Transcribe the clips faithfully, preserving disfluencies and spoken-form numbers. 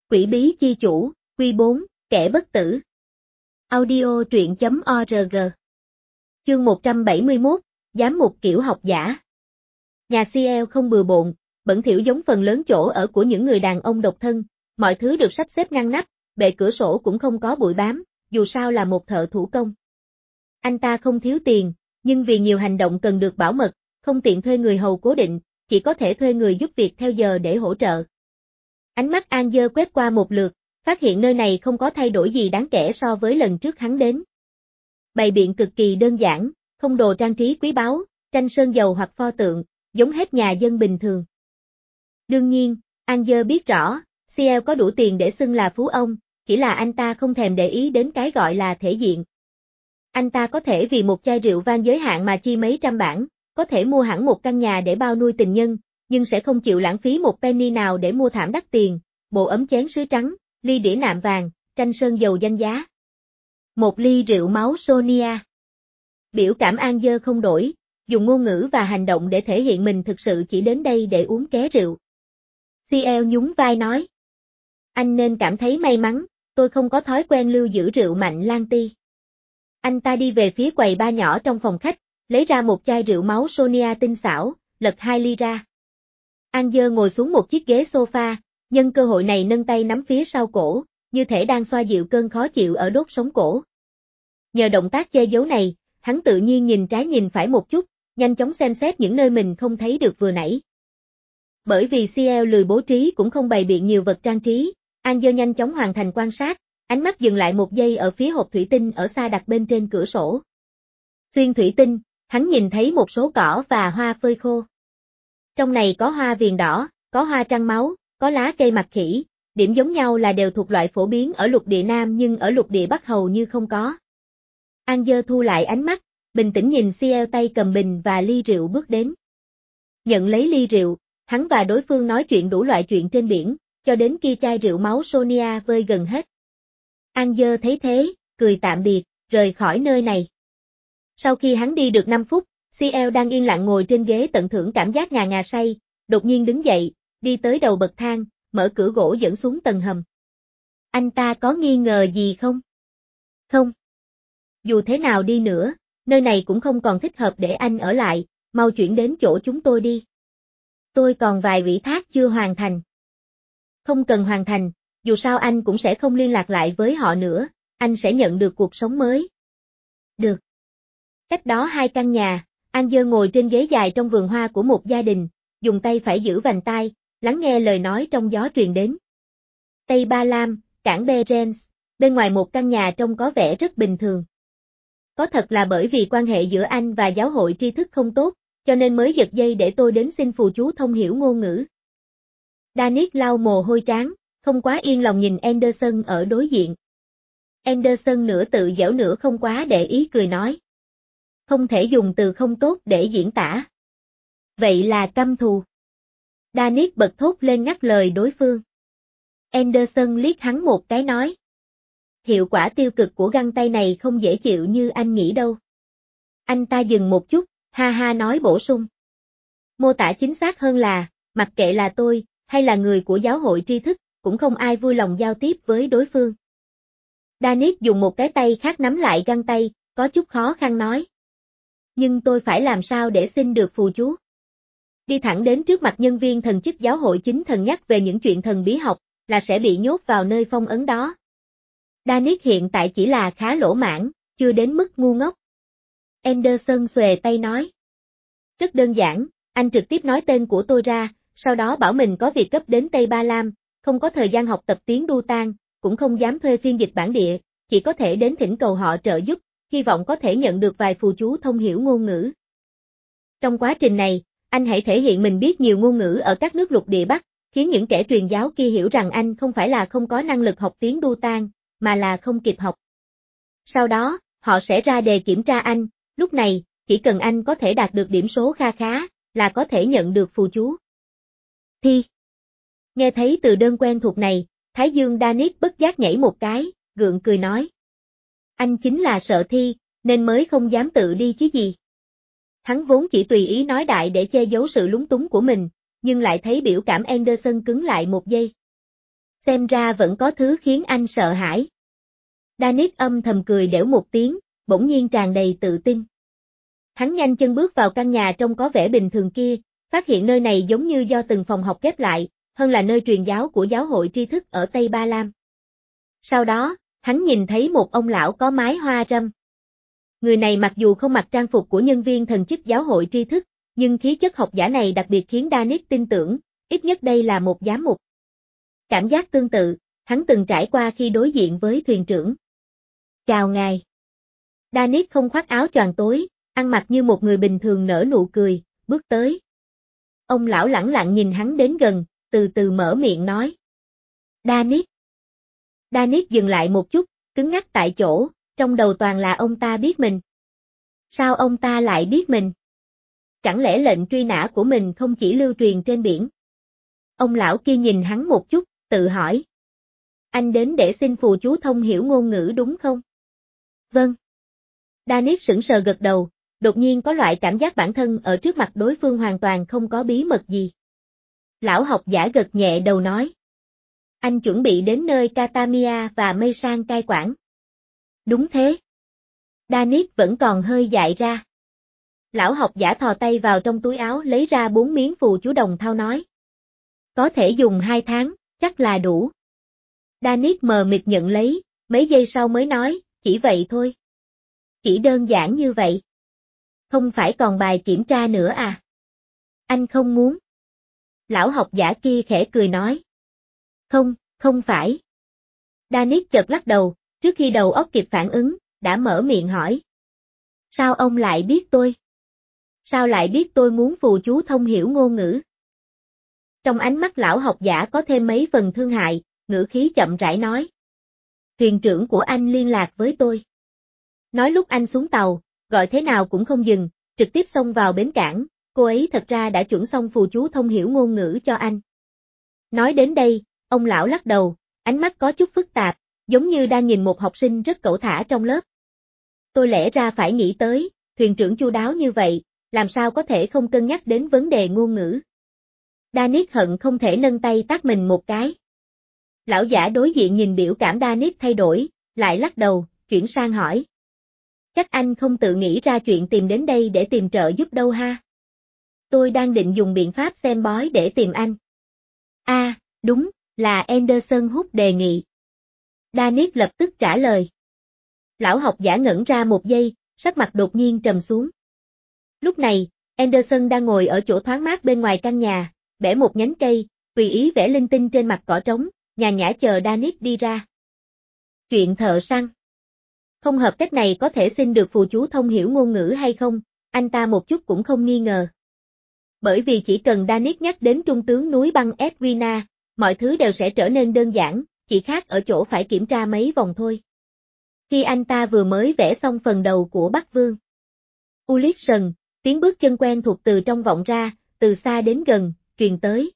Quỷ bí chi chủ, Quy bốn, kẻ bất tử. Audio truyện chấm org. Chương một trăm bảy mươi mốt, giám mục kiểu học giả. Nhà xê lờ không bừa bộn, bẩn thỉu giống phần lớn chỗ ở của những người đàn ông độc thân, mọi thứ được sắp xếp ngăn nắp, bệ cửa sổ cũng không có bụi bám, dù sao là một thợ thủ công. Anh ta không thiếu tiền, nhưng vì nhiều hành động cần được bảo mật, không tiện thuê người hầu cố định, chỉ có thể thuê người giúp việc theo giờ để hỗ trợ. Ánh mắt Angel quét qua một lượt, phát hiện nơi này không có thay đổi gì đáng kể so với lần trước hắn đến. Bày biện cực kỳ đơn giản, không đồ trang trí quý báu, tranh sơn dầu hoặc pho tượng, giống hết nhà dân bình thường. Đương nhiên, Angel biết rõ, xê lờ có đủ tiền để xưng là phú ông, chỉ là anh ta không thèm để ý đến cái gọi là thể diện. Anh ta có thể vì một chai rượu vang giới hạn mà chi mấy trăm bảng, có thể mua hẳn một căn nhà để bao nuôi tình nhân, nhưng sẽ không chịu lãng phí một penny nào để mua thảm đắt tiền, bộ ấm chén sứ trắng, ly đĩa nạm vàng, tranh sơn dầu danh giá. Một ly rượu máu Sonia. Biểu cảm Angel không đổi, dùng ngôn ngữ và hành động để thể hiện mình thực sự chỉ đến đây để uống ké rượu. xê lờ nhún vai nói. Anh nên cảm thấy may mắn, tôi không có thói quen lưu giữ rượu mạnh lan ti. Anh ta đi về phía quầy bar nhỏ trong phòng khách, lấy ra một chai rượu máu Sonia tinh xảo, lật hai ly ra. Angel ngồi xuống một chiếc ghế sofa, nhân cơ hội này nâng tay nắm phía sau cổ, như thể đang xoa dịu cơn khó chịu ở đốt sống cổ. Nhờ động tác che giấu này, hắn tự nhiên nhìn trái nhìn phải một chút, nhanh chóng xem xét những nơi mình không thấy được vừa nãy. Bởi vì xê lờ lười bố trí cũng không bày biện nhiều vật trang trí, Angel nhanh chóng hoàn thành quan sát, ánh mắt dừng lại một giây ở phía hộp thủy tinh ở xa đặt bên trên cửa sổ. Xuyên thủy tinh, hắn nhìn thấy một số cỏ và hoa phơi khô. Trong này có hoa viền đỏ, có hoa trăng máu, có lá cây mặt khỉ, điểm giống nhau là đều thuộc loại phổ biến ở lục địa Nam nhưng ở lục địa Bắc hầu như không có. Angel thu lại ánh mắt, bình tĩnh nhìn xê lờ tay cầm bình và ly rượu bước đến. Nhận lấy ly rượu, hắn và đối phương nói chuyện đủ loại chuyện trên biển, cho đến khi chai rượu máu Sonia vơi gần hết. Angel thấy thế, cười tạm biệt, rời khỏi nơi này. Sau khi hắn đi được năm phút, xê lờ đang yên lặng ngồi trên ghế tận hưởng cảm giác ngà ngà say, đột nhiên đứng dậy, đi tới đầu bậc thang, mở cửa gỗ dẫn xuống tầng hầm. Anh ta có nghi ngờ gì không? Không. Dù thế nào đi nữa, nơi này cũng không còn thích hợp để anh ở lại, mau chuyển đến chỗ chúng tôi đi. Tôi còn vài ủy thác chưa hoàn thành. Không cần hoàn thành, dù sao anh cũng sẽ không liên lạc lại với họ nữa, anh sẽ nhận được cuộc sống mới. Được. Cách đó hai căn nhà, Angel ngồi trên ghế dài trong vườn hoa của một gia đình, dùng tay phải giữ vành tai, lắng nghe lời nói trong gió truyền đến. Tây Ba Lam, cảng Berens, bên ngoài một căn nhà trông có vẻ rất bình thường. Có thật là bởi vì quan hệ giữa anh và giáo hội tri thức không tốt, cho nên mới giật dây để tôi đến xin phù chú thông hiểu ngôn ngữ. Danik lau mồ hôi trán, không quá yên lòng nhìn Anderson ở đối diện. Anderson nửa tự giễu nửa không quá để ý cười nói. Không thể dùng từ không tốt để diễn tả. Vậy là căm thù. Danik bật thốt lên ngắt lời đối phương. Anderson liếc hắn một cái nói. Hiệu quả tiêu cực của găng tay này không dễ chịu như anh nghĩ đâu. Anh ta dừng một chút, ha ha nói bổ sung. Mô tả chính xác hơn là, mặc kệ là tôi, hay là người của giáo hội tri thức, cũng không ai vui lòng giao tiếp với đối phương. Danik dùng một cái tay khác nắm lại găng tay, có chút khó khăn nói. Nhưng tôi phải làm sao để xin được phù chú? Đi thẳng đến trước mặt nhân viên thần chức giáo hội chính thần nhắc về những chuyện thần bí học, là sẽ bị nhốt vào nơi phong ấn đó. Danik hiện tại chỉ là khá lỗ mãng, chưa đến mức ngu ngốc. Anderson xuề tay nói. Rất đơn giản, anh trực tiếp nói tên của tôi ra, sau đó bảo mình có việc cấp đến Tây Ba Lam, không có thời gian học tập tiếng đu tan, cũng không dám thuê phiên dịch bản địa, chỉ có thể đến thỉnh cầu họ trợ giúp, hy vọng có thể nhận được vài phù chú thông hiểu ngôn ngữ. Trong quá trình này, anh hãy thể hiện mình biết nhiều ngôn ngữ ở các nước lục địa Bắc, khiến những kẻ truyền giáo kia hiểu rằng anh không phải là không có năng lực học tiếng đu tan, mà là không kịp học. Sau đó, họ sẽ ra đề kiểm tra anh, lúc này, chỉ cần anh có thể đạt được điểm số kha khá, là có thể nhận được phù chú. Thi. Nghe thấy từ đơn quen thuộc này, Thái Dương Danik bất giác nhảy một cái, gượng cười nói. Anh chính là sợ thi, nên mới không dám tự đi chứ gì. Hắn vốn chỉ tùy ý nói đại để che giấu sự lúng túng của mình, nhưng lại thấy biểu cảm Anderson cứng lại một giây. Xem ra vẫn có thứ khiến anh sợ hãi. Danis âm thầm cười đểu một tiếng, bỗng nhiên tràn đầy tự tin. Hắn nhanh chân bước vào căn nhà trông có vẻ bình thường kia, phát hiện nơi này giống như do từng phòng học ghép lại, hơn là nơi truyền giáo của giáo hội tri thức ở Tây Ba Lam. Sau đó, hắn nhìn thấy một ông lão có mái hoa râm. Người này mặc dù không mặc trang phục của nhân viên thần chức giáo hội tri thức, nhưng khí chất học giả này đặc biệt khiến Danis tin tưởng, ít nhất đây là một giám mục. Cảm giác tương tự, hắn từng trải qua khi đối diện với thuyền trưởng. Chào ngài. Danis không khoác áo choàng tối, ăn mặc như một người bình thường nở nụ cười, bước tới. Ông lão lẳng lặng nhìn hắn đến gần, từ từ mở miệng nói. Danis. Danis dừng lại một chút, cứng ngắc tại chỗ, trong đầu toàn là ông ta biết mình. Sao ông ta lại biết mình? Chẳng lẽ lệnh truy nã của mình không chỉ lưu truyền trên biển? Ông lão kia nhìn hắn một chút, tự hỏi. Anh đến để xin phù chú thông hiểu ngôn ngữ đúng không? Vâng. Danis sững sờ gật đầu, đột nhiên có loại cảm giác bản thân ở trước mặt đối phương hoàn toàn không có bí mật gì. Lão học giả gật nhẹ đầu nói. Anh chuẩn bị đến nơi Katamia và Mây Sang cai quản. Đúng thế. Danis vẫn còn hơi dại ra. Lão học giả thò tay vào trong túi áo lấy ra bốn miếng phù chú đồng thau nói. Có thể dùng hai tháng, chắc là đủ. Danis mờ mịt nhận lấy, mấy giây sau mới nói, chỉ vậy thôi. Chỉ đơn giản như vậy. Không phải còn bài kiểm tra nữa à? Anh không muốn. Lão học giả kia khẽ cười nói. Không, không phải. Danis chợt lắc đầu, trước khi đầu óc kịp phản ứng, đã mở miệng hỏi. Sao ông lại biết tôi? Sao lại biết tôi muốn phù chú thông hiểu ngôn ngữ? Trong ánh mắt lão học giả có thêm mấy phần thương hại, ngữ khí chậm rãi nói. Thuyền trưởng của anh liên lạc với tôi. Nói lúc anh xuống tàu, gọi thế nào cũng không dừng, trực tiếp xông vào bến cảng, cô ấy thật ra đã chuẩn xong phù chú thông hiểu ngôn ngữ cho anh. Nói đến đây, ông lão lắc đầu, ánh mắt có chút phức tạp, giống như đang nhìn một học sinh rất cẩu thả trong lớp. Tôi lẽ ra phải nghĩ tới, thuyền trưởng chu đáo như vậy, làm sao có thể không cân nhắc đến vấn đề ngôn ngữ. Danis hận không thể nâng tay tát mình một cái. Lão giả đối diện nhìn biểu cảm Danis thay đổi, lại lắc đầu, chuyển sang hỏi. Chắc anh không tự nghĩ ra chuyện tìm đến đây để tìm trợ giúp đâu ha. Tôi đang định dùng biện pháp xem bói để tìm anh. À, đúng, là Anderson Hút đề nghị. Danis lập tức trả lời. Lão học giả ngẩn ra một giây, sắc mặt đột nhiên trầm xuống. Lúc này, Anderson đang ngồi ở chỗ thoáng mát bên ngoài căn nhà, bẻ một nhánh cây, tùy ý vẽ linh tinh trên mặt cỏ trống, nhàn nhã chờ Danis đi ra. Chuyện thợ săn. Không hợp cách này có thể xin được phù chú thông hiểu ngôn ngữ hay không, anh ta một chút cũng không nghi ngờ. Bởi vì chỉ cần Danis nhắc đến trung tướng núi băng Edwina, mọi thứ đều sẽ trở nên đơn giản, chỉ khác ở chỗ phải kiểm tra mấy vòng thôi. Khi anh ta vừa mới vẽ xong phần đầu của Bắc Vương. Ulickson, tiếng bước chân quen thuộc từ trong vọng ra, từ xa đến gần, truyền tới.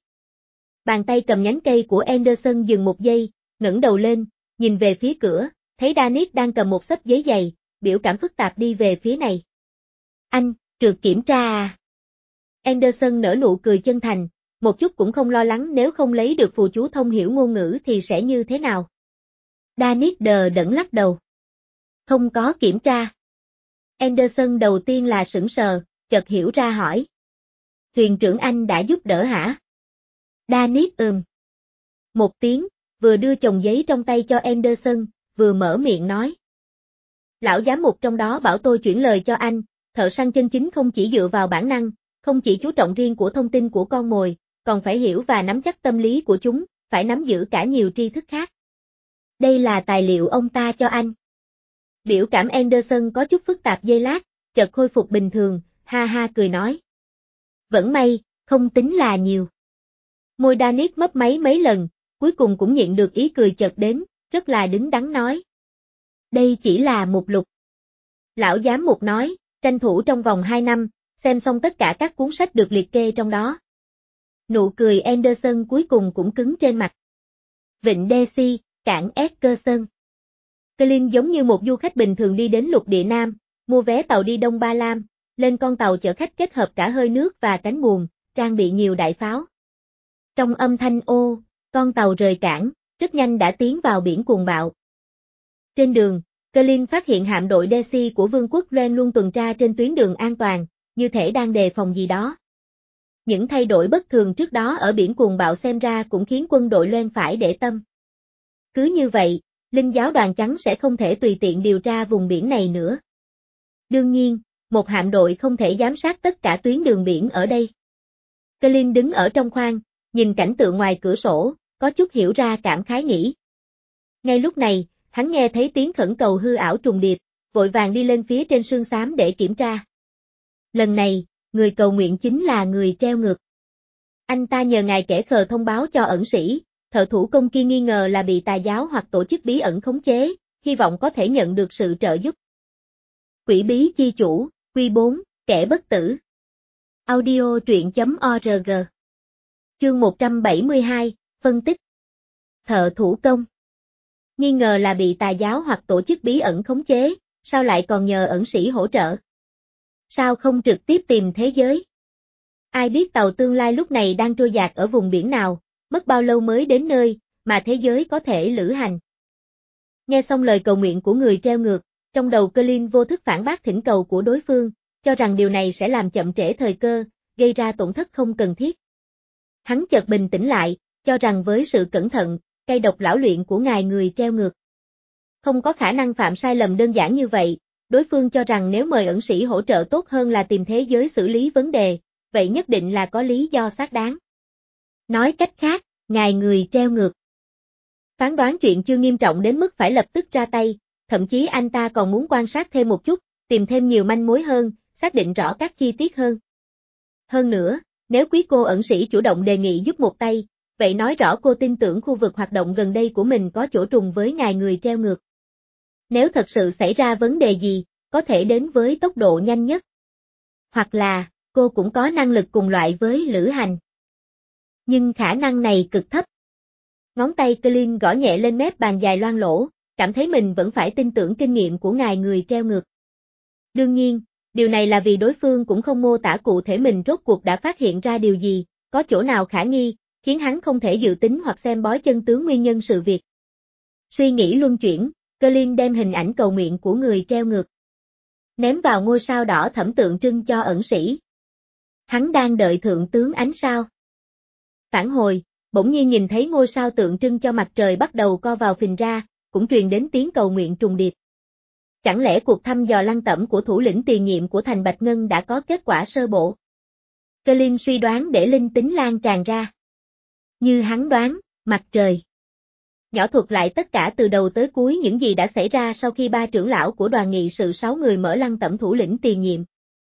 Bàn tay cầm nhánh cây của Anderson dừng một giây, ngẩng đầu lên, nhìn về phía cửa, thấy Danis đang cầm một xấp giấy dày, biểu cảm phức tạp đi về phía này. Anh, trượt kiểm tra à? Anderson nở nụ cười chân thành, một chút cũng không lo lắng nếu không lấy được phù chú thông hiểu ngôn ngữ thì sẽ như thế nào. Danis đờ đẫn lắc đầu. Không có kiểm tra. Anderson đầu tiên là sững sờ, chợt hiểu ra hỏi. Thuyền trưởng anh đã giúp đỡ hả? Danis ừm. Một tiếng, vừa đưa chồng giấy trong tay cho Anderson, vừa mở miệng nói. Lão giám mục trong đó bảo tôi chuyển lời cho anh, thợ săn chân chính không chỉ dựa vào bản năng, không chỉ chú trọng riêng của thông tin của con mồi, còn phải hiểu và nắm chắc tâm lý của chúng, phải nắm giữ cả nhiều tri thức khác. Đây là tài liệu ông ta cho anh. Biểu cảm Anderson có chút phức tạp giây lát, chợt khôi phục bình thường, ha ha cười nói. Vẫn may, không tính là nhiều. Môi Danis mấp máy mấy lần, cuối cùng cũng nhịn được ý cười chợt đến, rất là đứng đắn nói. Đây chỉ là mục lục. Lão giám mục nói, tranh thủ trong vòng hai năm, xem xong tất cả các cuốn sách được liệt kê trong đó. Nụ cười Anderson cuối cùng cũng cứng trên mặt. Vịnh Daisy, cảng Eckerson. Colin giống như một du khách bình thường đi đến lục địa Nam, mua vé tàu đi Đông Ba Lam, lên con tàu chở khách kết hợp cả hơi nước và cánh buồm, trang bị nhiều đại pháo. Trong âm thanh ô, con tàu rời cảng, rất rất nhanh đã tiến vào biển cuồng bạo. Trên đường, Colin phát hiện hạm đội Daisy của Vương quốc Loen luôn tuần tra trên tuyến đường an toàn, như thể đang đề phòng gì đó. Những thay đổi bất thường trước đó ở biển cuồng bạo xem ra cũng khiến quân đội Loen phải để tâm. Cứ như vậy, Linh giáo đoàn trắng sẽ không thể tùy tiện điều tra vùng biển này nữa. Đương nhiên, một hạm đội không thể giám sát tất cả tuyến đường biển ở đây. Colin đứng ở trong khoang, nhìn cảnh tượng ngoài cửa sổ, có chút hiểu ra cảm khái nghĩ. Ngay lúc này, hắn nghe thấy tiếng khẩn cầu hư ảo trùng điệp, vội vàng đi lên phía trên sương xám để kiểm tra. Lần này, người cầu nguyện chính là người treo ngược. Anh ta nhờ ngài kẻ khờ thông báo cho ẩn sĩ, thợ thủ công kia nghi ngờ là bị tà giáo hoặc tổ chức bí ẩn khống chế, hy vọng có thể nhận được sự trợ giúp. Quỷ bí chi chủ, Quy bốn, kẻ bất tử. Audio truyện chấm org. Chương một trăm bảy mươi hai, phân tích. Thợ thủ công. Nghi ngờ là bị tà giáo hoặc tổ chức bí ẩn khống chế, sao lại còn nhờ ẩn sĩ hỗ trợ? Sao không trực tiếp tìm thế giới? Ai biết tàu tương lai lúc này đang trôi dạt ở vùng biển nào, mất bao lâu mới đến nơi, mà thế giới có thể lữ hành. Nghe xong lời cầu nguyện của người treo ngược, trong đầu Colin vô thức phản bác thỉnh cầu của đối phương, cho rằng điều này sẽ làm chậm trễ thời cơ, gây ra tổn thất không cần thiết. Hắn chợt bình tĩnh lại, cho rằng với sự cẩn thận, cây độc lão luyện của ngài người treo ngược không có khả năng phạm sai lầm đơn giản như vậy, đối phương cho rằng nếu mời ẩn sĩ hỗ trợ tốt hơn là tìm thế giới xử lý vấn đề, vậy nhất định là có lý do xác đáng. Nói cách khác, ngài người treo ngược phán đoán chuyện chưa nghiêm trọng đến mức phải lập tức ra tay, thậm chí anh ta còn muốn quan sát thêm một chút, tìm thêm nhiều manh mối hơn, xác định rõ các chi tiết hơn. Hơn nữa, nếu quý cô ẩn sĩ chủ động đề nghị giúp một tay, vậy nói rõ cô tin tưởng khu vực hoạt động gần đây của mình có chỗ trùng với ngài người treo ngược. Nếu thật sự xảy ra vấn đề gì, có thể đến với tốc độ nhanh nhất. Hoặc là, cô cũng có năng lực cùng loại với lữ hành. Nhưng khả năng này cực thấp. Ngón tay Colin gõ nhẹ lên mép bàn dài loang lỗ, cảm thấy mình vẫn phải tin tưởng kinh nghiệm của ngài người treo ngược. Đương nhiên, điều này là vì đối phương cũng không mô tả cụ thể mình rốt cuộc đã phát hiện ra điều gì, có chỗ nào khả nghi, khiến hắn không thể dự tính hoặc xem bói chân tướng nguyên nhân sự việc. Suy nghĩ luân chuyển, Colin đem hình ảnh cầu nguyện của người treo ngược ném vào ngôi sao đỏ thẫm tượng trưng cho ẩn sĩ. Hắn đang đợi thượng tướng ánh sao. Phản hồi, bỗng nhiên nhìn thấy ngôi sao tượng trưng cho mặt trời bắt đầu co vào phình ra, cũng truyền đến tiếng cầu nguyện trùng điệp. Chẳng lẽ cuộc thăm dò lăng tẩm của thủ lĩnh tiền nhiệm của thành Bạch Ngân đã có kết quả sơ bộ? Colin suy đoán để linh tính lan tràn ra. Như hắn đoán, mặt trời. Nhỏ thuật lại tất cả từ đầu tới cuối những gì đã xảy ra sau khi ba trưởng lão của đoàn nghị sự sáu người mở lăng tẩm thủ lĩnh tiền nhiệm.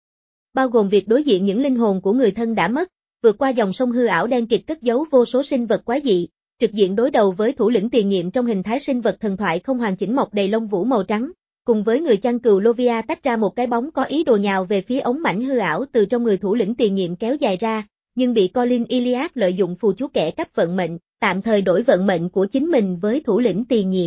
Bao gồm việc đối diện những linh hồn của người thân đã mất, vượt qua dòng sông hư ảo đen kịt cất giấu vô số sinh vật quái dị, trực diện đối đầu với thủ lĩnh tiền nhiệm trong hình thái sinh vật thần thoại không hoàn chỉnh mọc đầy lông vũ màu trắng, cùng với người chăn cừu Lovia tách ra một cái bóng có ý đồ nhào về phía ống mảnh hư ảo từ trong người thủ lĩnh tiền nhiệm kéo dài ra, nhưng bị Colin Iliad lợi dụng phù chú kẻ cắp vận mệnh, tạm thời đổi vận mệnh của chính mình với thủ lĩnh tiền nhiệm.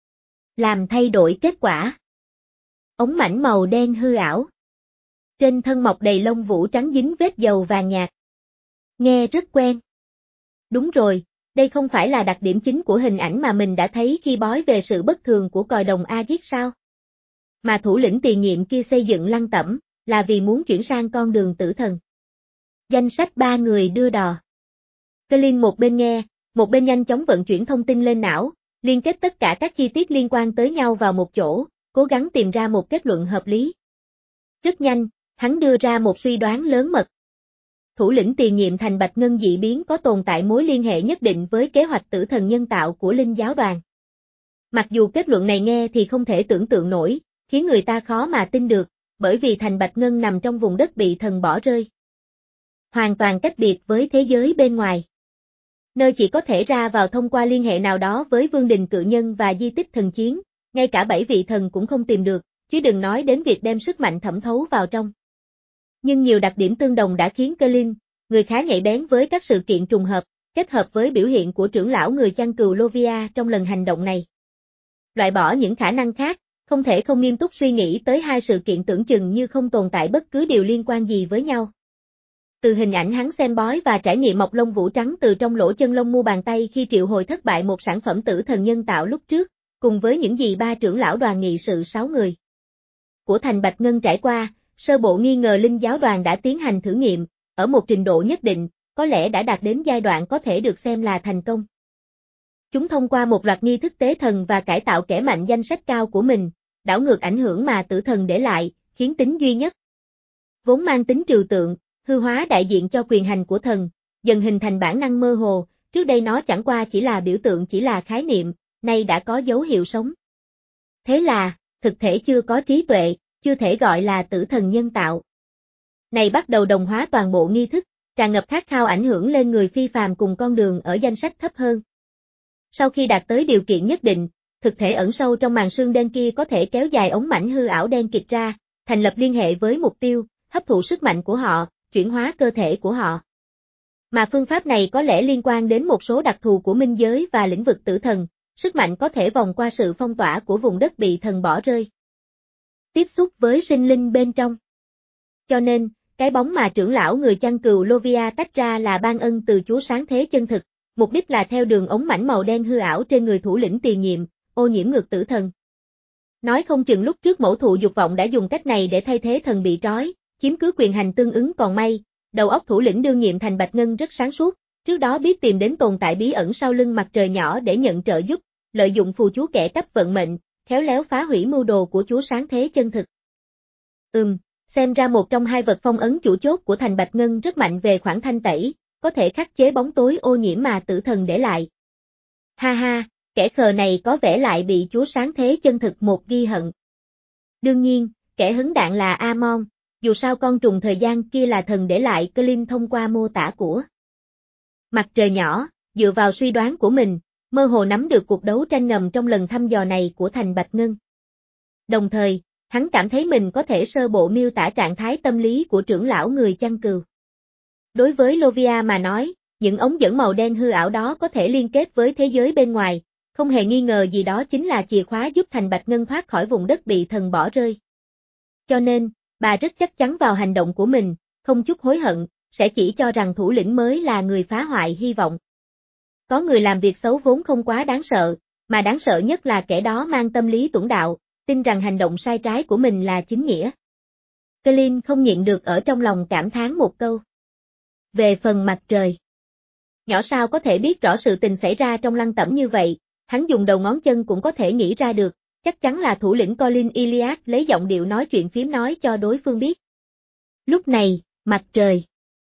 Làm thay đổi kết quả. Ống mảnh màu đen hư ảo. Trên thân mọc đầy lông vũ trắng dính vết dầu vàng nhạt. Nghe rất quen. Đúng rồi, đây không phải là đặc điểm chính của hình ảnh mà mình đã thấy khi bói về sự bất thường của còi đồng Aegis sao? Mà thủ lĩnh tiền nhiệm kia xây dựng lăng tẩm, là vì muốn chuyển sang con đường tử thần. Danh sách ba người đưa đò. Colin một bên nghe, một bên nhanh chóng vận chuyển thông tin lên não, liên kết tất cả các chi tiết liên quan tới nhau vào một chỗ, cố gắng tìm ra một kết luận hợp lý. Rất nhanh, hắn đưa ra một suy đoán lớn mật. Thủ lĩnh tiền nhiệm thành Bạch Ngân dị biến có tồn tại mối liên hệ nhất định với kế hoạch tử thần nhân tạo của Linh giáo đoàn. Mặc dù kết luận này nghe thì không thể tưởng tượng nổi, khiến người ta khó mà tin được, bởi vì thành Bạch Ngân nằm trong vùng đất bị thần bỏ rơi. Hoàn toàn cách biệt với thế giới bên ngoài. Nơi chỉ có thể ra vào thông qua liên hệ nào đó với vương đình cự nhân và di tích thần chiến, ngay cả bảy vị thần cũng không tìm được, chứ đừng nói đến việc đem sức mạnh thẩm thấu vào trong. Nhưng nhiều đặc điểm tương đồng đã khiến Colin, người khá nhạy bén với các sự kiện trùng hợp, kết hợp với biểu hiện của trưởng lão người chăn cừu Lovia trong lần hành động này. Loại bỏ những khả năng khác, không thể không nghiêm túc suy nghĩ tới hai sự kiện tưởng chừng như không tồn tại bất cứ điều liên quan gì với nhau. Từ hình ảnh hắn xem bói và trải nghiệm mọc lông vũ trắng từ trong lỗ chân lông mu bàn tay khi triệu hồi thất bại một sản phẩm tử thần nhân tạo lúc trước, cùng với những gì ba trưởng lão đoàn nghị sự sáu người của thành Bạch Ngân trải qua, sơ bộ nghi ngờ linh giáo đoàn đã tiến hành thử nghiệm, ở một trình độ nhất định, có lẽ đã đạt đến giai đoạn có thể được xem là thành công. Chúng thông qua một loạt nghi thức tế thần và cải tạo kẻ mạnh danh sách cao của mình, đảo ngược ảnh hưởng mà tử thần để lại, khiến tính duy nhất vốn mang tính trừu tượng, hư hóa đại diện cho quyền hành của thần, dần hình thành bản năng mơ hồ, trước đây nó chẳng qua chỉ là biểu tượng, chỉ là khái niệm, nay đã có dấu hiệu sống. Thế là, thực thể chưa có trí tuệ, chưa thể gọi là tử thần nhân tạo. Này bắt đầu đồng hóa toàn bộ nghi thức, tràn ngập khát khao ảnh hưởng lên người phi phàm cùng con đường ở danh sách thấp hơn. Sau khi đạt tới điều kiện nhất định, thực thể ẩn sâu trong màn sương đen kia có thể kéo dài ống mảnh hư ảo đen kịt ra, thành lập liên hệ với mục tiêu, hấp thụ sức mạnh của họ, chuyển hóa cơ thể của họ. Mà phương pháp này có lẽ liên quan đến một số đặc thù của minh giới và lĩnh vực tử thần, sức mạnh có thể vòng qua sự phong tỏa của vùng đất bị thần bỏ rơi. Tiếp xúc với sinh linh bên trong. Cho nên, cái bóng mà trưởng lão người chăn cừu Lovia tách ra là ban ân từ Chúa Sáng Thế chân thực, mục đích là theo đường ống mảnh màu đen hư ảo trên người thủ lĩnh tiền nhiệm, ô nhiễm ngược tử thần. Nói không chừng lúc trước mẫu thụ dục vọng đã dùng cách này để thay thế thần bị trói, chiếm cứ quyền hành tương ứng, còn may, đầu óc thủ lĩnh đương nhiệm thành Bạch Ngân rất sáng suốt, trước đó biết tìm đến tồn tại bí ẩn sau lưng mặt trời nhỏ để nhận trợ giúp, lợi dụng phù chú kẻ cắp vận mệnh, khéo léo phá hủy mưu đồ của Chúa Sáng Thế chân thực. Ừm, xem ra một trong hai vật phong ấn chủ chốt của thành Bạch Ngân rất mạnh về khoản thanh tẩy, có thể khắc chế bóng tối ô nhiễm mà tử thần để lại. Ha ha, kẻ khờ này có vẻ lại bị Chúa Sáng Thế chân thực một ghi hận. Đương nhiên, kẻ hứng đạn là Amon, dù sao con trùng thời gian kia là thần để lại. Clint thông qua mô tả của mặt trời nhỏ, dựa vào suy đoán của mình, mơ hồ nắm được cuộc đấu tranh ngầm trong lần thăm dò này của thành Bạch Ngân. Đồng thời, hắn cảm thấy mình có thể sơ bộ miêu tả trạng thái tâm lý của trưởng lão người chăn cừu. Đối với Lovia mà nói, những ống dẫn màu đen hư ảo đó có thể liên kết với thế giới bên ngoài, không hề nghi ngờ gì đó chính là chìa khóa giúp thành Bạch Ngân thoát khỏi vùng đất bị thần bỏ rơi. Cho nên, bà rất chắc chắn vào hành động của mình, không chút hối hận, sẽ chỉ cho rằng thủ lĩnh mới là người phá hoại hy vọng. Có người làm việc xấu vốn không quá đáng sợ, mà đáng sợ nhất là kẻ đó mang tâm lý tuẫn đạo, tin rằng hành động sai trái của mình là chính nghĩa. Clint không nhịn được ở trong lòng cảm thán một câu. Về phần mặt trời, nhỏ sao có thể biết rõ sự tình xảy ra trong lăng tẩm như vậy, hắn dùng đầu ngón chân cũng có thể nghĩ ra được, chắc chắn là thủ lĩnh Colin Iliad lấy giọng điệu nói chuyện phím nói cho đối phương biết. Lúc này, mặt trời.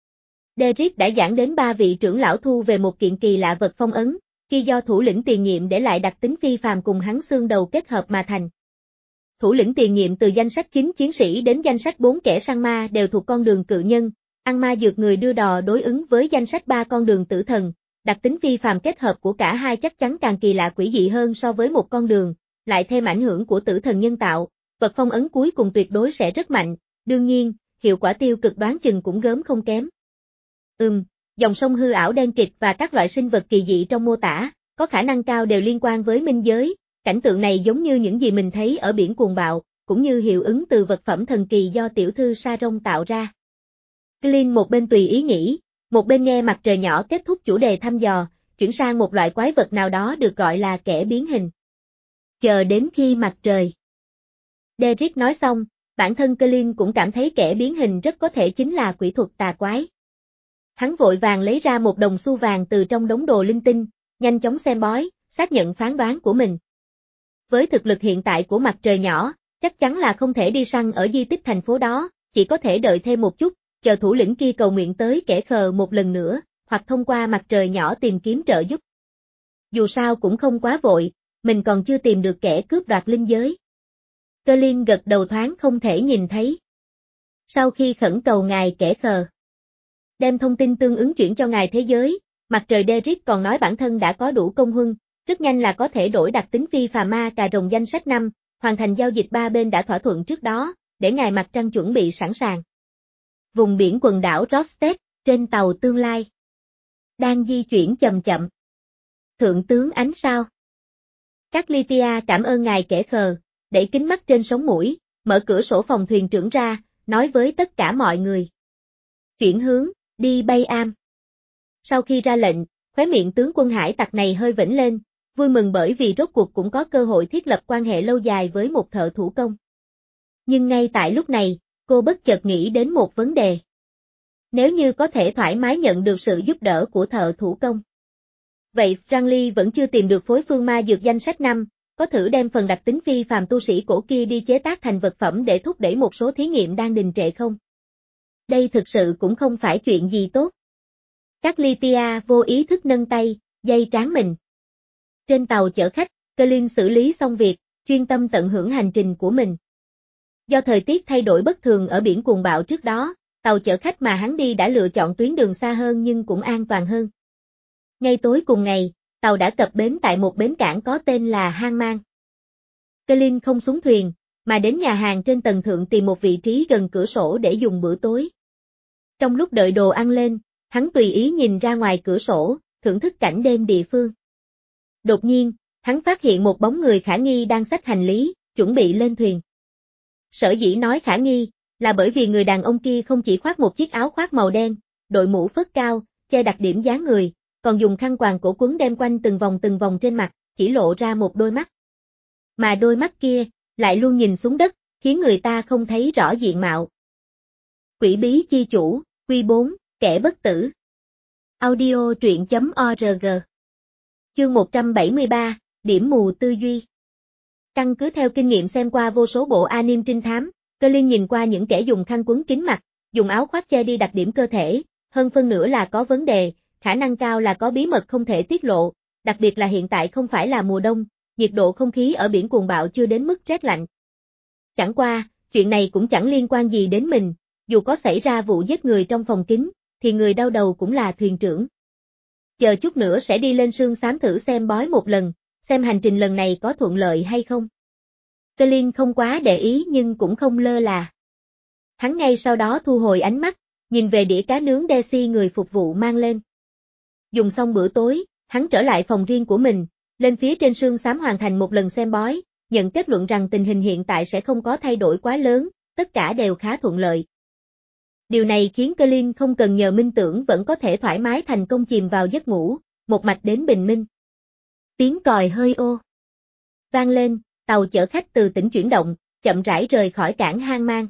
Derrick đã giảng đến ba vị trưởng lão thu về một kiện kỳ lạ vật phong ấn, khi do thủ lĩnh tiền nhiệm để lại đặc tính phi phàm cùng hắn xương đầu kết hợp mà thành. Thủ lĩnh tiền nhiệm từ danh sách chín chiến sĩ đến danh sách bốn kẻ săn ma đều thuộc con đường cự nhân, ăn ma dược người đưa đò đối ứng với danh sách ba con đường tử thần, đặc tính phi phàm kết hợp của cả hai chắc chắn càng kỳ lạ quỷ dị hơn so với một con đường, lại thêm ảnh hưởng của tử thần nhân tạo, vật phong ấn cuối cùng tuyệt đối sẽ rất mạnh, đương nhiên, hiệu quả tiêu cực đoán chừng cũng gớm không kém. Ừm, dòng sông hư ảo đen kịt và các loại sinh vật kỳ dị trong mô tả, có khả năng cao đều liên quan với minh giới, cảnh tượng này giống như những gì mình thấy ở biển cuồng bạo, cũng như hiệu ứng từ vật phẩm thần kỳ do tiểu thư Saron tạo ra. Clint một bên tùy ý nghĩ, một bên nghe mặt trời nhỏ kết thúc chủ đề thăm dò, chuyển sang một loại quái vật nào đó được gọi là kẻ biến hình. Chờ đến khi mặt trời. Derrick nói xong, bản thân Clint cũng cảm thấy kẻ biến hình rất có thể chính là quỷ thuật tà quái. Hắn vội vàng lấy ra một đồng xu vàng từ trong đống đồ linh tinh, nhanh chóng xem bói, xác nhận phán đoán của mình. Với thực lực hiện tại của mặt trời nhỏ, chắc chắn là không thể đi săn ở di tích thành phố đó, chỉ có thể đợi thêm một chút, chờ thủ lĩnh kia cầu nguyện tới kẻ khờ một lần nữa, hoặc thông qua mặt trời nhỏ tìm kiếm trợ giúp. Dù sao cũng không quá vội, mình còn chưa tìm được kẻ cướp đoạt linh giới. Clint gật đầu thoáng không thể nhìn thấy. Sau khi khẩn cầu ngài kẻ khờ đem thông tin tương ứng chuyển cho ngài thế giới, mặt trời Derrick còn nói bản thân đã có đủ công huân, rất nhanh là có thể đổi đặc tính phi phàm ma cà rồng danh sách năm, hoàn thành giao dịch ba bên đã thỏa thuận trước đó, để ngài mặt trăng chuẩn bị sẵn sàng. Vùng biển quần đảo Rostet, trên tàu tương lai. Đang di chuyển chậm chậm. Thượng tướng ánh sao. Các Lytia cảm ơn ngài kẻ khờ, đẩy kính mắt trên sống mũi, mở cửa sổ phòng thuyền trưởng ra, nói với tất cả mọi người. Chuyển hướng, đi Bay Am. Sau khi ra lệnh, khóe miệng tướng quân hải tặc này hơi vểnh lên, vui mừng bởi vì rốt cuộc cũng có cơ hội thiết lập quan hệ lâu dài với một thợ thủ công. Nhưng ngay tại lúc này, cô bất chợt nghĩ đến một vấn đề. Nếu như có thể thoải mái nhận được sự giúp đỡ của thợ thủ công. Vậy Franklin vẫn chưa tìm được phối phương ma dược danh sách năm, có thử đem phần đặc tính phi phàm tu sĩ cổ kia đi chế tác thành vật phẩm để thúc đẩy một số thí nghiệm đang đình trệ không? Đây thực sự cũng không phải chuyện gì tốt. Các Lytia vô ý thức nâng tay, dây trán mình. Trên tàu chở khách, Colin xử lý xong việc, chuyên tâm tận hưởng hành trình của mình. Do thời tiết thay đổi bất thường ở biển cuồng bạo trước đó, tàu chở khách mà hắn đi đã lựa chọn tuyến đường xa hơn nhưng cũng an toàn hơn. Ngay tối cùng ngày, tàu đã cập bến tại một bến cảng có tên là Hang Mang. Colin không xuống thuyền, mà đến nhà hàng trên tầng thượng tìm một vị trí gần cửa sổ để dùng bữa tối. Trong lúc đợi đồ ăn lên, hắn tùy ý nhìn ra ngoài cửa sổ, thưởng thức cảnh đêm địa phương. Đột nhiên, hắn phát hiện một bóng người khả nghi đang xách hành lý, chuẩn bị lên thuyền. Sở dĩ nói khả nghi, là bởi vì người đàn ông kia không chỉ khoác một chiếc áo khoác màu đen, đội mũ phớt cao, che đặc điểm dáng người, còn dùng khăn quàng cổ quấn đem quanh từng vòng từng vòng trên mặt, chỉ lộ ra một đôi mắt. Mà đôi mắt kia, lại luôn nhìn xuống đất, khiến người ta không thấy rõ diện mạo. Quỷ bí chi chủ, Quy bốn, kẻ bất tử. Audio truyện chấm org. Chương một trăm bảy mươi ba, điểm mù tư duy. Căn cứ theo kinh nghiệm xem qua vô số bộ anime trinh thám, Colin nhìn qua những kẻ dùng khăn quấn kín mặt, dùng áo khoác che đi đặc điểm cơ thể, hơn phân nửa là có vấn đề, khả năng cao là có bí mật không thể tiết lộ, đặc biệt là hiện tại không phải là mùa đông, nhiệt độ không khí ở biển cuồng bạo chưa đến mức rét lạnh. Chẳng qua, chuyện này cũng chẳng liên quan gì đến mình, dù có xảy ra vụ giết người trong phòng kín, thì người đau đầu cũng là thuyền trưởng. Chờ chút nữa sẽ đi lên sương xám thử xem bói một lần, xem hành trình lần này có thuận lợi hay không. Colin không quá để ý nhưng cũng không lơ là. Hắn ngay sau đó thu hồi ánh mắt, nhìn về đĩa cá nướng Daisy người phục vụ mang lên. Dùng xong bữa tối, hắn trở lại phòng riêng của mình, lên phía trên sương xám hoàn thành một lần xem bói, nhận kết luận rằng tình hình hiện tại sẽ không có thay đổi quá lớn, tất cả đều khá thuận lợi. Điều này khiến Colin không cần nhờ minh tưởng vẫn có thể thoải mái thành công chìm vào giấc ngủ, một mạch đến bình minh. Tiếng còi hơi ô vang lên, tàu chở khách từ tỉnh chuyển động, chậm rãi rời khỏi cảng Hang Mang.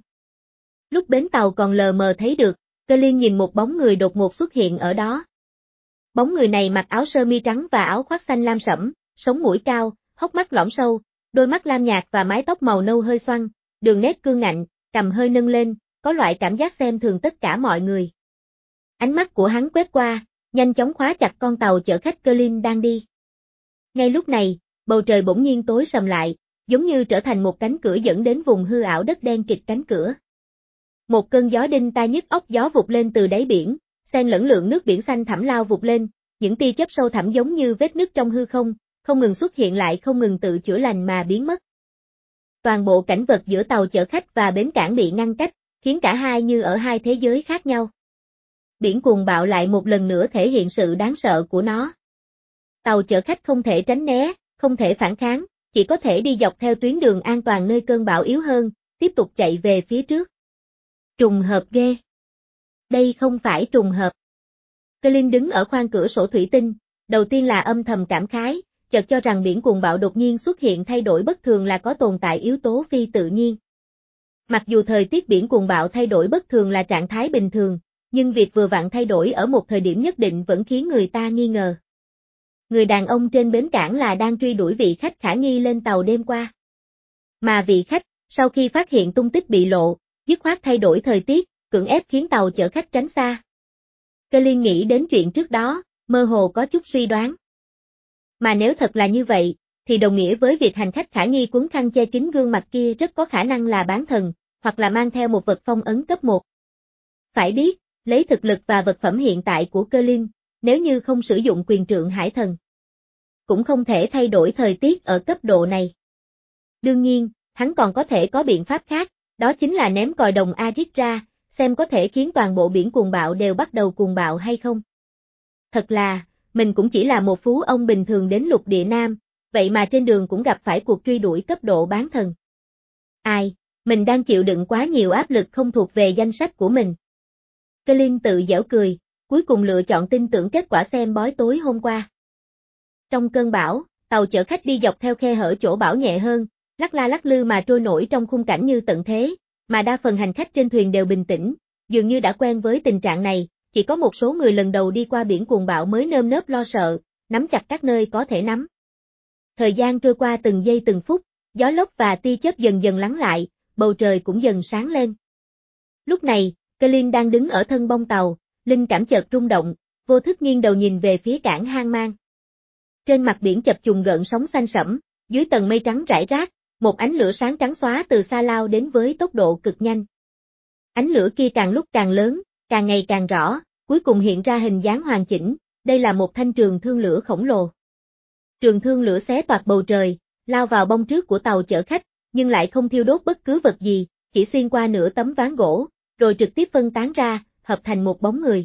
Lúc bến tàu còn lờ mờ thấy được, Colin nhìn một bóng người đột ngột xuất hiện ở đó. Bóng người này mặc áo sơ mi trắng và áo khoác xanh lam sẫm, sống mũi cao, hốc mắt lõm sâu, đôi mắt lam nhạt và mái tóc màu nâu hơi xoăn, đường nét cương ngạnh, cằm hơi nâng lên, có loại cảm giác xem thường tất cả mọi người. Ánh mắt của hắn quét qua, nhanh chóng khóa chặt con tàu chở khách Colin đang đi. Ngay lúc này, bầu trời bỗng nhiên tối sầm lại, giống như trở thành một cánh cửa dẫn đến vùng hư ảo đất đen kịt cánh cửa. Một cơn gió đinh tai nhức óc gió vụt lên từ đáy biển, xen lẫn lượng nước biển xanh thẳm lao vụt lên, những tia chớp sâu thẳm giống như vết nứt trong hư không, không ngừng xuất hiện lại không ngừng tự chữa lành mà biến mất. Toàn bộ cảnh vật giữa tàu chở khách và bến cảng bị ngăn cách, khiến cả hai như ở hai thế giới khác nhau. Biển cuồng bạo lại một lần nữa thể hiện sự đáng sợ của nó. Tàu chở khách không thể tránh né, không thể phản kháng, chỉ có thể đi dọc theo tuyến đường an toàn nơi cơn bão yếu hơn, tiếp tục chạy về phía trước. Trùng hợp ghê. Đây không phải trùng hợp. Colin đứng ở khoang cửa sổ thủy tinh, đầu tiên là âm thầm cảm khái, chợt cho rằng biển cuồng bạo đột nhiên xuất hiện thay đổi bất thường là có tồn tại yếu tố phi tự nhiên. Mặc dù thời tiết biển cuồng bạo thay đổi bất thường là trạng thái bình thường, nhưng việc vừa vặn thay đổi ở một thời điểm nhất định vẫn khiến người ta nghi ngờ. Người đàn ông trên bến cảng là đang truy đuổi vị khách khả nghi lên tàu đêm qua. Mà vị khách, sau khi phát hiện tung tích bị lộ, dứt khoát thay đổi thời tiết, cưỡng ép khiến tàu chở khách tránh xa. Colin nghĩ đến chuyện trước đó, mơ hồ có chút suy đoán. Mà nếu thật là như vậy, thì đồng nghĩa với việc hành khách khả nghi quấn khăn che kín gương mặt kia rất có khả năng là bán thần, hoặc là mang theo một vật phong ấn cấp một. Phải biết, lấy thực lực và vật phẩm hiện tại của Colin, nếu như không sử dụng quyền trượng hải thần, cũng không thể thay đổi thời tiết ở cấp độ này. Đương nhiên, hắn còn có thể có biện pháp khác, đó chính là ném còi đồng Arit ra, xem có thể khiến toàn bộ biển cuồng bạo đều bắt đầu cuồng bạo hay không. Thật là, mình cũng chỉ là một phú ông bình thường đến lục địa Nam, vậy mà trên đường cũng gặp phải cuộc truy đuổi cấp độ bán thần. Ai, mình đang chịu đựng quá nhiều áp lực không thuộc về danh sách của mình. Colin tự giễu cười, cuối cùng lựa chọn tin tưởng kết quả xem bói tối hôm qua. Trong cơn bão, tàu chở khách đi dọc theo khe hở chỗ bão nhẹ hơn, lắc la lắc lư mà trôi nổi trong khung cảnh như tận thế, mà đa phần hành khách trên thuyền đều bình tĩnh, dường như đã quen với tình trạng này, chỉ có một số người lần đầu đi qua biển cuồng bạo mới nơm nớp lo sợ, nắm chặt các nơi có thể nắm. Thời gian trôi qua từng giây từng phút, gió lốc và tia chớp dần dần lắng lại, bầu trời cũng dần sáng lên. Lúc này, Colin đang đứng ở thân bông tàu, linh cảm chợt rung động, vô thức nghiêng đầu nhìn về phía cảng Hang Mang. Trên mặt biển chập trùng gợn sóng xanh sẫm, dưới tầng mây trắng rải rác, một ánh lửa sáng trắng xóa từ xa lao đến với tốc độ cực nhanh. Ánh lửa kia càng lúc càng lớn, càng ngày càng rõ, cuối cùng hiện ra hình dáng hoàn chỉnh, đây là một thanh trường thương lửa khổng lồ. Trường thương lửa xé toạc bầu trời, lao vào bông trước của tàu chở khách, nhưng lại không thiêu đốt bất cứ vật gì, chỉ xuyên qua nửa tấm ván gỗ, rồi trực tiếp phân tán ra, hợp thành một bóng người.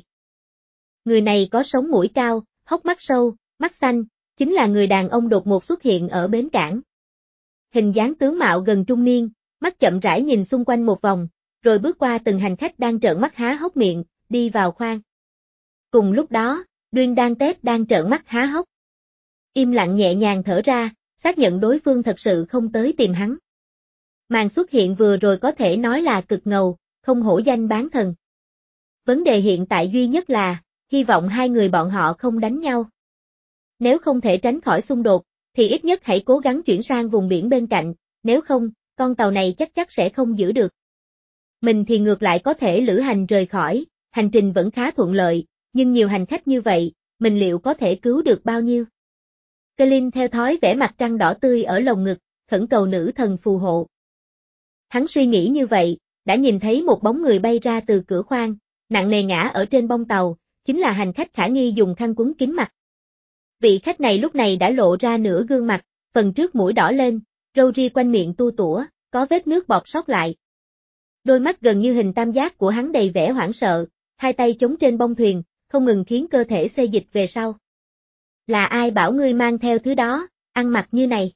Người này có sống mũi cao, hốc mắt sâu, mắt xanh, chính là người đàn ông đột ngột xuất hiện ở bến cảng. Hình dáng tướng mạo gần trung niên, mắt chậm rãi nhìn xung quanh một vòng, rồi bước qua từng hành khách đang trợn mắt há hốc miệng, đi vào khoang. Cùng lúc đó, Duyên Đan Tép đang trợn mắt há hốc. Im lặng nhẹ nhàng thở ra, xác nhận đối phương thật sự không tới tìm hắn. Màn xuất hiện vừa rồi có thể nói là cực ngầu, không hổ danh bán thần. Vấn đề hiện tại duy nhất là, hy vọng hai người bọn họ không đánh nhau. Nếu không thể tránh khỏi xung đột, thì ít nhất hãy cố gắng chuyển sang vùng biển bên cạnh, nếu không, con tàu này chắc chắc sẽ không giữ được. Mình thì ngược lại có thể lữ hành rời khỏi, hành trình vẫn khá thuận lợi, nhưng nhiều hành khách như vậy, mình liệu có thể cứu được bao nhiêu? Colin theo thói vẽ mặt trăng đỏ tươi ở lồng ngực, khẩn cầu nữ thần phù hộ. Hắn suy nghĩ như vậy, đã nhìn thấy một bóng người bay ra từ cửa khoang, nặng nề ngã ở trên bông tàu, chính là hành khách khả nghi dùng khăn quấn kín mặt. Vị khách này lúc này đã lộ ra nửa gương mặt, phần trước mũi đỏ lên, râu ria quanh miệng tua tủa, có vết nước bọt sót lại. Đôi mắt gần như hình tam giác của hắn đầy vẻ hoảng sợ, hai tay chống trên bông thuyền, không ngừng khiến cơ thể xê dịch về sau. Là ai bảo ngươi mang theo thứ đó, ăn mặc như này?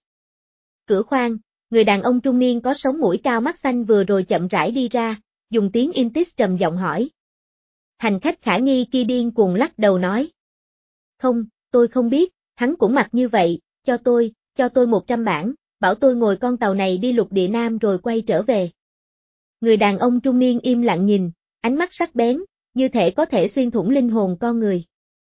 Cửa khoang, người đàn ông trung niên có sống mũi cao mắt xanh vừa rồi chậm rãi đi ra, dùng tiếng Intis trầm giọng hỏi. Hành khách khả nghi kia điên cuồng lắc đầu nói. Không, tôi không biết, hắn cũng mặc như vậy, cho tôi, cho tôi một trăm bảng, bảo tôi ngồi con tàu này đi lục địa Nam rồi quay trở về. Người đàn ông trung niên im lặng nhìn, ánh mắt sắc bén, như thể có thể xuyên thủng linh hồn con người.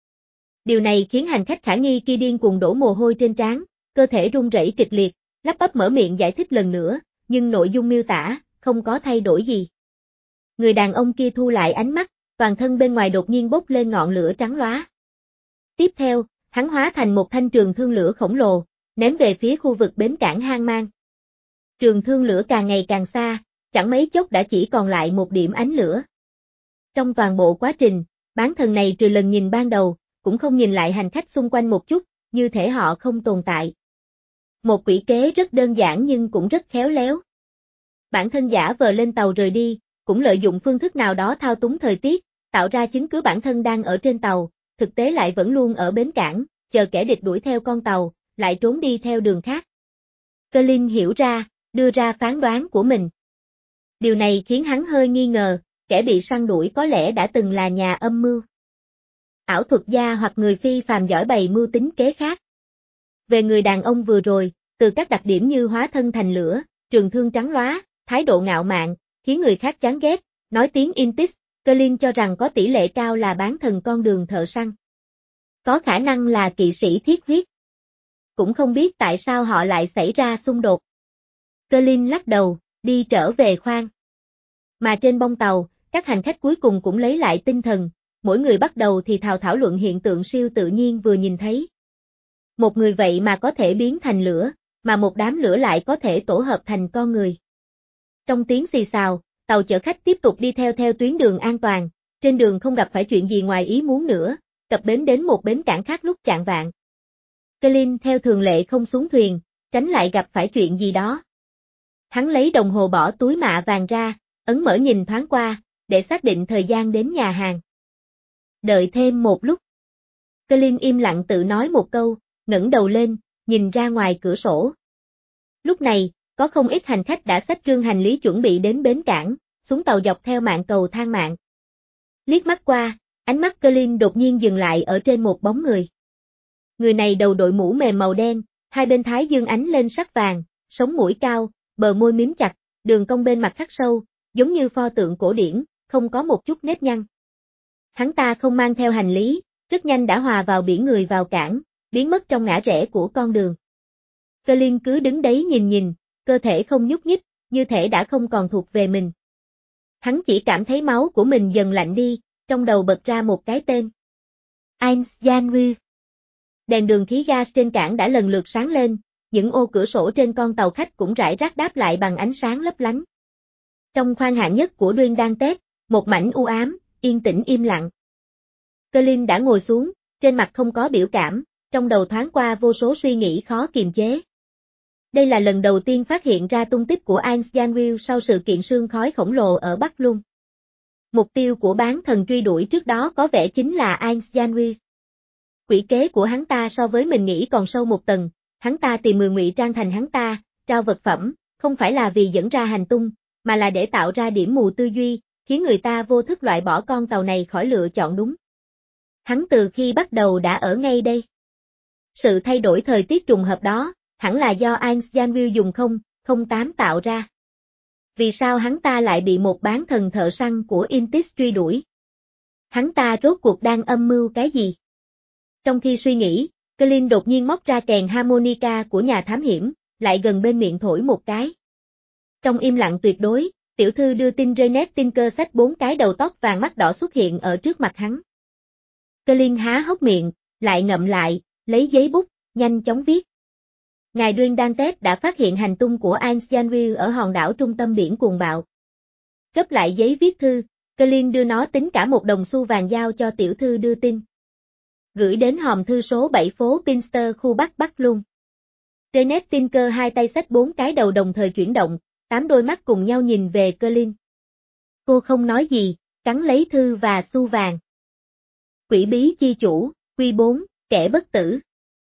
Điều này khiến hành khách khả nghi kia điên cuồng đổ mồ hôi trên trán, cơ thể run rẩy kịch liệt, lắp bắp mở miệng giải thích lần nữa, nhưng nội dung miêu tả, không có thay đổi gì. Người đàn ông kia thu lại ánh mắt, toàn thân bên ngoài đột nhiên bốc lên ngọn lửa trắng lóa. Tiếp theo, hắn hóa thành một thanh trường thương lửa khổng lồ, ném về phía khu vực bến cảng Hang Mang. Trường thương lửa càng ngày càng xa, chẳng mấy chốc đã chỉ còn lại một điểm ánh lửa. Trong toàn bộ quá trình, bán thần này trừ lần nhìn ban đầu, cũng không nhìn lại hành khách xung quanh một chút, như thể họ không tồn tại. Một quỷ kế rất đơn giản nhưng cũng rất khéo léo. Bản thân giả vờ lên tàu rời đi, cũng lợi dụng phương thức nào đó thao túng thời tiết, tạo ra chứng cứ bản thân đang ở trên tàu, thực tế lại vẫn luôn ở bến cảng, chờ kẻ địch đuổi theo con tàu, lại trốn đi theo đường khác. Colin hiểu ra, đưa ra phán đoán của mình. Điều này khiến hắn hơi nghi ngờ, kẻ bị săn đuổi có lẽ đã từng là nhà âm mưu. Ảo thuật gia hoặc người phi phàm giỏi bày mưu tính kế khác. Về người đàn ông vừa rồi, từ các đặc điểm như hóa thân thành lửa, trường thương trắng lóa, thái độ ngạo mạn, khiến người khác chán ghét, nói tiếng Intis, Colin cho rằng có tỷ lệ cao là bán thần con đường thợ săn. Có khả năng là kỵ sĩ thiết huyết. Cũng không biết tại sao họ lại xảy ra xung đột. Colin lắc đầu, đi trở về khoang. Mà trên bông tàu, các hành khách cuối cùng cũng lấy lại tinh thần, mỗi người bắt đầu thì thào thảo luận hiện tượng siêu tự nhiên vừa nhìn thấy. Một người vậy mà có thể biến thành lửa, mà một đám lửa lại có thể tổ hợp thành con người. Trong tiếng xì xào, tàu chở khách tiếp tục đi theo theo tuyến đường an toàn, trên đường không gặp phải chuyện gì ngoài ý muốn nữa, cập bến đến một bến cảng khác lúc chạng vạng. Colin theo thường lệ không xuống thuyền, tránh lại gặp phải chuyện gì đó. Hắn lấy đồng hồ bỏ túi mạ vàng ra, ấn mở nhìn thoáng qua, để xác định thời gian đến nhà hàng. Đợi thêm một lúc. Colin im lặng tự nói một câu, ngẩng đầu lên, nhìn ra ngoài cửa sổ. Lúc này, có không ít hành khách đã xách rương hành lý chuẩn bị đến bến cảng, xuống tàu dọc theo mạn cầu thang mạng. Liếc mắt qua, ánh mắt Colin đột nhiên dừng lại ở trên một bóng người. Người này đầu đội mũ mềm màu đen, hai bên thái dương ánh lên sắc vàng, sống mũi cao, bờ môi mím chặt, đường cong bên mặt khắc sâu, giống như pho tượng cổ điển, không có một chút nếp nhăn. Hắn ta không mang theo hành lý, rất nhanh đã hòa vào biển người vào cảng, biến mất trong ngã rẽ của con đường. Colin cứ đứng đấy nhìn nhìn, cơ thể không nhúc nhích, như thể đã không còn thuộc về mình. Hắn chỉ cảm thấy máu của mình dần lạnh đi, trong đầu bật ra một cái tên. Ains Janwy. Đèn đường khí gas trên cảng đã lần lượt sáng lên, những ô cửa sổ trên con tàu khách cũng rải rác đáp lại bằng ánh sáng lấp lánh. Trong khoang hạng nhất của Duyên Đan Tết, một mảnh u ám, yên tĩnh im lặng. Colin đã ngồi xuống, trên mặt không có biểu cảm, trong đầu thoáng qua vô số suy nghĩ khó kiềm chế. Đây là lần đầu tiên phát hiện ra tung tích của Ains Janwy sau sự kiện sương khói khổng lồ ở Bắc Lung. Mục tiêu của bán thần truy đuổi trước đó có vẻ chính là Ains Janwy. Quỷ kế của hắn ta so với mình nghĩ còn sâu một tầng, hắn ta tìm người ngụy trang thành hắn ta, trao vật phẩm, không phải là vì dẫn ra hành tung, mà là để tạo ra điểm mù tư duy, khiến người ta vô thức loại bỏ con tàu này khỏi lựa chọn đúng. Hắn từ khi bắt đầu đã ở ngay đây. Sự thay đổi thời tiết trùng hợp đó, hẳn là do Ains Janwy dùng không, không tám tạo ra. Vì sao hắn ta lại bị một bán thần thợ săn của Intis truy đuổi? Hắn ta rốt cuộc đang âm mưu cái gì? Trong khi suy nghĩ, Colin đột nhiên móc ra kèn harmonica của nhà thám hiểm, lại gần bên miệng thổi một cái. Trong im lặng tuyệt đối, tiểu thư đưa tin Janet Tinker xách bốn cái đầu tóc vàng mắt đỏ xuất hiện ở trước mặt hắn. Colin há hốc miệng, lại ngậm lại, lấy giấy bút, nhanh chóng viết. Ngài Duyên Đan Tết đã phát hiện hành tung của Ains Janwy ở hòn đảo trung tâm biển cuồng bạo. Gấp lại giấy viết thư, Colin đưa nó tính cả một đồng xu vàng giao cho tiểu thư đưa tin. Gửi đến hòm thư số bảy phố Pinster khu Bắc Bắc Lung. Janet Tinker hai tay xách bốn cái đầu đồng thời chuyển động, tám đôi mắt cùng nhau nhìn về Colin. Cô không nói gì, cắn lấy thư và xu vàng. Quỷ bí chi chủ, quy bốn, kẻ bất tử.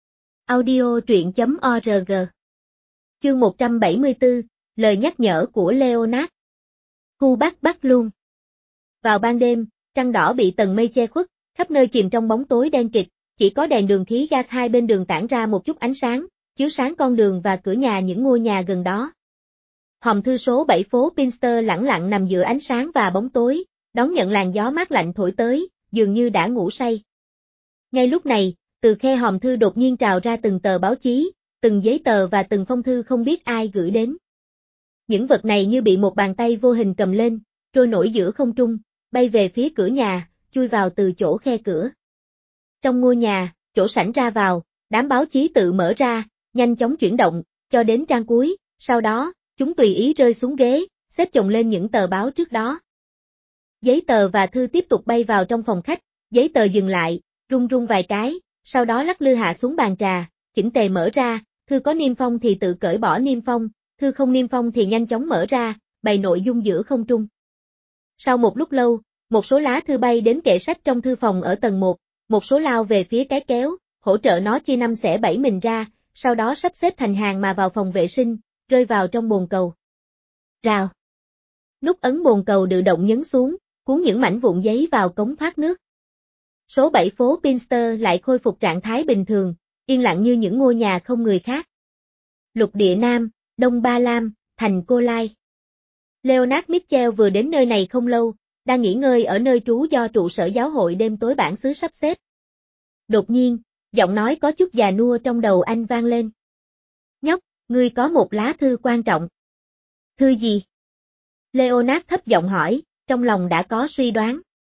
Audio truyện chấm org. Chương một trăm bảy mươi tư, lời nhắc nhở của Leonard. Khu Bắc Bắc Lung. Vào ban đêm, trăng đỏ bị tầng mây che khuất, khắp nơi chìm trong bóng tối đen kịt, chỉ có đèn đường khí gas hai bên đường tản ra một chút ánh sáng, chiếu sáng con đường và cửa nhà những ngôi nhà gần đó. Hòm thư số bảy phố Pinster lẳng lặng nằm giữa ánh sáng và bóng tối, đón nhận làn gió mát lạnh thổi tới, dường như đã ngủ say. Ngay lúc này, từ khe hòm thư đột nhiên trào ra từng tờ báo chí, từng giấy tờ và từng phong thư không biết ai gửi đến. Những vật này như bị một bàn tay vô hình cầm lên, trôi nổi giữa không trung, bay về phía cửa nhà, chui vào từ chỗ khe cửa. Trong ngôi nhà, chỗ sảnh ra vào, đám báo chí tự mở ra, nhanh chóng chuyển động, cho đến trang cuối, sau đó, chúng tùy ý rơi xuống ghế, xếp chồng lên những tờ báo trước đó. Giấy tờ và thư tiếp tục bay vào trong phòng khách, giấy tờ dừng lại, rung rung vài cái, sau đó lắc lư hạ xuống bàn trà, chỉnh tề mở ra, thư có niêm phong thì tự cởi bỏ niêm phong, thư không niêm phong thì nhanh chóng mở ra, bày nội dung giữa không trung. Sau một lúc lâu, một số lá thư bay đến kệ sách trong thư phòng ở tầng một, một số lao về phía cái kéo, hỗ trợ nó chia năm xẻ bảy mình ra, sau đó sắp xếp thành hàng mà vào phòng vệ sinh, rơi vào trong bồn cầu. Rào. Nút ấn bồn cầu tự động nhấn xuống, cuốn những mảnh vụn giấy vào cống thoát nước. Số bảy phố Pinster lại khôi phục trạng thái bình thường, yên lặng như những ngôi nhà không người khác. Lục địa Nam, Đông Ba Lam, thành Cô Lai. Leonard Mitchell vừa đến nơi này không lâu, đang nghỉ ngơi ở nơi trú do trụ sở giáo hội đêm tối bản xứ sắp xếp. Đột nhiên, giọng nói có chút già nua trong đầu anh vang lên. Nhóc, ngươi có một lá thư quan trọng. Thư gì? Leonard thấp giọng hỏi, trong lòng đã có suy đoán.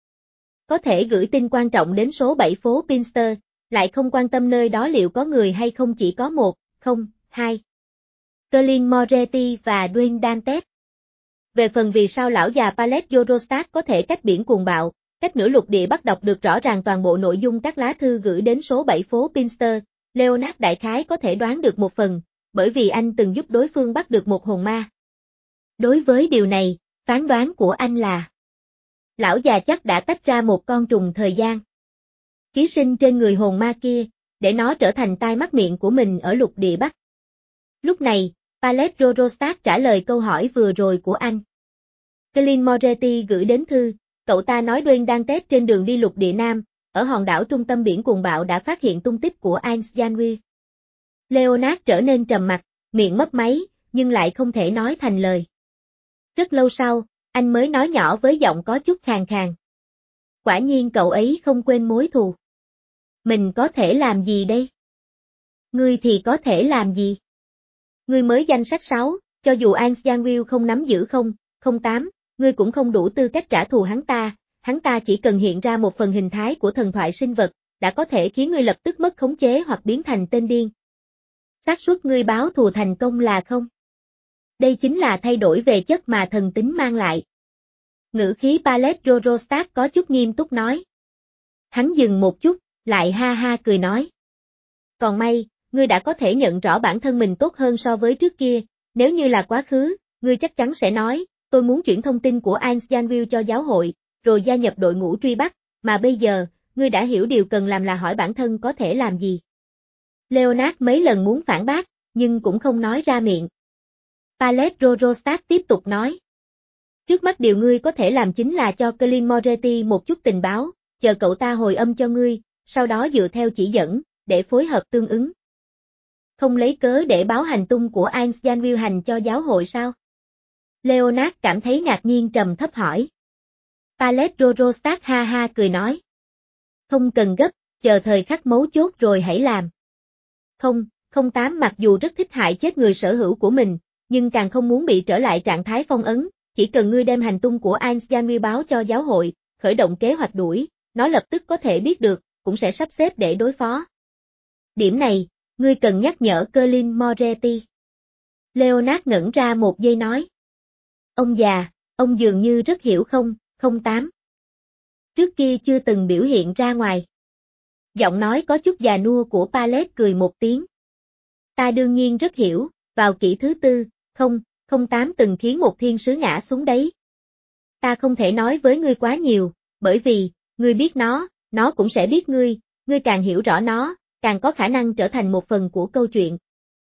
Có thể gửi tin quan trọng đến số bảy phố Pinster, lại không quan tâm nơi đó liệu có người hay không, chỉ có một, không, hai. Colin Moretti và Dwayne Dantes. Về phần vì sao lão già Pallet Eurostat có thể cách biển cuồng bạo, cách nửa lục địa bắt đọc được rõ ràng toàn bộ nội dung các lá thư gửi đến số bảy phố Pinster, Leonard đại khái có thể đoán được một phần, bởi vì anh từng giúp đối phương bắt được một hồn ma. Đối với điều này, phán đoán của anh là lão già chắc đã tách ra một con trùng thời gian, ký sinh trên người hồn ma kia, để nó trở thành tai mắt miệng của mình ở lục địa Bắc. Lúc này, Pallet Eurostat trả lời câu hỏi vừa rồi của anh. Colin Moretti gửi đến thư, cậu ta nói Dwayne đang test trên đường đi lục địa Nam, ở hòn đảo trung tâm biển cuồng bạo đã phát hiện tung tích của Ainz Janwy. Leonard trở nên trầm mặc, miệng mấp máy, nhưng lại không thể nói thành lời. Rất lâu sau, anh mới nói nhỏ với giọng có chút khàn khàn. Quả nhiên cậu ấy không quên mối thù. Mình có thể làm gì đây? Ngươi thì có thể làm gì? Ngươi mới danh sách sáu, cho dù Ainz Janwy không nắm giữ không, không tám, ngươi cũng không đủ tư cách trả thù hắn ta, hắn ta chỉ cần hiện ra một phần hình thái của thần thoại sinh vật, đã có thể khiến ngươi lập tức mất khống chế hoặc biến thành tên điên. Xác suất ngươi báo thù thành công là không. Đây chính là thay đổi về chất mà thần tính mang lại. Ngữ khí Pallet Rorostat có chút nghiêm túc nói. Hắn dừng một chút, lại ha ha cười nói. Còn may, ngươi đã có thể nhận rõ bản thân mình tốt hơn so với trước kia, nếu như là quá khứ, ngươi chắc chắn sẽ nói, tôi muốn chuyển thông tin của Ainz Janwy cho giáo hội, rồi gia nhập đội ngũ truy bắt, mà bây giờ, ngươi đã hiểu điều cần làm là hỏi bản thân có thể làm gì. Leonard mấy lần muốn phản bác, nhưng cũng không nói ra miệng. Pallet Rorostat tiếp tục nói. Trước mắt điều ngươi có thể làm chính là cho Colin Moretti một chút tình báo, chờ cậu ta hồi âm cho ngươi, sau đó dựa theo chỉ dẫn, để phối hợp tương ứng. Không lấy cớ để báo hành tung của Ainz Janwy hành cho giáo hội sao? Leonard cảm thấy ngạc nhiên trầm thấp hỏi. Pallet Rorostat ha ha cười nói. Không cần gấp, chờ thời khắc mấu chốt rồi hãy làm. Không, không tám mặc dù rất thích hại chết người sở hữu của mình, nhưng càng không muốn bị trở lại trạng thái phong ấn, chỉ cần ngươi đem hành tung của Ainz Janwy báo cho giáo hội, khởi động kế hoạch đuổi, nó lập tức có thể biết được, cũng sẽ sắp xếp để đối phó. Điểm này, ngươi cần nhắc nhở Colin Moretti. Leonard ngẩn ra một giây nói. Ông già, ông dường như rất hiểu không, không tám. Trước kia chưa từng biểu hiện ra ngoài. Giọng nói có chút già nua của Pallet cười một tiếng. Ta đương nhiên rất hiểu, vào kỷ thứ tư, không, không tám từng khiến một thiên sứ ngã xuống đấy. Ta không thể nói với ngươi quá nhiều, bởi vì, ngươi biết nó, nó cũng sẽ biết ngươi, ngươi càng hiểu rõ nó, càng có khả năng trở thành một phần của câu chuyện.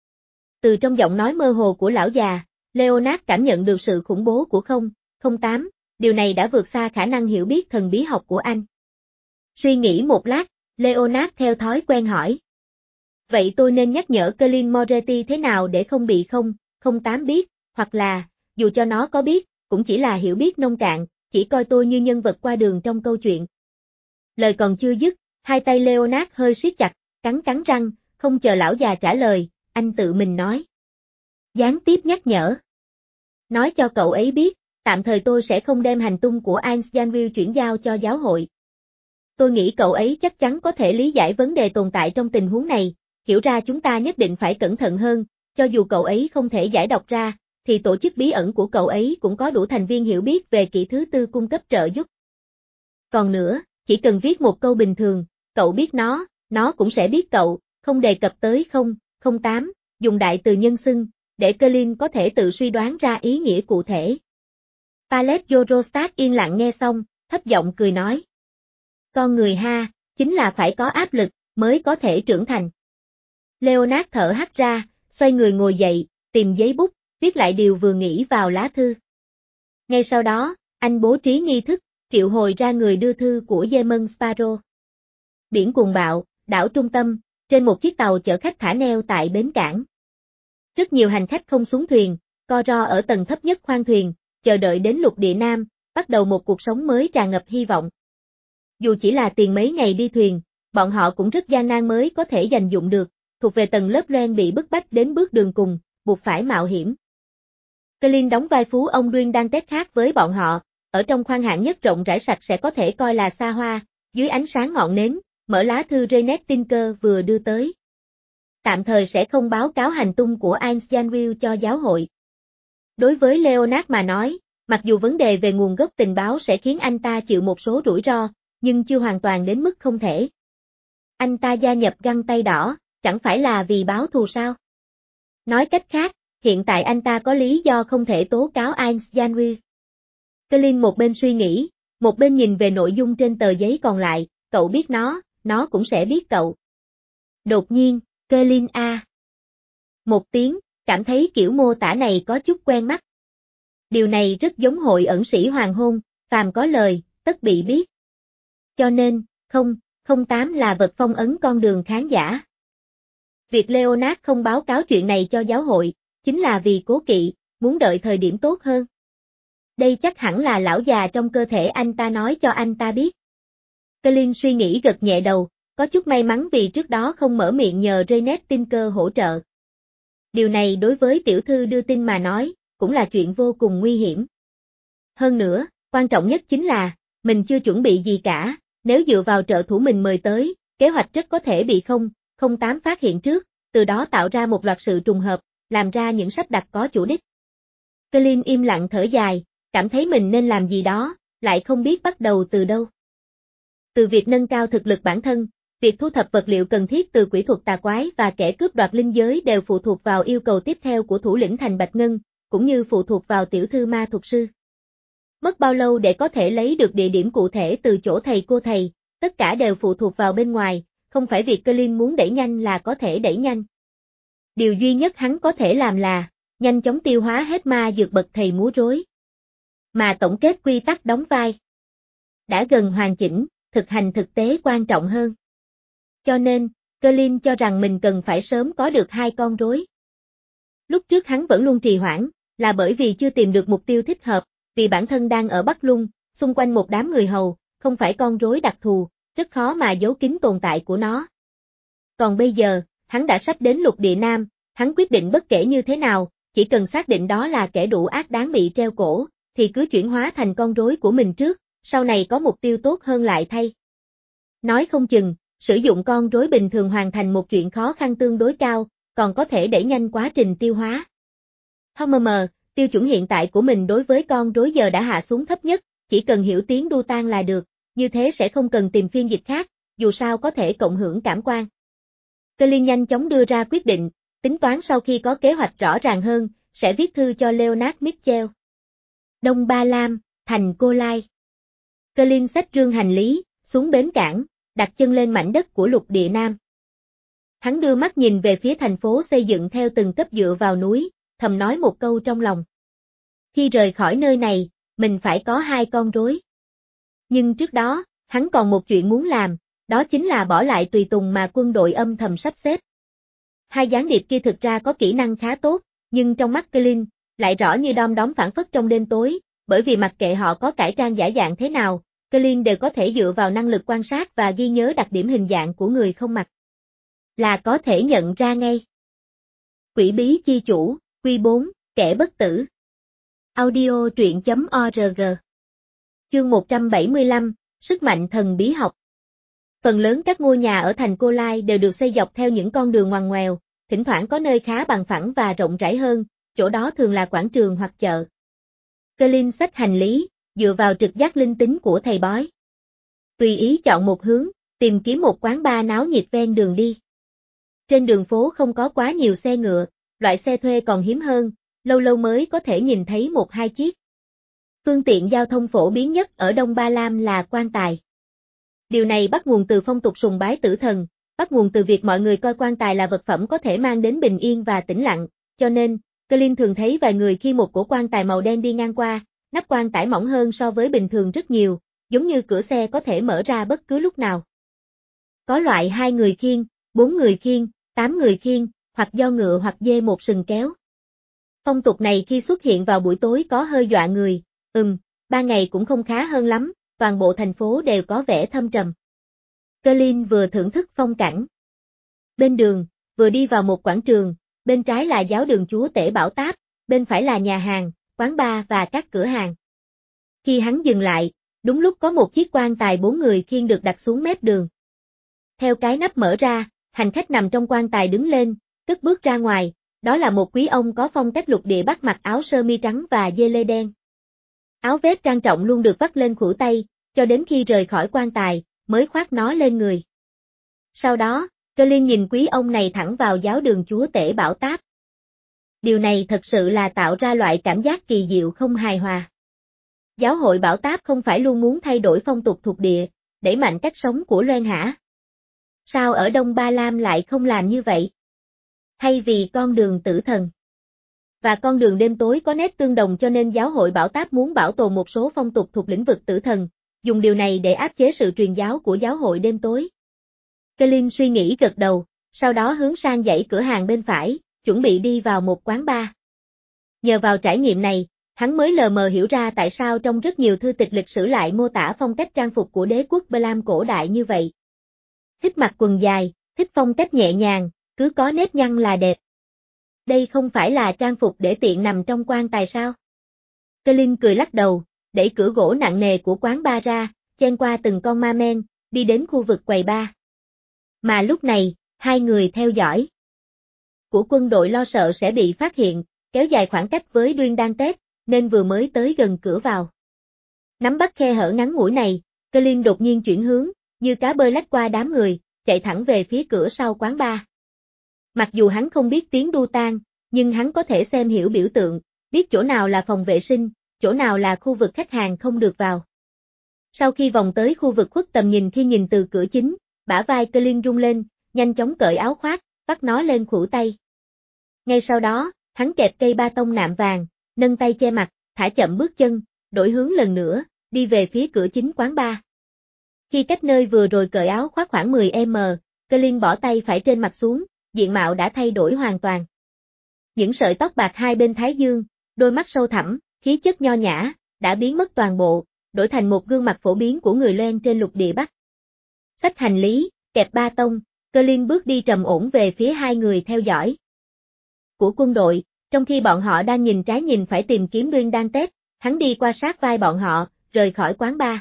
Từ trong giọng nói mơ hồ của lão già, Leonard cảm nhận được sự khủng bố của không, không tám, điều này đã vượt xa khả năng hiểu biết thần bí học của anh. Suy nghĩ một lát, Leonard theo thói quen hỏi. Vậy tôi nên nhắc nhở Colin Moretti thế nào để không bị không, không tám biết, hoặc là, dù cho nó có biết, cũng chỉ là hiểu biết nông cạn, chỉ coi tôi như nhân vật qua đường trong câu chuyện. Lời còn chưa dứt, hai tay Leonard hơi siết chặt, cắn cắn răng, không chờ lão già trả lời, anh tự mình nói. Gián tiếp nhắc nhở. Nói cho cậu ấy biết, tạm thời tôi sẽ không đem hành tung của Ainz Janwy chuyển giao cho giáo hội. Tôi nghĩ cậu ấy chắc chắn có thể lý giải vấn đề tồn tại trong tình huống này, hiểu ra chúng ta nhất định phải cẩn thận hơn, cho dù cậu ấy không thể giải đọc ra, thì tổ chức bí ẩn của cậu ấy cũng có đủ thành viên hiểu biết về kỷ thứ tư cung cấp trợ giúp. Còn nữa, chỉ cần viết một câu bình thường, cậu biết nó, nó cũng sẽ biết cậu, không đề cập tới không, không tám, dùng đại từ nhân xưng, để Colin có thể tự suy đoán ra ý nghĩa cụ thể. Pallet Rorostat yên lặng nghe xong, thấp giọng cười nói. Con người ha, chính là phải có áp lực, mới có thể trưởng thành. Leonard thở hắt ra, xoay người ngồi dậy, tìm giấy bút, viết lại điều vừa nghĩ vào lá thư. Ngay sau đó, anh bố trí nghi thức, triệu hồi ra người đưa thư của Yemen Sparrow. Biển cuồng bạo, đảo trung tâm, trên một chiếc tàu chở khách thả neo tại bến cảng. Rất nhiều hành khách không xuống thuyền, co ro ở tầng thấp nhất khoang thuyền, chờ đợi đến lục địa Nam, bắt đầu một cuộc sống mới tràn ngập hy vọng. Dù chỉ là tiền mấy ngày đi thuyền, bọn họ cũng rất gian nan mới có thể dành dụng được, thuộc về tầng lớp loen bị bức bách đến bước đường cùng, buộc phải mạo hiểm. Colin đóng vai phú ông Dwayne đang tét khác với bọn họ, ở trong khoang hạng nhất rộng rãi sạch sẽ có thể coi là xa hoa, dưới ánh sáng ngọn nến, mở lá thư Rennet Tinker vừa đưa tới. Tạm thời sẽ không báo cáo hành tung của Ainz Janwy cho giáo hội. Đối với Leonard mà nói, mặc dù vấn đề về nguồn gốc tình báo sẽ khiến anh ta chịu một số rủi ro, nhưng chưa hoàn toàn đến mức không thể. Anh ta gia nhập găng tay đỏ, chẳng phải là vì báo thù sao? Nói cách khác, hiện tại anh ta có lý do không thể tố cáo Ainz Janwy. Colin một bên suy nghĩ, một bên nhìn về nội dung trên tờ giấy còn lại, cậu biết nó, nó cũng sẽ biết cậu. Đột nhiên, Colin a. Một tiếng, cảm thấy kiểu mô tả này có chút quen mắt. Điều này rất giống hội ẩn sĩ hoàng hôn, phàm có lời, tất bị biết. Cho nên, không, không tám là vật phong ấn con đường khán giả. Việc Leonard không báo cáo chuyện này cho giáo hội, chính là vì cố kỵ, muốn đợi thời điểm tốt hơn. Đây chắc hẳn là lão già trong cơ thể anh ta nói cho anh ta biết. Colin suy nghĩ gật nhẹ đầu, có chút may mắn vì trước đó không mở miệng nhờ Janet Tinker hỗ trợ. Điều này đối với tiểu thư đưa tin mà nói, cũng là chuyện vô cùng nguy hiểm. Hơn nữa, quan trọng nhất chính là, mình chưa chuẩn bị gì cả, nếu dựa vào trợ thủ mình mời tới, kế hoạch rất có thể bị không, không tám phát hiện trước, từ đó tạo ra một loạt sự trùng hợp, làm ra những sắp đặt có chủ đích. Colin im lặng thở dài, cảm thấy mình nên làm gì đó, lại không biết bắt đầu từ đâu. Từ việc nâng cao thực lực bản thân, việc thu thập vật liệu cần thiết từ quỷ thuật tà quái và kẻ cướp đoạt linh giới đều phụ thuộc vào yêu cầu tiếp theo của thủ lĩnh thành Bạch Ngân, cũng như phụ thuộc vào tiểu thư ma thuật sư. Mất bao lâu để có thể lấy được địa điểm cụ thể từ chỗ thầy cô thầy, tất cả đều phụ thuộc vào bên ngoài, không phải việc Colin muốn đẩy nhanh là có thể đẩy nhanh. Điều duy nhất hắn có thể làm là, nhanh chóng tiêu hóa hết ma dược bậc thầy múa rối. Mà tổng kết quy tắc đóng vai. Đã gần hoàn chỉnh, thực hành thực tế quan trọng hơn. Cho nên, Colin cho rằng mình cần phải sớm có được hai con rối. Lúc trước hắn vẫn luôn trì hoãn, là bởi vì chưa tìm được mục tiêu thích hợp, vì bản thân đang ở Bắc Lung, xung quanh một đám người hầu, không phải con rối đặc thù, rất khó mà giấu kín tồn tại của nó. Còn bây giờ, hắn đã sắp đến Lục Địa Nam, hắn quyết định bất kể như thế nào, chỉ cần xác định đó là kẻ đủ ác đáng bị treo cổ, thì cứ chuyển hóa thành con rối của mình trước, sau này có mục tiêu tốt hơn lại thay. Nói không chừng, sử dụng con rối bình thường hoàn thành một chuyện khó khăn tương đối cao, còn có thể đẩy nhanh quá trình tiêu hóa. Homer, tiêu chuẩn hiện tại của mình đối với con rối giờ đã hạ xuống thấp nhất, chỉ cần hiểu tiếng đu tan là được, như thế sẽ không cần tìm phiên dịch khác, dù sao có thể cộng hưởng cảm quan. Colin nhanh chóng đưa ra quyết định, tính toán sau khi có kế hoạch rõ ràng hơn, sẽ viết thư cho Leonard Mitchell. Đông Ba Lam, thành Cô Lai. Colin xách rương hành lý, xuống bến cảng, đặt chân lên mảnh đất của Lục Địa Nam. Hắn đưa mắt nhìn về phía thành phố xây dựng theo từng cấp dựa vào núi, thầm nói một câu trong lòng. Khi rời khỏi nơi này, mình phải có hai con rối. Nhưng trước đó, hắn còn một chuyện muốn làm, đó chính là bỏ lại tùy tùng mà quân đội âm thầm sắp xếp. Hai gián điệp kia thực ra có kỹ năng khá tốt, nhưng trong mắt Colin, lại rõ như đom đóm phảng phất trong đêm tối, bởi vì mặc kệ họ có cải trang giả dạng thế nào, Colin đều có thể dựa vào năng lực quan sát và ghi nhớ đặc điểm hình dạng của người không mặt. Là có thể nhận ra ngay. Quỷ bí chi chủ, Quy bốn, kẻ bất tử. Audio truyện chấm org. Chương một trăm bảy mươi lăm, sức mạnh thần bí học. Phần lớn các ngôi nhà ở thành Cô Lai đều được xây dọc theo những con đường ngoằn ngoèo, thỉnh thoảng có nơi khá bằng phẳng và rộng rãi hơn, chỗ đó thường là quảng trường hoặc chợ. Colin xách hành lý, dựa vào trực giác linh tính của thầy bói. Tùy ý chọn một hướng, tìm kiếm một quán bar náo nhiệt ven đường đi. Trên đường phố không có quá nhiều xe ngựa, loại xe thuê còn hiếm hơn, lâu lâu mới có thể nhìn thấy một hai chiếc. Phương tiện giao thông phổ biến nhất ở Đông Ba Lam là quan tài. Điều này bắt nguồn từ phong tục sùng bái tử thần, bắt nguồn từ việc mọi người coi quan tài là vật phẩm có thể mang đến bình yên và tĩnh lặng, cho nên, Colin thường thấy vài người khi một cổ quan tài màu đen đi ngang qua, nắp quan tài mỏng hơn so với bình thường rất nhiều, giống như cửa xe có thể mở ra bất cứ lúc nào. Có loại hai người khiêng, bốn người khiêng, tám người khiêng, hoặc do ngựa hoặc dê một sừng kéo. Phong tục này khi xuất hiện vào buổi tối có hơi dọa người, ừm, ban ngày cũng không khá hơn lắm, toàn bộ thành phố đều có vẻ thâm trầm. Colin vừa thưởng thức phong cảnh. Bên đường, vừa đi vào một quảng trường, bên trái là giáo đường Chúa Tể Bảo Táp, bên phải là nhà hàng, quán bar và các cửa hàng. Khi hắn dừng lại, đúng lúc có một chiếc quan tài bốn người khiêng được đặt xuống mép đường. Theo cái nắp mở ra, hành khách nằm trong quan tài đứng lên, cất bước ra ngoài, đó là một quý ông có phong cách lục địa Bắc mặc áo sơ mi trắng và dê lê đen. Áo vest trang trọng luôn được vắt lên khuỷu tay, cho đến khi rời khỏi quan tài, mới khoác nó lên người. Sau đó, Colin nhìn quý ông này thẳng vào giáo đường Chúa Tể Bảo Táp. Điều này thật sự là tạo ra loại cảm giác kỳ diệu không hài hòa. Giáo hội Bảo Táp không phải luôn muốn thay đổi phong tục thuộc địa, đẩy mạnh cách sống của Loan hả? Sao ở Đông Ba Lam lại không làm như vậy? Hay vì con đường tử thần và con đường đêm tối có nét tương đồng cho nên giáo hội Bảo Táp muốn bảo tồn một số phong tục thuộc lĩnh vực tử thần, dùng điều này để áp chế sự truyền giáo của giáo hội đêm tối. Colin suy nghĩ gật đầu, sau đó hướng sang dãy cửa hàng bên phải, chuẩn bị đi vào một quán bar. Nhờ vào trải nghiệm này, hắn mới lờ mờ hiểu ra tại sao trong rất nhiều thư tịch lịch sử lại mô tả phong cách trang phục của đế quốc Blam cổ đại như vậy. Thích mặc quần dài, thích phong cách nhẹ nhàng, cứ có nếp nhăn là đẹp. Đây không phải là trang phục để tiện nằm trong quan tài sao? Colin cười lắc đầu, đẩy cửa gỗ nặng nề của quán bar ra, chen qua từng con ma men, đi đến khu vực quầy bar. Mà lúc này, hai người theo dõi của quân đội lo sợ sẽ bị phát hiện, kéo dài khoảng cách với Duyên Đan Tết, nên vừa mới tới gần cửa vào. Nắm bắt khe hở ngắn ngủi này, Colin đột nhiên chuyển hướng, như cá bơi lách qua đám người, chạy thẳng về phía cửa sau quán bar. Mặc dù hắn không biết tiếng đu tan, nhưng hắn có thể xem hiểu biểu tượng, biết chỗ nào là phòng vệ sinh, chỗ nào là khu vực khách hàng không được vào. Sau khi vòng tới khu vực khuất tầm nhìn khi nhìn từ cửa chính, bả vai Colin rung lên, nhanh chóng cởi áo khoác, bắt nó lên khuỷu tay. Ngay sau đó, hắn kẹp cây ba tông nạm vàng, nâng tay che mặt, thả chậm bước chân, đổi hướng lần nữa, đi về phía cửa chính quán bar. Khi cách nơi vừa rồi cởi áo khoác khoảng mười mét, Colin bỏ tay phải trên mặt xuống, diện mạo đã thay đổi hoàn toàn. Những sợi tóc bạc hai bên thái dương, đôi mắt sâu thẳm, khí chất nho nhã, đã biến mất toàn bộ, đổi thành một gương mặt phổ biến của người Loen trên lục địa Bắc. Xách hành lý, kẹp ba tông, Colin bước đi trầm ổn về phía hai người theo dõi của quân đội, trong khi bọn họ đang nhìn trái nhìn phải tìm kiếm Duyên Đan Tết, hắn đi qua sát vai bọn họ, rời khỏi quán bar.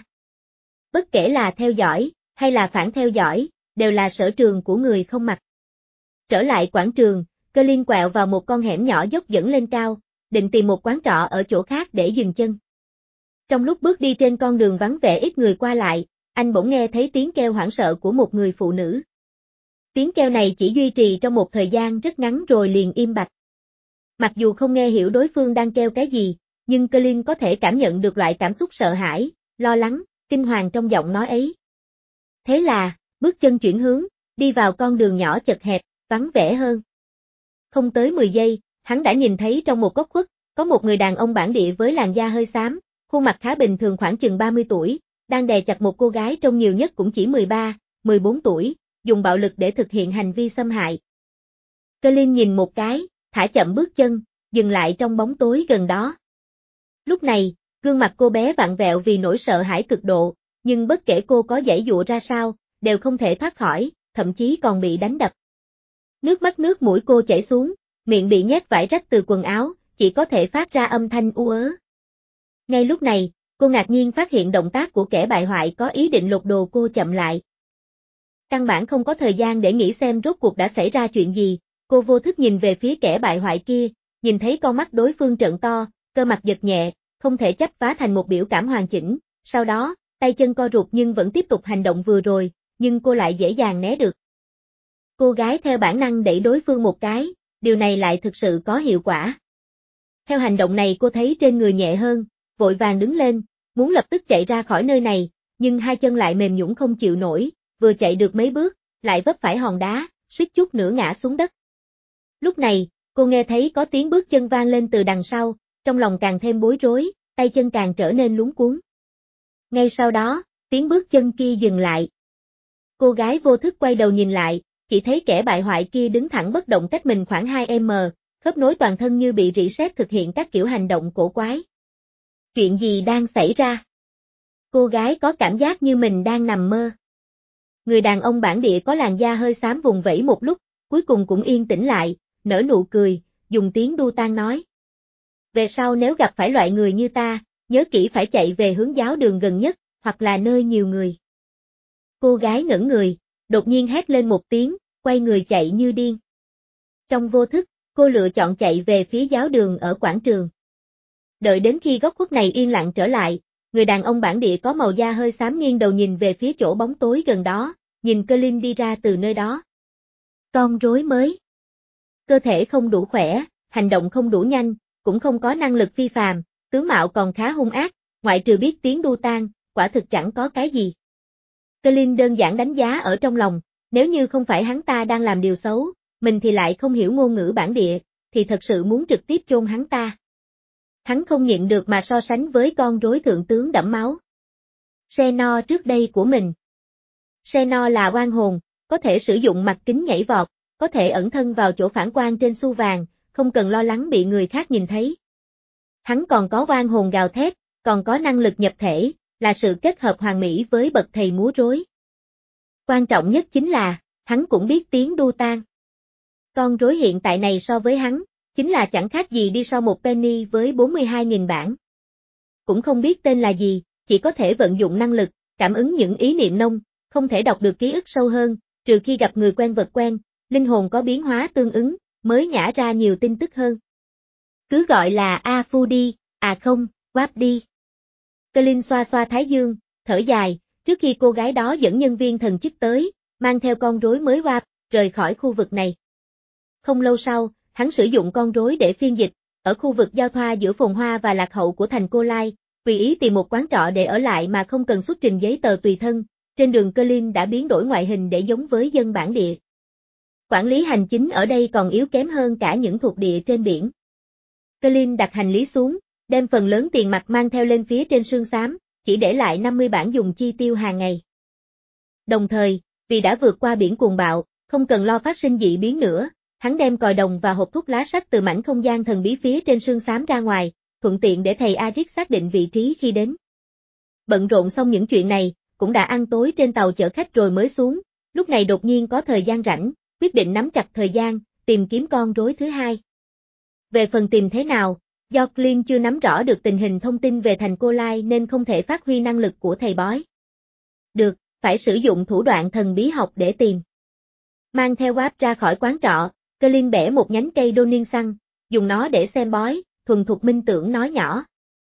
Bất kể là theo dõi, hay là phản theo dõi, đều là sở trường của người không mặc. Trở lại quảng trường, Colin quẹo vào một con hẻm nhỏ dốc dẫn lên cao, định tìm một quán trọ ở chỗ khác để dừng chân. Trong lúc bước đi trên con đường vắng vẻ ít người qua lại, anh bỗng nghe thấy tiếng kêu hoảng sợ của một người phụ nữ. Tiếng kêu này chỉ duy trì trong một thời gian rất ngắn rồi liền im bặt. Mặc dù không nghe hiểu đối phương đang kêu cái gì, nhưng Colin có thể cảm nhận được loại cảm xúc sợ hãi, lo lắng, kinh hoàng trong giọng nói ấy. Thế là, bước chân chuyển hướng, đi vào con đường nhỏ chật hẹp, vắng vẻ hơn. Không tới mười giây, hắn đã nhìn thấy trong một góc khuất, có một người đàn ông bản địa với làn da hơi xám, khuôn mặt khá bình thường khoảng chừng ba mươi tuổi, đang đè chặt một cô gái trông nhiều nhất cũng chỉ mười ba, mười bốn tuổi, dùng bạo lực để thực hiện hành vi xâm hại. Colin nhìn một cái, thả chậm bước chân, dừng lại trong bóng tối gần đó. Lúc này, gương mặt cô bé vặn vẹo vì nỗi sợ hãi cực độ, nhưng bất kể cô có giãy giụa ra sao, đều không thể thoát khỏi, thậm chí còn bị đánh đập. Nước mắt nước mũi cô chảy xuống, miệng bị nhét vải rách từ quần áo, chỉ có thể phát ra âm thanh u ớ. Ngay lúc này, cô ngạc nhiên phát hiện động tác của kẻ bại hoại có ý định lột đồ cô chậm lại. Căn bản không có thời gian để nghĩ xem rốt cuộc đã xảy ra chuyện gì, cô vô thức nhìn về phía kẻ bại hoại kia, nhìn thấy con mắt đối phương trợn to, cơ mặt giật nhẹ, không thể chấp vá thành một biểu cảm hoàn chỉnh, sau đó, tay chân co rụt nhưng vẫn tiếp tục hành động vừa rồi, nhưng cô lại dễ dàng né được. Cô gái theo bản năng đẩy đối phương một cái, điều này lại thực sự có hiệu quả. Theo hành động này cô thấy trên người nhẹ hơn, vội vàng đứng lên, muốn lập tức chạy ra khỏi nơi này, nhưng hai chân lại mềm nhũn không chịu nổi, vừa chạy được mấy bước, lại vấp phải hòn đá, suýt chút nữa ngã xuống đất. Lúc này, cô nghe thấy có tiếng bước chân vang lên từ đằng sau, trong lòng càng thêm bối rối, tay chân càng trở nên luống cuống. Ngay sau đó, tiếng bước chân kia dừng lại. Cô gái vô thức quay đầu nhìn lại, chỉ thấy kẻ bại hoại kia đứng thẳng bất động cách mình khoảng hai mét, khớp nối toàn thân như bị rỉ sét thực hiện các kiểu hành động cổ quái. Chuyện gì đang xảy ra? Cô gái có cảm giác như mình đang nằm mơ. Người đàn ông bản địa có làn da hơi xám vùng vẫy một lúc, cuối cùng cũng yên tĩnh lại, nở nụ cười, dùng tiếng đu tan nói. Về sau nếu gặp phải loại người như ta, nhớ kỹ phải chạy về hướng giáo đường gần nhất, hoặc là nơi nhiều người. Cô gái ngẩn người, đột nhiên hét lên một tiếng, quay người chạy như điên. Trong vô thức, cô lựa chọn chạy về phía giáo đường ở quảng trường. Đợi đến khi góc khuất này yên lặng trở lại, người đàn ông bản địa có màu da hơi xám nghiêng đầu nhìn về phía chỗ bóng tối gần đó, nhìn Colin đi ra từ nơi đó. Con rối mới. Cơ thể không đủ khỏe, hành động không đủ nhanh, cũng không có năng lực phi phàm, tướng mạo còn khá hung ác, ngoại trừ biết tiếng đu tan, quả thực chẳng có cái gì. Colin đơn giản đánh giá ở trong lòng, nếu như không phải hắn ta đang làm điều xấu, mình thì lại không hiểu ngôn ngữ bản địa, thì thật sự muốn trực tiếp chôn hắn ta. Hắn không nhịn được mà so sánh với con rối thượng tướng đẫm máu. Xeno trước đây của mình. Xeno là oan hồn, có thể sử dụng mặt kính nhảy vọt, có thể ẩn thân vào chỗ phản quang trên xu vàng, không cần lo lắng bị người khác nhìn thấy. Hắn còn có oan hồn gào thét, còn có năng lực nhập thể, là sự kết hợp hoàn mỹ với bậc thầy múa rối. Quan trọng nhất chính là, hắn cũng biết tiếng đu tan. Con rối hiện tại này so với hắn, chính là chẳng khác gì đi sau một penny với bốn mươi hai nghìn bản. Cũng không biết tên là gì, chỉ có thể vận dụng năng lực, cảm ứng những ý niệm nông, không thể đọc được ký ức sâu hơn, trừ khi gặp người quen vật quen, linh hồn có biến hóa tương ứng, mới nhả ra nhiều tin tức hơn. Cứ gọi là A Phu đi, à không, Wap đi. Colin xoa xoa thái dương, thở dài, trước khi cô gái đó dẫn nhân viên thần chức tới, mang theo con rối mới Wap, rời khỏi khu vực này. Không lâu sau, hắn sử dụng con rối để phiên dịch, ở khu vực giao thoa giữa phồn hoa và lạc hậu của thành Cô Lai, tùy ý tìm một quán trọ để ở lại mà không cần xuất trình giấy tờ tùy thân, trên đường Colin đã biến đổi ngoại hình để giống với dân bản địa. Quản lý hành chính ở đây còn yếu kém hơn cả những thuộc địa trên biển. Colin đặt hành lý xuống, đem phần lớn tiền mặt mang theo lên phía trên sương xám, chỉ để lại năm mươi bản dùng chi tiêu hàng ngày. Đồng thời, vì đã vượt qua biển cuồng bạo, không cần lo phát sinh dị biến nữa, hắn đem còi đồng và hộp thuốc lá sắt từ mảnh không gian thần bí phía trên sương xám ra ngoài, thuận tiện để thầy Arik xác định vị trí khi đến. Bận rộn xong những chuyện này, cũng đã ăn tối trên tàu chở khách rồi mới xuống, lúc này đột nhiên có thời gian rảnh, quyết định nắm chặt thời gian, tìm kiếm con rối thứ hai. Về phần tìm thế nào, do Clint chưa nắm rõ được tình hình thông tin về thành Cô Lai nên không thể phát huy năng lực của thầy bói. Được, phải sử dụng thủ đoạn thần bí học để tìm. Mang theo Wap ra khỏi quán trọ, Clint bẻ một nhánh cây đô niên xăng, dùng nó để xem bói, thuần thục minh tưởng nói nhỏ.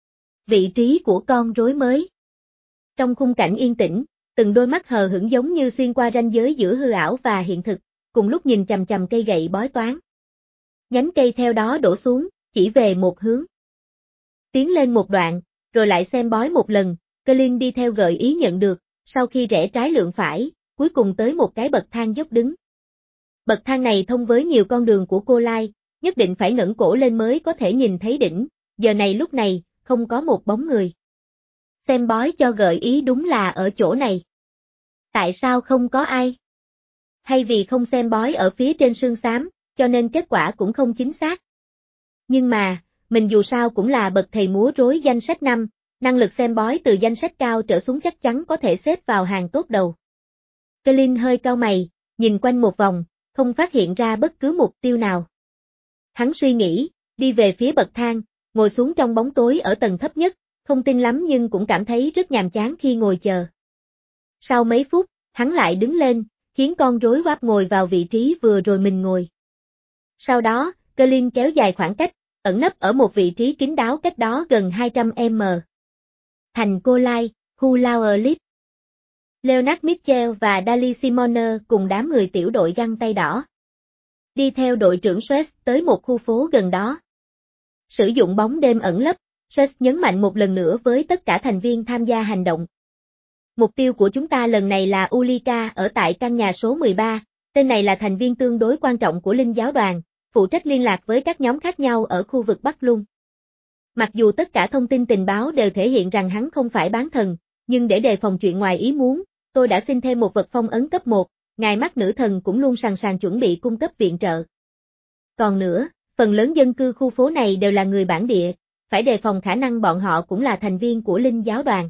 Vị trí của con rối mới. Trong khung cảnh yên tĩnh, từng đôi mắt hờ hững giống như xuyên qua ranh giới giữa hư ảo và hiện thực, cùng lúc nhìn chằm chằm cây gậy bói toán. Nhánh cây theo đó đổ xuống, chỉ về một hướng. Tiến lên một đoạn, rồi lại xem bói một lần, Clint đi theo gợi ý nhận được, sau khi rẽ trái lượn phải, cuối cùng tới một cái bậc thang dốc đứng. Bậc thang này thông với nhiều con đường của Cô Lai, nhất định phải ngẩng cổ lên mới có thể nhìn thấy đỉnh, giờ này lúc này, không có một bóng người. Xem bói cho gợi ý đúng là ở chỗ này. Tại sao không có ai? Hay vì không xem bói ở phía trên sương xám, cho nên kết quả cũng không chính xác. Nhưng mà, mình dù sao cũng là bậc thầy múa rối danh sách năm, năng lực xem bói từ danh sách cao trở xuống chắc chắn có thể xếp vào hàng tốt đầu. Clint hơi cau mày, nhìn quanh một vòng, không phát hiện ra bất cứ mục tiêu nào. Hắn suy nghĩ, đi về phía bậc thang, ngồi xuống trong bóng tối ở tầng thấp nhất, không tin lắm nhưng cũng cảm thấy rất nhàm chán khi ngồi chờ. Sau mấy phút, hắn lại đứng lên, khiến con rối Wap ngồi vào vị trí vừa rồi mình ngồi. Sau đó, Clint kéo dài khoảng cách, ẩn nấp ở một vị trí kín đáo cách đó gần hai trăm mét. Thành Cô Lai, khu Lower Lip. Leonard Mitchell và Dali Simoner cùng đám người tiểu đội găng tay đỏ. Đi theo đội trưởng Sweat tới một khu phố gần đó. Sử dụng bóng đêm ẩn lấp, Sweat nhấn mạnh một lần nữa với tất cả thành viên tham gia hành động. Mục tiêu của chúng ta lần này là Ulika ở tại căn nhà số mười ba, tên này là thành viên tương đối quan trọng của Linh giáo đoàn, phụ trách liên lạc với các nhóm khác nhau ở khu vực Bắc Lung. Mặc dù tất cả thông tin tình báo đều thể hiện rằng hắn không phải bán thần, nhưng để đề phòng chuyện ngoài ý muốn, tôi đã xin thêm một vật phong ấn cấp một, ngài mắt nữ thần cũng luôn sẵn sàng chuẩn bị cung cấp viện trợ. Còn nữa, phần lớn dân cư khu phố này đều là người bản địa, phải đề phòng khả năng bọn họ cũng là thành viên của Linh giáo đoàn.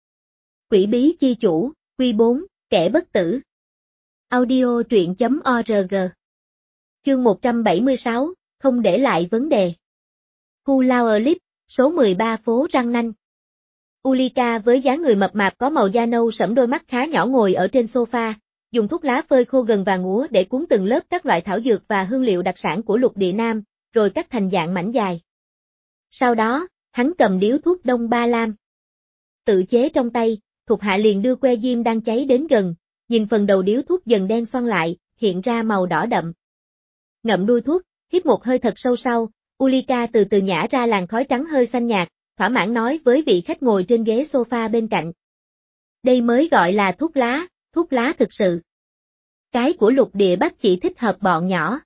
Quỷ bí chi chủ, Quy bốn, kẻ bất tử. Audio truyện chấm org. Chương một trăm bảy mươi sáu, không để lại vấn đề. Khu Lower Lip, số mười ba phố Răng Nanh. Ulika với dáng người mập mạp có màu da nâu sẫm, đôi mắt khá nhỏ, ngồi ở trên sofa, dùng thuốc lá phơi khô gần vàng úa để cuốn từng lớp các loại thảo dược và hương liệu đặc sản của lục địa Nam, rồi cắt thành dạng mảnh dài. Sau đó, hắn cầm điếu thuốc Đông Ba Lam. Tự chế trong tay, thuộc hạ liền đưa que diêm đang cháy đến gần, nhìn phần đầu điếu thuốc dần đen xoăn lại, hiện ra màu đỏ đậm. Ngậm đuôi thuốc, hít một hơi thật sâu sau, Ulika từ từ nhả ra làn khói trắng hơi xanh nhạt, thỏa mãn nói với vị khách ngồi trên ghế sofa bên cạnh. Đây mới gọi là thuốc lá, thuốc lá thực sự. Cái của lục địa Bắc chỉ thích hợp bọn nhỏ.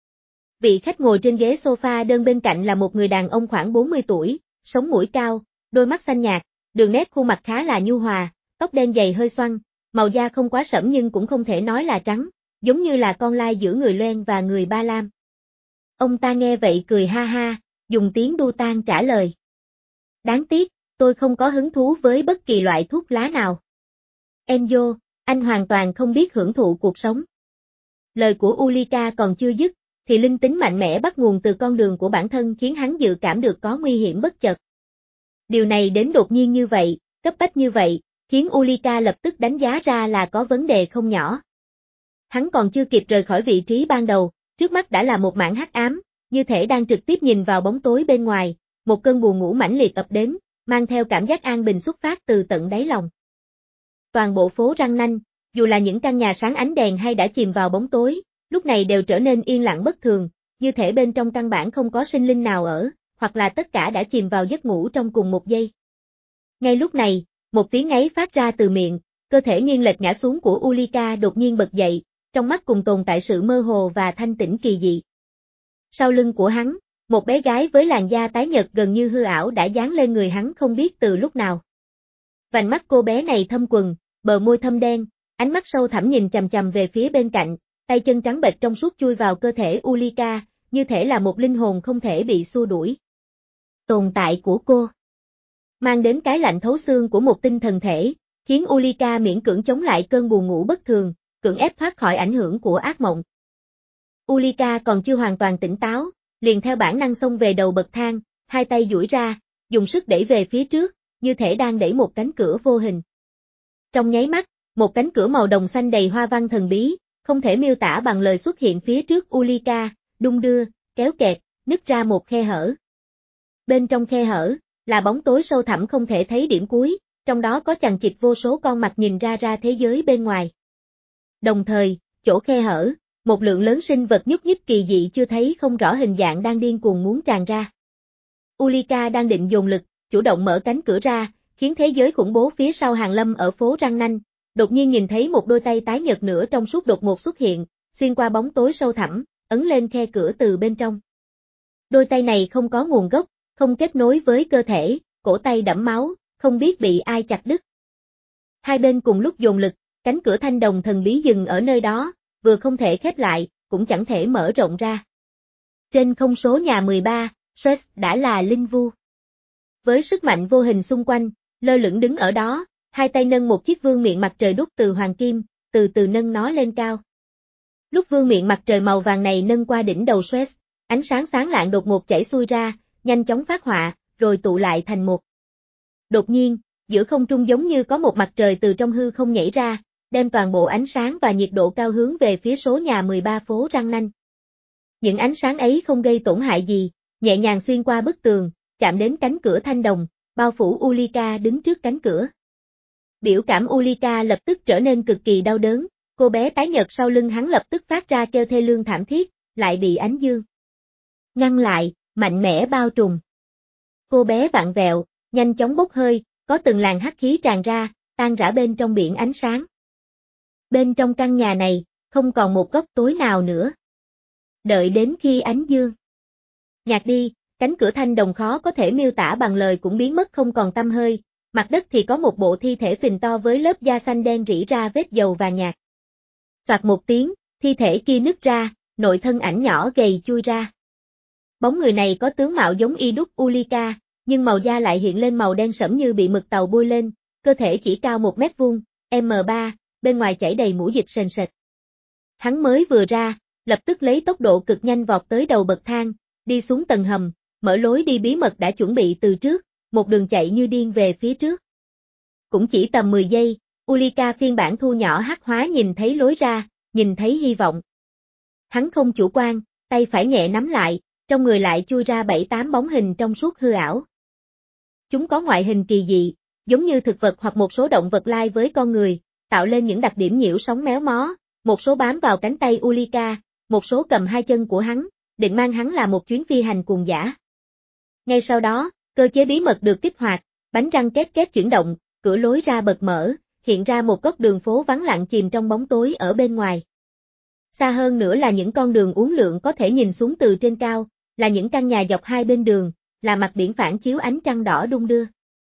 Vị khách ngồi trên ghế sofa đơn bên cạnh là một người đàn ông khoảng bốn mươi tuổi, sống mũi cao, đôi mắt xanh nhạt, đường nét khuôn mặt khá là nhu hòa, tóc đen dày hơi xoăn, màu da không quá sẫm nhưng cũng không thể nói là trắng, giống như là con lai giữa người Loen và người Ba Lam. Ông ta nghe vậy cười ha ha, dùng tiếng đu tan trả lời. Đáng tiếc, tôi không có hứng thú với bất kỳ loại thuốc lá nào. Enzo, anh hoàn toàn không biết hưởng thụ cuộc sống. Lời của Ulrika còn chưa dứt, thì linh tính mạnh mẽ bắt nguồn từ con đường của bản thân khiến hắn dự cảm được có nguy hiểm bất chợt. Điều này đến đột nhiên như vậy, cấp bách như vậy, khiến Ulrika lập tức đánh giá ra là có vấn đề không nhỏ. Hắn còn chưa kịp rời khỏi vị trí ban đầu, trước mắt đã là một mảng hắc ám, như thể đang trực tiếp nhìn vào bóng tối bên ngoài, một cơn buồn ngủ mãnh liệt ập đến, mang theo cảm giác an bình xuất phát từ tận đáy lòng. Toàn bộ phố Răng Nanh, dù là những căn nhà sáng ánh đèn hay đã chìm vào bóng tối, lúc này đều trở nên yên lặng bất thường, như thể bên trong căn bản không có sinh linh nào ở, hoặc là tất cả đã chìm vào giấc ngủ trong cùng một giây. Ngay lúc này, một tiếng ngáy phát ra từ miệng, cơ thể nghiêng lệch ngã xuống của Ulrika đột nhiên bật dậy, trong mắt cùng tồn tại sự mơ hồ và thanh tĩnh kỳ dị. Sau lưng của hắn, một bé gái với làn da tái nhợt gần như hư ảo đã dán lên người hắn không biết từ lúc nào. Vành mắt cô bé này thâm quầng, bờ môi thâm đen, ánh mắt sâu thẳm nhìn chằm chằm về phía bên cạnh, tay chân trắng bệch trong suốt chui vào cơ thể Ulrika, như thể là một linh hồn không thể bị xua đuổi. Tồn tại của cô mang đến cái lạnh thấu xương của một tinh thần thể, khiến Ulrika miễn cưỡng chống lại cơn buồn ngủ bất thường, cưỡng ép thoát khỏi ảnh hưởng của ác mộng. Ulrika còn chưa hoàn toàn tỉnh táo, liền theo bản năng xông về đầu bậc thang, hai tay duỗi ra, dùng sức đẩy về phía trước, như thể đang đẩy một cánh cửa vô hình. Trong nháy mắt, một cánh cửa màu đồng xanh đầy hoa văn thần bí, không thể miêu tả bằng lời xuất hiện phía trước Ulrika, đung đưa, kéo kẹt, nứt ra một khe hở. Bên trong khe hở, là bóng tối sâu thẳm không thể thấy điểm cuối, trong đó có chằng chịt vô số con mặt nhìn ra ra thế giới bên ngoài. Đồng thời, chỗ khe hở, một lượng lớn sinh vật nhúc nhích kỳ dị chưa thấy không rõ hình dạng đang điên cuồng muốn tràn ra. Ulrika đang định dồn lực, chủ động mở cánh cửa ra, khiến thế giới khủng bố phía sau hàng lâm ở phố Răng Nanh, đột nhiên nhìn thấy một đôi tay tái nhợt nửa trong suốt đột ngột xuất hiện, xuyên qua bóng tối sâu thẳm, ấn lên khe cửa từ bên trong. Đôi tay này không có nguồn gốc, không kết nối với cơ thể, cổ tay đẫm máu, không biết bị ai chặt đứt. Hai bên cùng lúc dồn lực, cánh cửa thanh đồng thần bí dừng ở nơi đó, vừa không thể khép lại, cũng chẳng thể mở rộng ra. Trên không số nhà mười ba, Stress đã là linh vu. Với sức mạnh vô hình xung quanh, lơ lửng đứng ở đó, hai tay nâng một chiếc vương miện mặt trời đúc từ hoàng kim, từ từ nâng nó lên cao. Lúc vương miện mặt trời màu vàng này nâng qua đỉnh đầu Stress, ánh sáng sáng lạng đột ngột chảy xuôi ra, nhanh chóng phát họa, rồi tụ lại thành một. Đột nhiên, giữa không trung giống như có một mặt trời từ trong hư không nhảy ra, đem toàn bộ ánh sáng và nhiệt độ cao hướng về phía số nhà mười ba phố Răng Nanh. Những ánh sáng ấy không gây tổn hại gì, nhẹ nhàng xuyên qua bức tường, chạm đến cánh cửa thanh đồng, bao phủ Ulrika đứng trước cánh cửa. Biểu cảm Ulrika lập tức trở nên cực kỳ đau đớn, cô bé tái nhợt sau lưng hắn lập tức phát ra kêu thê lương thảm thiết, lại bị ánh dương ngăn lại, mạnh mẽ bao trùm. Cô bé vặn vẹo, nhanh chóng bốc hơi, có từng làn hắc khí tràn ra, tan rã bên trong biển ánh sáng. Bên trong căn nhà này, không còn một góc tối nào nữa. Đợi đến khi ánh dương nhạt đi, cánh cửa thanh đồng khó có thể miêu tả bằng lời cũng biến mất không còn tăm hơi, mặt đất thì có một bộ thi thể phình to với lớp da xanh đen rỉ ra vết dầu vàng nhạt. Soạt một tiếng, thi thể kia nứt ra, nội thân ảnh nhỏ gầy chui ra. Bóng người này có tướng mạo giống y đúc Ulrika, nhưng màu da lại hiện lên màu đen sẫm như bị mực tàu bôi lên, cơ thể chỉ cao một mét vuông, em ba, bên ngoài chảy đầy mũ dịch sền sệt. Hắn mới vừa ra, lập tức lấy tốc độ cực nhanh vọt tới đầu bậc thang, đi xuống tầng hầm, mở lối đi bí mật đã chuẩn bị từ trước, một đường chạy như điên về phía trước. Cũng chỉ tầm mười giây, Ulrika phiên bản thu nhỏ hắc hóa nhìn thấy lối ra, nhìn thấy hy vọng. Hắn không chủ quan, tay phải nhẹ nắm lại, trong người lại chui ra bảy tám bóng hình trong suốt hư ảo. Chúng có ngoại hình kỳ dị, giống như thực vật hoặc một số động vật lai với con người, tạo lên những đặc điểm nhiễu sóng méo mó, một số bám vào cánh tay Ulrika, một số cầm hai chân của hắn, định mang hắn là một chuyến phi hành cuồng dã. Ngay sau đó, cơ chế bí mật được kích hoạt, bánh răng két két chuyển động, cửa lối ra bật mở, hiện ra một góc đường phố vắng lặng chìm trong bóng tối ở bên ngoài. Xa hơn nữa là những con đường uốn lượn có thể nhìn xuống từ trên cao, là những căn nhà dọc hai bên đường, là mặt biển phản chiếu ánh trăng đỏ đung đưa.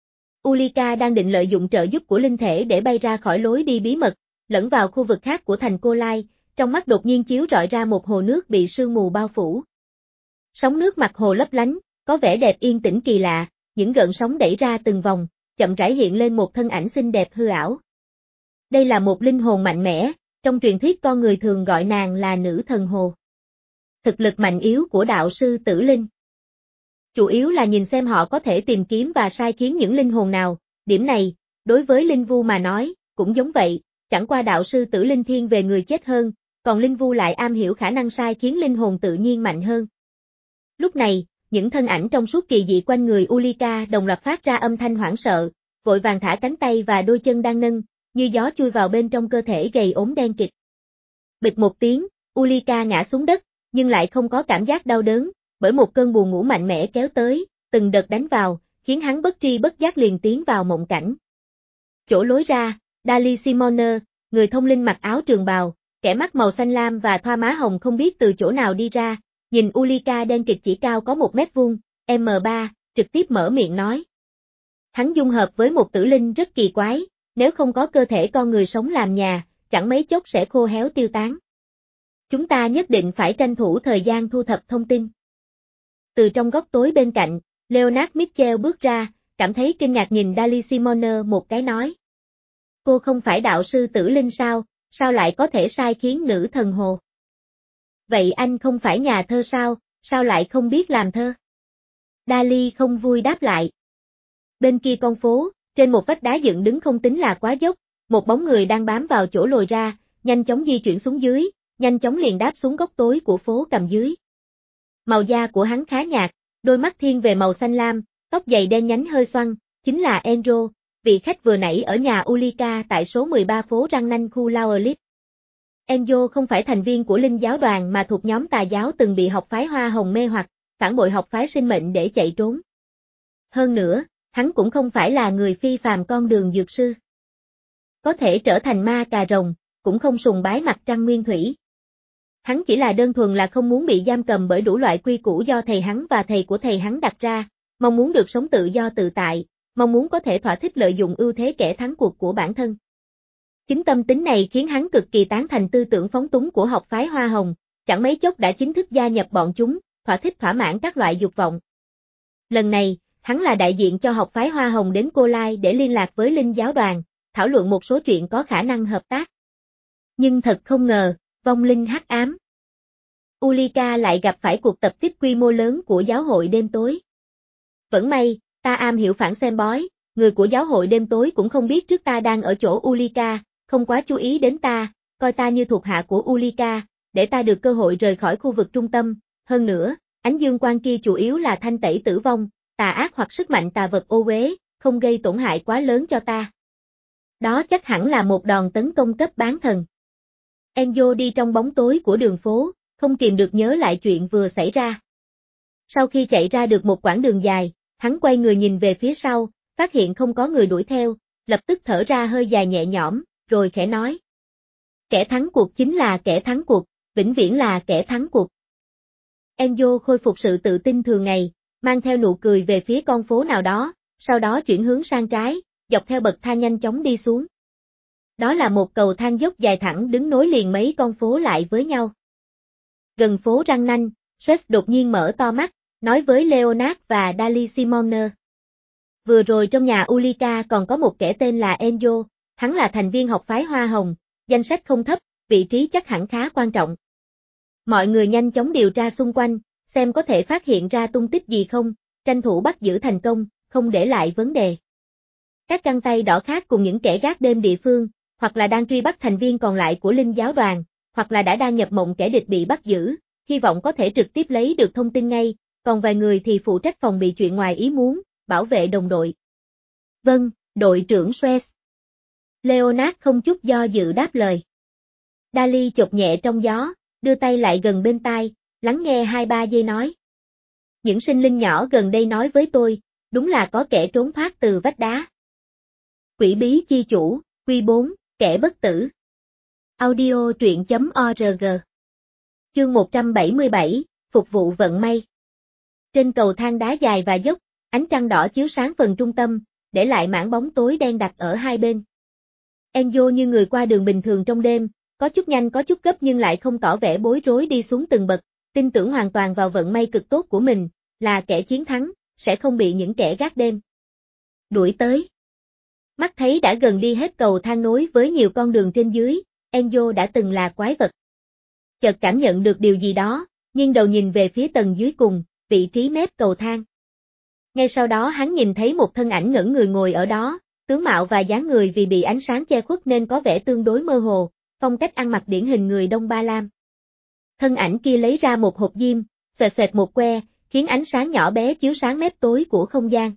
Ulrika đang định lợi dụng trợ giúp của linh thể để bay ra khỏi lối đi bí mật, lẫn vào khu vực khác của thành Cô Lai, trong mắt đột nhiên chiếu rọi ra một hồ nước bị sương mù bao phủ. Sóng nước mặt hồ lấp lánh, có vẻ đẹp yên tĩnh kỳ lạ, những gợn sóng đẩy ra từng vòng, chậm rãi hiện lên một thân ảnh xinh đẹp hư ảo. Đây là một linh hồn mạnh mẽ, trong truyền thuyết con người thường gọi nàng là nữ thần hồ. Thực lực mạnh yếu của đạo sư Tử Linh chủ yếu là nhìn xem họ có thể tìm kiếm và sai khiến những linh hồn nào, điểm này, đối với linh vu mà nói, cũng giống vậy, chẳng qua đạo sư Tử Linh thiên về người chết hơn, còn linh vu lại am hiểu khả năng sai khiến linh hồn tự nhiên mạnh hơn. Lúc này, những thân ảnh trong suốt kỳ dị quanh người Ulrika đồng loạt phát ra âm thanh hoảng sợ, vội vàng thả cánh tay và đôi chân đang nâng, như gió chui vào bên trong cơ thể gầy ốm đen kịt. Bịch một tiếng, Ulrika ngã xuống đất, nhưng lại không có cảm giác đau đớn, bởi một cơn buồn ngủ mạnh mẽ kéo tới, từng đợt đánh vào, khiến hắn bất tri bất giác liền tiến vào mộng cảnh. Chỗ lối ra, Dali Simoner, người thông linh mặc áo trường bào, kẻ mắt màu xanh lam và thoa má hồng không biết từ chỗ nào đi ra, nhìn Ulrika đen kịt chỉ cao có một mét vuông, em ba, trực tiếp mở miệng nói. Hắn dung hợp với một tử linh rất kỳ quái, nếu không có cơ thể con người sống làm nhà, chẳng mấy chốc sẽ khô héo tiêu tán. Chúng ta nhất định phải tranh thủ thời gian thu thập thông tin. Từ trong góc tối bên cạnh, Leonard Mitchell bước ra, cảm thấy kinh ngạc nhìn Dali Simoner một cái nói. Cô không phải đạo sư Tử Linh sao, sao lại có thể sai khiến nữ thần hồ? Vậy anh không phải nhà thơ sao, sao lại không biết làm thơ? Dali không vui đáp lại. Bên kia con phố, trên một vách đá dựng đứng không tính là quá dốc, một bóng người đang bám vào chỗ lồi ra, nhanh chóng di chuyển xuống dưới, nhanh chóng liền đáp xuống góc tối của phố cầm dưới. Màu da của hắn khá nhạt, đôi mắt thiên về màu xanh lam, tóc dày đen nhánh hơi xoăn, chính là Enro, vị khách vừa nãy ở nhà Ulrika tại số mười ba phố Răng Nanh khu Lauerlip. Enzo không phải thành viên của linh giáo đoàn mà thuộc nhóm tà giáo từng bị học phái Hoa Hồng mê hoặc, phản bội học phái sinh mệnh để chạy trốn. Hơn nữa, hắn cũng không phải là người phi phàm con đường dược sư. Có thể trở thành ma cà rồng, cũng không sùng bái mặt trăng nguyên thủy. Hắn chỉ là đơn thuần là không muốn bị giam cầm bởi đủ loại quy củ do thầy hắn và thầy của thầy hắn đặt ra, mong muốn được sống tự do tự tại, mong muốn có thể thỏa thích lợi dụng ưu thế kẻ thắng cuộc của bản thân. Chính tâm tính này khiến hắn cực kỳ tán thành tư tưởng phóng túng của học phái Hoa Hồng, chẳng mấy chốc đã chính thức gia nhập bọn chúng, thỏa thích thỏa mãn các loại dục vọng. Lần này, hắn là đại diện cho học phái Hoa Hồng đến Cô Lai để liên lạc với linh giáo đoàn, thảo luận một số chuyện có khả năng hợp tác. Nhưng thật không ngờ, vong linh hắc ám. Ulrika lại gặp phải cuộc tập kích quy mô lớn của giáo hội đêm tối. Vẫn may, ta am hiểu phản xem bói, người của giáo hội đêm tối cũng không biết trước ta đang ở chỗ Ulrika, không quá chú ý đến ta, coi ta như thuộc hạ của Ulrika, để ta được cơ hội rời khỏi khu vực trung tâm, hơn nữa, ánh dương quang kia chủ yếu là thanh tẩy tử vong, tà ác hoặc sức mạnh tà vật ô uế, không gây tổn hại quá lớn cho ta. Đó chắc hẳn là một đòn tấn công cấp bán thần. Enzo đi trong bóng tối của đường phố, không kìm được nhớ lại chuyện vừa xảy ra. Sau khi chạy ra được một quãng đường dài, hắn quay người nhìn về phía sau, phát hiện không có người đuổi theo, lập tức thở ra hơi dài nhẹ nhõm, rồi khẽ nói. Kẻ thắng cuộc chính là kẻ thắng cuộc, vĩnh viễn là kẻ thắng cuộc. Enzo khôi phục sự tự tin thường ngày, mang theo nụ cười về phía con phố nào đó, sau đó chuyển hướng sang trái, dọc theo bậc thang nhanh chóng đi xuống. Đó là một cầu thang dốc dài thẳng đứng nối liền mấy con phố lại với nhau. Gần phố Răng Nanh, Seth đột nhiên mở to mắt, nói với Leonard và Dali Simoner. Vừa rồi trong nhà Ulrika còn có một kẻ tên là Enzo, hắn là thành viên học phái Hoa Hồng, danh sách không thấp, vị trí chắc hẳn khá quan trọng. Mọi người nhanh chóng điều tra xung quanh, xem có thể phát hiện ra tung tích gì không, tranh thủ bắt giữ thành công, không để lại vấn đề. Các găng tay đỏ khác cùng những kẻ gác đêm địa phương, hoặc là đang truy bắt thành viên còn lại của linh giáo đoàn, hoặc là đã đang nhập mộng kẻ địch bị bắt giữ, hy vọng có thể trực tiếp lấy được thông tin ngay, còn vài người thì phụ trách phòng bị chuyện ngoài ý muốn, bảo vệ đồng đội. Vâng, đội trưởng Seth. Leonard không chút do dự đáp lời. Dali chộp nhẹ trong gió, đưa tay lại gần bên tai, lắng nghe hai ba giây nói. Những sinh linh nhỏ gần đây nói với tôi, đúng là có kẻ trốn thoát từ vách đá. Quỷ bí chi chủ, Quy bốn, kẻ bất tử. Audio truyện chấm org. Chương một trăm bảy mươi bảy, phục vụ vận may. Trên cầu thang đá dài và dốc, ánh trăng đỏ chiếu sáng phần trung tâm, để lại mảng bóng tối đen đặc ở hai bên. Enzo như người qua đường bình thường trong đêm, có chút nhanh có chút gấp nhưng lại không tỏ vẻ bối rối đi xuống từng bậc, tin tưởng hoàn toàn vào vận may cực tốt của mình, là kẻ chiến thắng, sẽ không bị những kẻ gác đêm đuổi tới. Mắt thấy đã gần đi hết cầu thang nối với nhiều con đường trên dưới, Enzo đã từng là quái vật. Chợt cảm nhận được điều gì đó, nghiêng đầu nhìn về phía tầng dưới cùng, vị trí mép cầu thang. Ngay sau đó hắn nhìn thấy một thân ảnh ngẩn người ngồi ở đó, tướng mạo và dáng người vì bị ánh sáng che khuất nên có vẻ tương đối mơ hồ, phong cách ăn mặc điển hình người Đông Ba Lam. Thân ảnh kia lấy ra một hộp diêm, xoẹt xoẹt một que, khiến ánh sáng nhỏ bé chiếu sáng mép tối của không gian.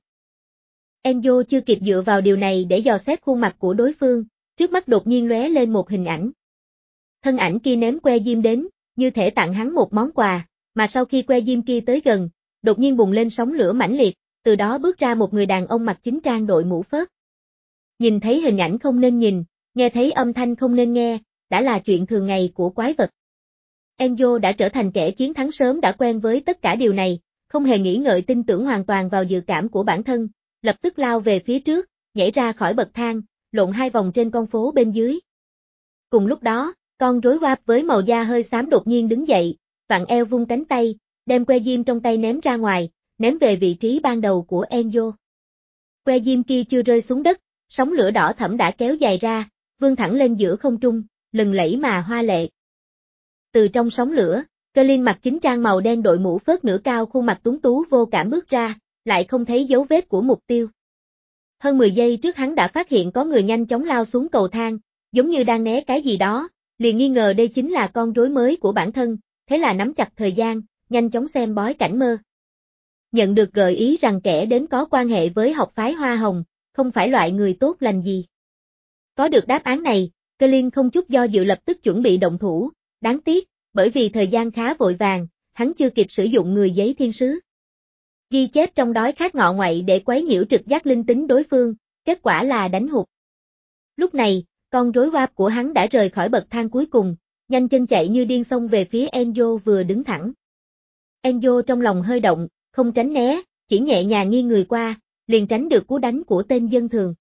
Enzo chưa kịp dựa vào điều này để dò xét khuôn mặt của đối phương, trước mắt đột nhiên lóe lên một hình ảnh. Thân ảnh kia ném que diêm đến, như thể tặng hắn một món quà, mà sau khi que diêm kia tới gần, đột nhiên bùng lên sóng lửa mãnh liệt, từ đó bước ra một người đàn ông mặc chính trang đội mũ phớt. Nhìn thấy hình ảnh không nên nhìn, nghe thấy âm thanh không nên nghe, đã là chuyện thường ngày của quái vật. Enzo đã trở thành kẻ chiến thắng sớm đã quen với tất cả điều này, không hề nghĩ ngợi tin tưởng hoàn toàn vào dự cảm của bản thân, lập tức lao về phía trước, nhảy ra khỏi bậc thang, lộn hai vòng trên con phố bên dưới. Cùng lúc đó, con rối Wap với màu da hơi xám đột nhiên đứng dậy, vặn eo vung cánh tay, đem que diêm trong tay ném ra ngoài, ném về vị trí ban đầu của Enzo. Que diêm kia chưa rơi xuống đất, sóng lửa đỏ thẫm đã kéo dài ra, vươn thẳng lên giữa không trung, lừng lẫy mà hoa lệ. Từ trong sóng lửa, Colin mặc chính trang màu đen đội mũ phớt nửa cao khuôn mặt tuấn tú vô cảm bước ra, lại không thấy dấu vết của mục tiêu. Hơn mười giây trước hắn đã phát hiện có người nhanh chóng lao xuống cầu thang, giống như đang né cái gì đó, liền nghi ngờ đây chính là con rối mới của bản thân, thế là nắm chặt thời gian, nhanh chóng xem bói cảnh mơ. Nhận được gợi ý rằng kẻ đến có quan hệ với học phái Hoa Hồng, không phải loại người tốt lành gì. Có được đáp án này, Colin không chút do dự lập tức chuẩn bị động thủ, đáng tiếc, bởi vì thời gian khá vội vàng, hắn chưa kịp sử dụng người giấy thiên sứ. Ghi chép trong đói khát ngọ ngoại để quấy nhiễu trực giác linh tính đối phương, kết quả là đánh hụt. Lúc này, con rối Wap của hắn đã rời khỏi bậc thang cuối cùng, nhanh chân chạy như điên xông về phía Enzo vừa đứng thẳng. Enzo trong lòng hơi động, không tránh né, chỉ nhẹ nhàng nghiêng người qua, liền tránh được cú đánh của tên dân thường.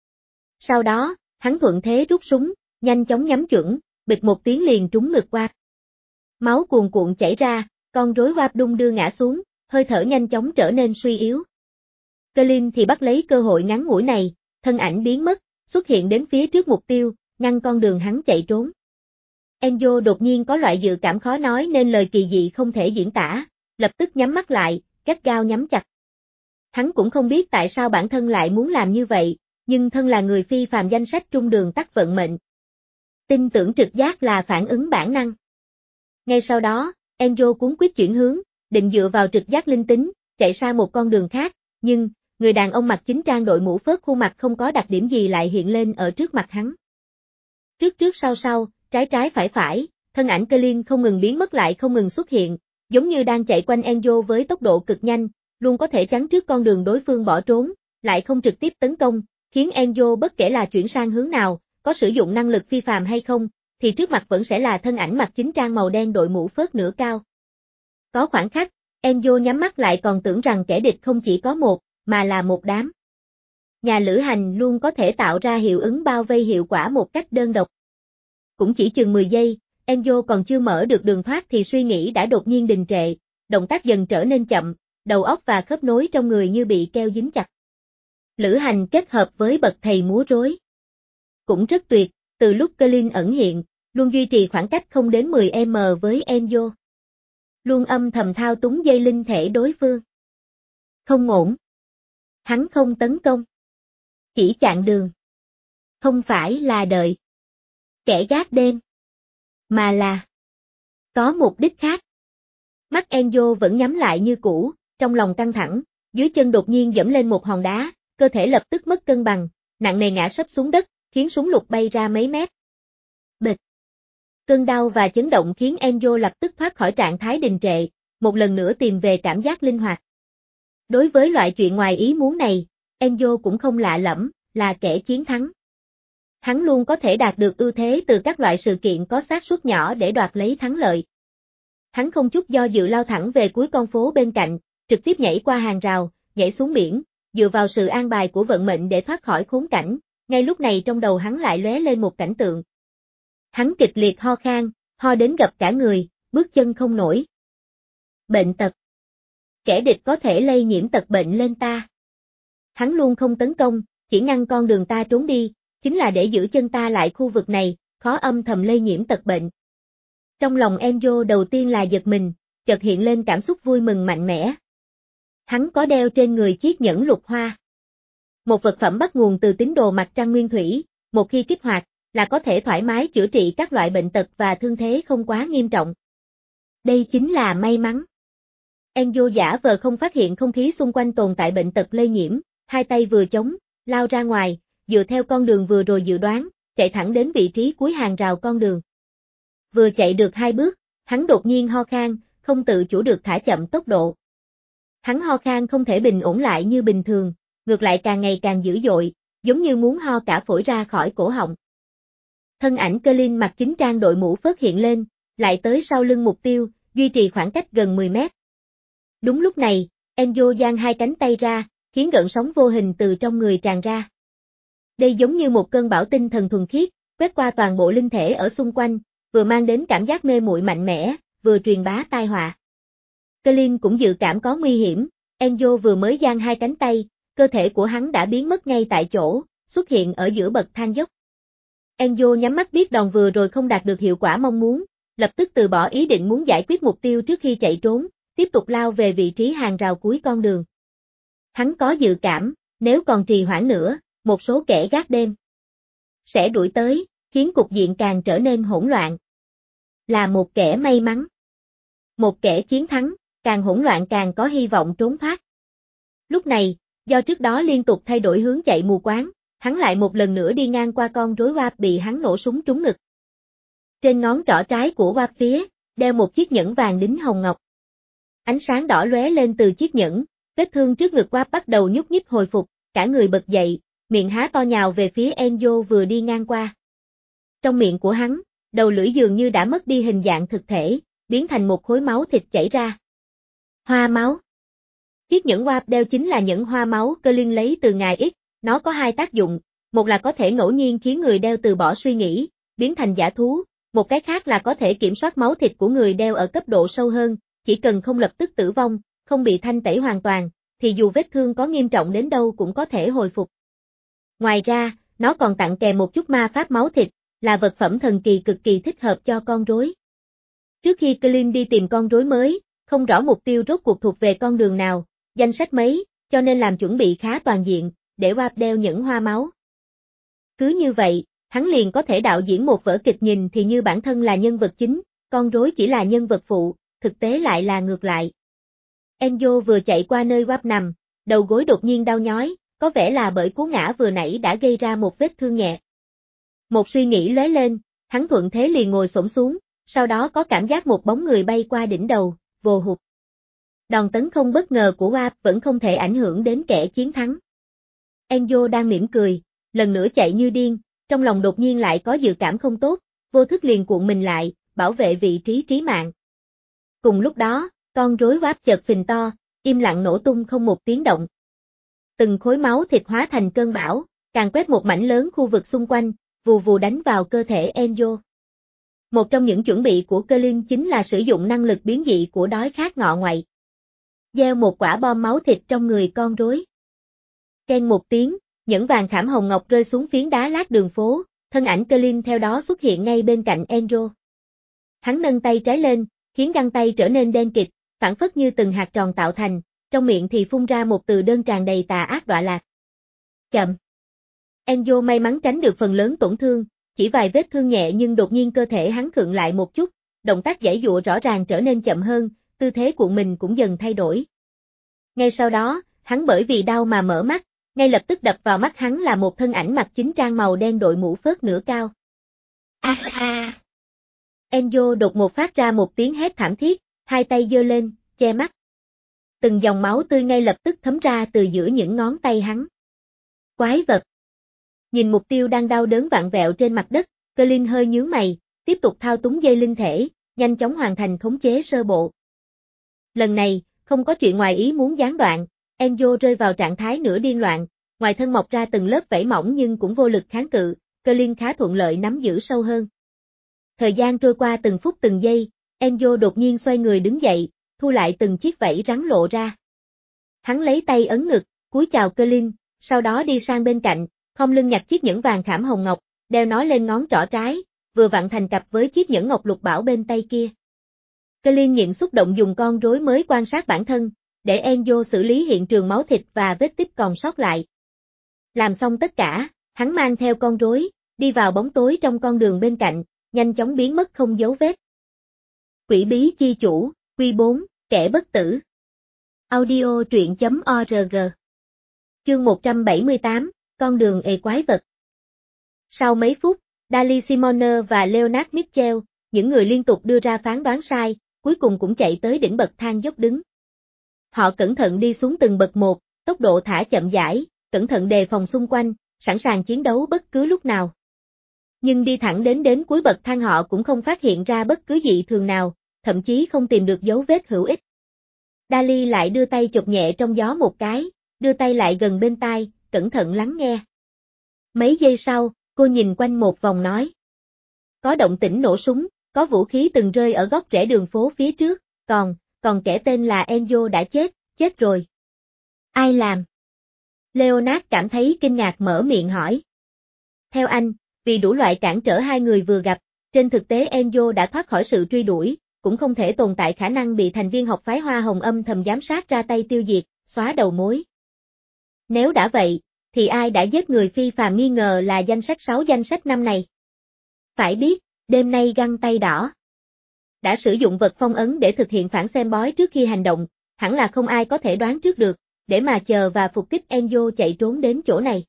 Sau đó, hắn thuận thế rút súng, nhanh chóng nhắm chuẩn, bịch một tiếng liền trúng ngực Wap. Máu cuồn cuộn chảy ra, con rối Wap đung đưa ngã xuống, hơi thở nhanh chóng trở nên suy yếu. Colin thì bắt lấy cơ hội ngắn ngủi này, thân ảnh biến mất, xuất hiện đến phía trước mục tiêu, ngăn con đường hắn chạy trốn. Enzo đột nhiên có loại dự cảm khó nói nên lời kỳ dị không thể diễn tả, lập tức nhắm mắt lại, gắt gao nhắm chặt. Hắn cũng không biết tại sao bản thân lại muốn làm như vậy, nhưng thân là người phi phàm danh sách trung đường tắt vận mệnh. Tin tưởng trực giác là phản ứng bản năng. Ngay sau đó, Enzo cuống quýt chuyển hướng, định dựa vào trực giác linh tính, chạy sang một con đường khác, nhưng, người đàn ông mặc chính trang đội mũ phớt khuôn mặt không có đặc điểm gì lại hiện lên ở trước mặt hắn. Trước trước sau sau, trái trái phải phải, thân ảnh Colin không ngừng biến mất lại không ngừng xuất hiện, giống như đang chạy quanh Enzo với tốc độ cực nhanh, luôn có thể chắn trước con đường đối phương bỏ trốn, lại không trực tiếp tấn công, khiến Enzo bất kể là chuyển sang hướng nào, có sử dụng năng lực phi phàm hay không, thì trước mặt vẫn sẽ là thân ảnh mặc chính trang màu đen đội mũ phớt nửa cao. Có khoảng khắc, Enzo nhắm mắt lại còn tưởng rằng kẻ địch không chỉ có một, mà là một đám. Nhà lữ hành luôn có thể tạo ra hiệu ứng bao vây hiệu quả một cách đơn độc. Cũng chỉ chừng mười giây, Enzo còn chưa mở được đường thoát thì suy nghĩ đã đột nhiên đình trệ, động tác dần trở nên chậm, đầu óc và khớp nối trong người như bị keo dính chặt. Lữ hành kết hợp với bậc thầy múa rối. Cũng rất tuyệt, từ lúc Colin ẩn hiện, luôn duy trì khoảng cách không đến mười mét với Enzo. Luôn âm thầm thao túng dây linh thể đối phương. Không ổn. Hắn không tấn công. Chỉ chặn đường. Không phải là đợi kẻ gác đêm, mà là có mục đích khác. Mắt Enzo vẫn nhắm lại như cũ, trong lòng căng thẳng, dưới chân đột nhiên giẫm lên một hòn đá, cơ thể lập tức mất cân bằng, nặng nề ngã sấp xuống đất, khiến súng lục bay ra mấy mét. Bịch. Cơn đau và chấn động khiến Enzo lập tức thoát khỏi trạng thái đình trệ, một lần nữa tìm về cảm giác linh hoạt. Đối với loại chuyện ngoài ý muốn này, Enzo cũng không lạ lẫm, là kẻ chiến thắng. Hắn luôn có thể đạt được ưu thế từ các loại sự kiện có xác suất nhỏ để đoạt lấy thắng lợi. Hắn không chút do dự lao thẳng về cuối con phố bên cạnh, trực tiếp nhảy qua hàng rào, nhảy xuống biển, dựa vào sự an bài của vận mệnh để thoát khỏi khốn cảnh, ngay lúc này trong đầu hắn lại lóe lên một cảnh tượng. Hắn kịch liệt ho khan, ho đến gập cả người, bước chân không nổi. Bệnh tật. Kẻ địch có thể lây nhiễm tật bệnh lên ta. Hắn luôn không tấn công, chỉ ngăn con đường ta trốn đi, chính là để giữ chân ta lại khu vực này, khó âm thầm lây nhiễm tật bệnh. Trong lòng Enzo đầu tiên là giật mình, chợt hiện lên cảm xúc vui mừng mạnh mẽ. Hắn có đeo trên người chiếc nhẫn lục hoa. Một vật phẩm bắt nguồn từ tín đồ mặt trăng nguyên thủy, một khi kích hoạt, là có thể thoải mái chữa trị các loại bệnh tật và thương thế không quá nghiêm trọng. Đây chính là may mắn. Enzo giả vờ không phát hiện không khí xung quanh tồn tại bệnh tật lây nhiễm, hai tay vừa chống, lao ra ngoài, dựa theo con đường vừa rồi dự đoán, chạy thẳng đến vị trí cuối hàng rào con đường. Vừa chạy được hai bước, hắn đột nhiên ho khan, không tự chủ được thả chậm tốc độ. Hắn ho khan không thể bình ổn lại như bình thường, ngược lại càng ngày càng dữ dội, giống như muốn ho cả phổi ra khỏi cổ họng. Thân ảnh Colin mặc chính trang đội mũ phớt hiện lên, lại tới sau lưng mục tiêu, duy trì khoảng cách gần mười mét. Đúng lúc này, Enzo giang hai cánh tay ra, khiến gợn sóng vô hình từ trong người tràn ra. Đây giống như một cơn bão tinh thần thuần khiết, quét qua toàn bộ linh thể ở xung quanh, vừa mang đến cảm giác mê muội mạnh mẽ, vừa truyền bá tai họa. Colin cũng dự cảm có nguy hiểm, Enzo vừa mới giang hai cánh tay, cơ thể của hắn đã biến mất ngay tại chỗ, xuất hiện ở giữa bậc thang dốc. Enzo nhắm mắt biết đòn vừa rồi không đạt được hiệu quả mong muốn, lập tức từ bỏ ý định muốn giải quyết mục tiêu trước khi chạy trốn, tiếp tục lao về vị trí hàng rào cuối con đường. Hắn có dự cảm, nếu còn trì hoãn nữa, một số kẻ gác đêm sẽ đuổi tới, khiến cục diện càng trở nên hỗn loạn. Là một kẻ may mắn. Một kẻ chiến thắng, càng hỗn loạn càng có hy vọng trốn thoát. Lúc này, do trước đó liên tục thay đổi hướng chạy mù quáng, hắn lại một lần nữa đi ngang qua con rối Wap bị hắn nổ súng trúng ngực. Trên ngón trỏ trái của Wap phía, đeo một chiếc nhẫn vàng đính hồng ngọc. Ánh sáng đỏ lóe lên từ chiếc nhẫn, vết thương trước ngực Wap bắt đầu nhúc nhích hồi phục, cả người bật dậy, miệng há to nhào về phía Enzo vừa đi ngang qua. Trong miệng của hắn, đầu lưỡi dường như đã mất đi hình dạng thực thể, biến thành một khối máu thịt chảy ra. Hoa máu. Chiếc nhẫn Wap đeo chính là nhẫn hoa máu Colin lấy từ ngài X, nó có hai tác dụng, một là có thể ngẫu nhiên khiến người đeo từ bỏ suy nghĩ, biến thành giả thú, một cái khác là có thể kiểm soát máu thịt của người đeo ở cấp độ sâu hơn, chỉ cần không lập tức tử vong, không bị thanh tẩy hoàn toàn, thì dù vết thương có nghiêm trọng đến đâu cũng có thể hồi phục. Ngoài ra, nó còn tặng kèm một chút ma pháp máu thịt, là vật phẩm thần kỳ cực kỳ thích hợp cho con rối. Trước khi Colin đi tìm con rối mới, không rõ mục tiêu rốt cuộc thuộc về con đường nào, danh sách mấy, cho nên làm chuẩn bị khá toàn diện, để Wap đeo nhẫn hoa máu. Cứ như vậy, hắn liền có thể đạo diễn một vở kịch nhìn thì như bản thân là nhân vật chính, con rối chỉ là nhân vật phụ, thực tế lại là ngược lại. Enzo vừa chạy qua nơi Wap nằm, đầu gối đột nhiên đau nhói, có vẻ là bởi cú ngã vừa nãy đã gây ra một vết thương nhẹ. Một suy nghĩ lóe lên, hắn thuận thế liền ngồi xổm xuống, sau đó có cảm giác một bóng người bay qua đỉnh đầu, vồ hụt. Đòn tấn công bất ngờ của Wap vẫn không thể ảnh hưởng đến kẻ chiến thắng. Enzo đang mỉm cười, lần nữa chạy như điên, trong lòng đột nhiên lại có dự cảm không tốt, vô thức liền cuộn mình lại, bảo vệ vị trí trí mạng. Cùng lúc đó, con rối Wap chợt phình to, im lặng nổ tung không một tiếng động. Từng khối máu thịt hóa thành cơn bão, càng quét một mảnh lớn khu vực xung quanh, vù vù đánh vào cơ thể Enzo. Một trong những chuẩn bị của Colin chính là sử dụng năng lực biến dị của đói khát ngọ ngoại. Gieo một quả bom máu thịt trong người con rối. Keng một tiếng, nhẫn vàng khảm hồng ngọc rơi xuống phiến đá lát đường phố, thân ảnh Colin theo đó xuất hiện ngay bên cạnh Enzo. Hắn nâng tay trái lên, khiến găng tay trở nên đen kịt, phản phất như từng hạt tròn tạo thành, trong miệng thì phun ra một từ đơn tràn đầy tà ác đọa lạc. Chậm. Enzo may mắn tránh được phần lớn tổn thương, chỉ vài vết thương nhẹ nhưng đột nhiên cơ thể hắn khựng lại một chút, động tác giãy giụa rõ ràng trở nên chậm hơn, tư thế của mình cũng dần thay đổi. Ngay sau đó, hắn bởi vì đau mà mở mắt, ngay lập tức đập vào mắt hắn là một thân ảnh mặc chính trang màu đen đội mũ phớt nửa cao. A a. Enzo đột ngột phát ra một tiếng hét thảm thiết, hai tay giơ lên, che mắt. Từng dòng máu tươi ngay lập tức thấm ra từ giữa những ngón tay hắn. Quái vật. Nhìn mục tiêu đang đau đớn vặn vẹo trên mặt đất, Colin hơi nhướng mày, tiếp tục thao túng dây linh thể, nhanh chóng hoàn thành khống chế sơ bộ. Lần này, không có chuyện ngoài ý muốn gián đoạn, Enzo rơi vào trạng thái nửa điên loạn, ngoài thân mọc ra từng lớp vảy mỏng nhưng cũng vô lực kháng cự, cơ linh khá thuận lợi nắm giữ sâu hơn. Thời gian trôi qua từng phút từng giây, Enzo đột nhiên xoay người đứng dậy, thu lại từng chiếc vảy rắn lộ ra. Hắn lấy tay ấn ngực, cúi chào cơ linh, sau đó đi sang bên cạnh, khom lưng nhặt chiếc nhẫn vàng khảm hồng ngọc, đeo nó lên ngón trỏ trái, vừa vặn thành cặp với chiếc nhẫn ngọc lục bảo bên tay kia. Cơ linh nhịn xúc động dùng con rối mới quan sát bản thân, để Enzo xử lý hiện trường máu thịt và vết tích còn sót lại. Làm xong tất cả, hắn mang theo con rối, đi vào bóng tối trong con đường bên cạnh, nhanh chóng biến mất không dấu vết. Quỷ bí chi chủ, Quy bốn, kẻ bất tử. Audio truyện chấm org. Chương một trăm bảy mươi tám, con đường ề quái vật. Sau mấy phút, Dali Simoner và Leonard Mitchell, những người liên tục đưa ra phán đoán sai, cuối cùng cũng chạy tới đỉnh bậc thang dốc đứng. Họ cẩn thận đi xuống từng bậc một, tốc độ thả chậm rãi, cẩn thận đề phòng xung quanh, sẵn sàng chiến đấu bất cứ lúc nào. Nhưng đi thẳng đến đến cuối bậc thang họ cũng không phát hiện ra bất cứ dị thường nào, thậm chí không tìm được dấu vết hữu ích. Dali lại đưa tay chộp nhẹ trong gió một cái, đưa tay lại gần bên tai, cẩn thận lắng nghe. Mấy giây sau, cô nhìn quanh một vòng nói. Có động tĩnh nổ súng, có vũ khí từng rơi ở góc rẽ đường phố phía trước, còn, còn kẻ tên là Enzo đã chết, chết rồi. Ai làm? Leonard cảm thấy kinh ngạc mở miệng hỏi. Theo anh, vì đủ loại cản trở hai người vừa gặp, trên thực tế Enzo đã thoát khỏi sự truy đuổi, cũng không thể tồn tại khả năng bị thành viên học phái Hoa Hồng âm thầm giám sát ra tay tiêu diệt, xóa đầu mối. Nếu đã vậy, thì ai đã giết người phi phàm nghi ngờ là danh sách sáu danh sách năm này? Phải biết, đêm nay găng tay đỏ đã sử dụng vật phong ấn để thực hiện phản xem bói trước khi hành động, hẳn là không ai có thể đoán trước được, để mà chờ và phục kích Enzo chạy trốn đến chỗ này.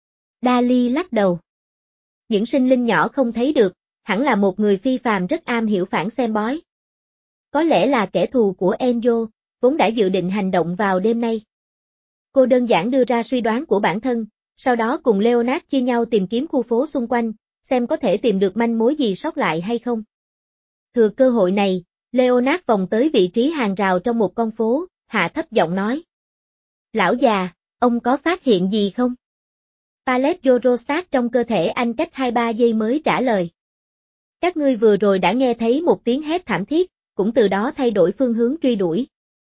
Dali lắc đầu. Những sinh linh nhỏ không thấy được, hẳn là một người phi phàm rất am hiểu phản xem bói. Có lẽ là kẻ thù của Enzo, vốn đã dự định hành động vào đêm nay. Cô đơn giản đưa ra suy đoán của bản thân, sau đó cùng Leonard chia nhau tìm kiếm khu phố xung quanh, xem có thể tìm được manh mối gì sót lại hay không. Thừa cơ hội này, Leonard vòng tới vị trí hàng rào trong một con phố, hạ thấp giọng nói. Lão già, ông có phát hiện gì không? Pallet Eurostat trong cơ thể anh cách hai ba giây mới trả lời. Các ngươi vừa rồi đã nghe thấy một tiếng hét thảm thiết, cũng từ đó thay đổi phương hướng truy đuổi.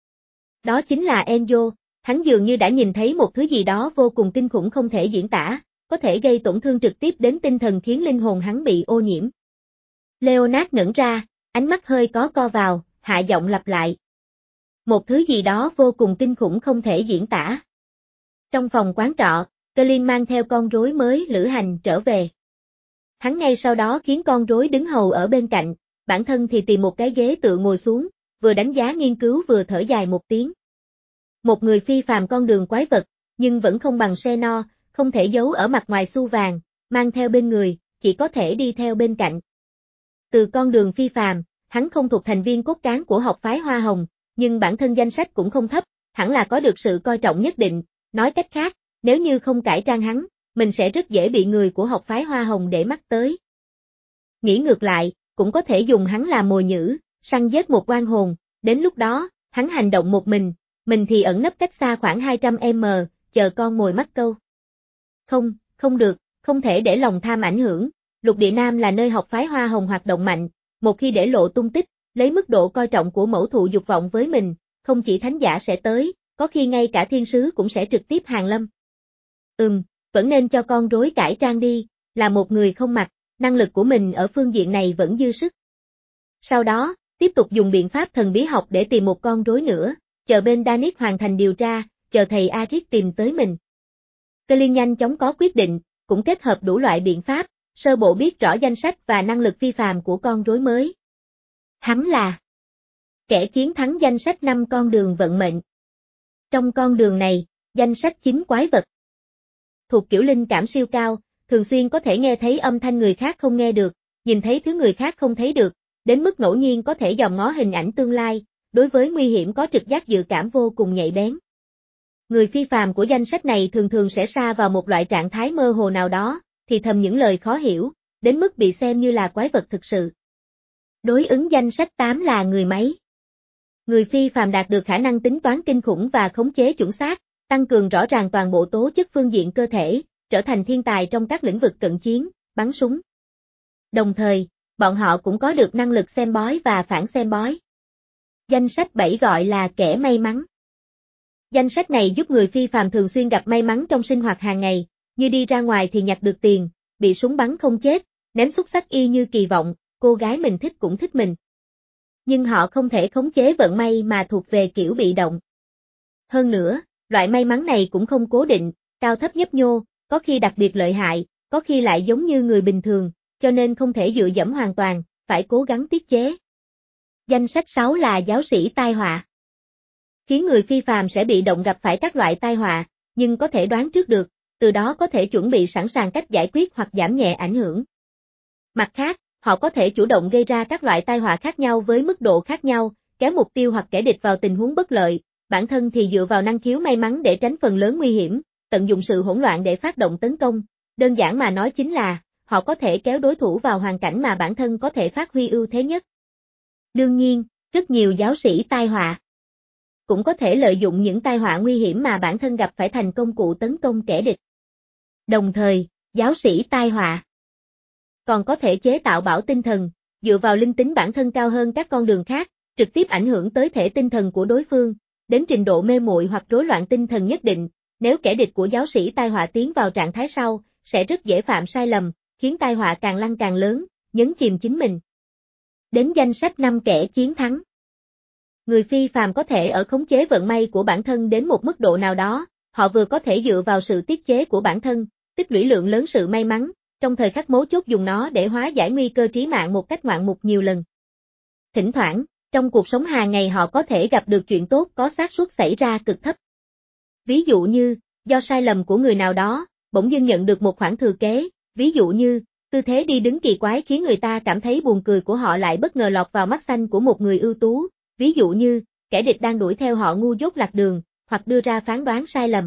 Đó chính là Enzo, hắn dường như đã nhìn thấy một thứ gì đó vô cùng kinh khủng không thể diễn tả, có thể gây tổn thương trực tiếp đến tinh thần khiến linh hồn hắn bị ô nhiễm. Leonard ngẩn ra, ánh mắt hơi có co vào, hạ giọng lặp lại. Một thứ gì đó vô cùng kinh khủng không thể diễn tả. Trong phòng quán trọ, Colin mang theo con rối mới lữ hành trở về. Hắn ngay sau đó khiến con rối đứng hầu ở bên cạnh, bản thân thì tìm một cái ghế tựa ngồi xuống, vừa đánh giá nghiên cứu vừa thở dài một tiếng. Một người phi phàm con đường quái vật, nhưng vẫn không bằng xe no, không thể giấu ở mặt ngoài xu vàng, mang theo bên người, chỉ có thể đi theo bên cạnh. Từ con đường phi phàm, hắn không thuộc thành viên cốt cán của học phái Hoa Hồng, nhưng bản thân danh sách cũng không thấp, hẳn là có được sự coi trọng nhất định, nói cách khác, nếu như không cải trang hắn, mình sẽ rất dễ bị người của học phái Hoa Hồng để mắt tới. Nghĩ ngược lại, cũng có thể dùng hắn làm mồi nhử, săn giết một oan hồn, đến lúc đó, hắn hành động một mình, mình thì ẩn nấp cách xa khoảng hai trăm mét, chờ con mồi mắc câu. Không, không được, không thể để lòng tham ảnh hưởng, Lục Địa Nam là nơi học phái Hoa Hồng hoạt động mạnh, một khi để lộ tung tích, lấy mức độ coi trọng của mẫu thụ dục vọng với mình, không chỉ thánh giả sẽ tới, có khi ngay cả thiên sứ cũng sẽ trực tiếp hàng lâm. Ừm, vẫn nên cho con rối cải trang đi, là một người không mặt, năng lực của mình ở phương diện này vẫn dư sức. Sau đó, tiếp tục dùng biện pháp thần bí học để tìm một con rối nữa, chờ bên Danik hoàn thành điều tra, chờ thầy Arik tìm tới mình. Colin nhanh chóng có quyết định, cũng kết hợp đủ loại biện pháp, sơ bộ biết rõ danh sách và năng lực phi phàm của con rối mới. Hắn là kẻ chiến thắng danh sách năm con đường vận mệnh. Trong con đường này, danh sách chín quái vật. Thuộc kiểu linh cảm siêu cao, thường xuyên có thể nghe thấy âm thanh người khác không nghe được, nhìn thấy thứ người khác không thấy được, đến mức ngẫu nhiên có thể dòm ngó hình ảnh tương lai, đối với nguy hiểm có trực giác dự cảm vô cùng nhạy bén. Người phi phàm của danh sách này thường thường sẽ sa vào một loại trạng thái mơ hồ nào đó, thì thầm những lời khó hiểu, đến mức bị xem như là quái vật thực sự. Đối ứng danh sách tám là người máy. Người phi phàm đạt được khả năng tính toán kinh khủng và khống chế chuẩn xác, tăng cường rõ ràng toàn bộ tố chất phương diện cơ thể, trở thành thiên tài trong các lĩnh vực cận chiến, bắn súng. Đồng thời, bọn họ cũng có được năng lực xem bói và phản xem bói. Danh sách bảy gọi là kẻ may mắn. Danh sách này giúp người phi phàm thường xuyên gặp may mắn trong sinh hoạt hàng ngày, như đi ra ngoài thì nhặt được tiền, bị súng bắn không chết, ném xúc xắc y như kỳ vọng, cô gái mình thích cũng thích mình. Nhưng họ không thể khống chế vận may mà thuộc về kiểu bị động. Hơn nữa, loại may mắn này cũng không cố định, cao thấp nhấp nhô, có khi đặc biệt lợi hại, có khi lại giống như người bình thường, cho nên không thể dựa dẫm hoàn toàn, phải cố gắng tiết chế. Danh sách sáu là giáo sĩ tai họa. Khiến người phi phàm sẽ bị động gặp phải các loại tai họa, nhưng có thể đoán trước được, từ đó có thể chuẩn bị sẵn sàng cách giải quyết hoặc giảm nhẹ ảnh hưởng. Mặt khác, họ có thể chủ động gây ra các loại tai họa khác nhau với mức độ khác nhau, kéo mục tiêu hoặc kẻ địch vào tình huống bất lợi, bản thân thì dựa vào năng khiếu may mắn để tránh phần lớn nguy hiểm, tận dụng sự hỗn loạn để phát động tấn công, đơn giản mà nói chính là, họ có thể kéo đối thủ vào hoàn cảnh mà bản thân có thể phát huy ưu thế nhất. Đương nhiên, rất nhiều giáo sĩ tai họa cũng có thể lợi dụng những tai họa nguy hiểm mà bản thân gặp phải thành công cụ tấn công kẻ địch. Đồng thời, giáo sĩ tai họa còn có thể chế tạo bão tinh thần, dựa vào linh tính bản thân cao hơn các con đường khác, trực tiếp ảnh hưởng tới thể tinh thần của đối phương, đến trình độ mê muội hoặc rối loạn tinh thần nhất định. Nếu kẻ địch của giáo sĩ tai họa tiến vào trạng thái sau, sẽ rất dễ phạm sai lầm, khiến tai họa càng lăn càng lớn, nhấn chìm chính mình. Đến danh sách năm kẻ chiến thắng. Người phi phàm có thể ở khống chế vận may của bản thân đến một mức độ nào đó, họ vừa có thể dựa vào sự tiết chế của bản thân, tích lũy lượng lớn sự may mắn, trong thời khắc mấu chốt dùng nó để hóa giải nguy cơ trí mạng một cách ngoạn mục nhiều lần. Thỉnh thoảng, trong cuộc sống hàng ngày họ có thể gặp được chuyện tốt có xác suất xảy ra cực thấp. Ví dụ như, do sai lầm của người nào đó, bỗng dưng nhận được một khoản thừa kế, ví dụ như, tư thế đi đứng kỳ quái khiến người ta cảm thấy buồn cười của họ lại bất ngờ lọt vào mắt xanh của một người ưu tú, ví dụ như, kẻ địch đang đuổi theo họ ngu dốt lạc đường, hoặc đưa ra phán đoán sai lầm.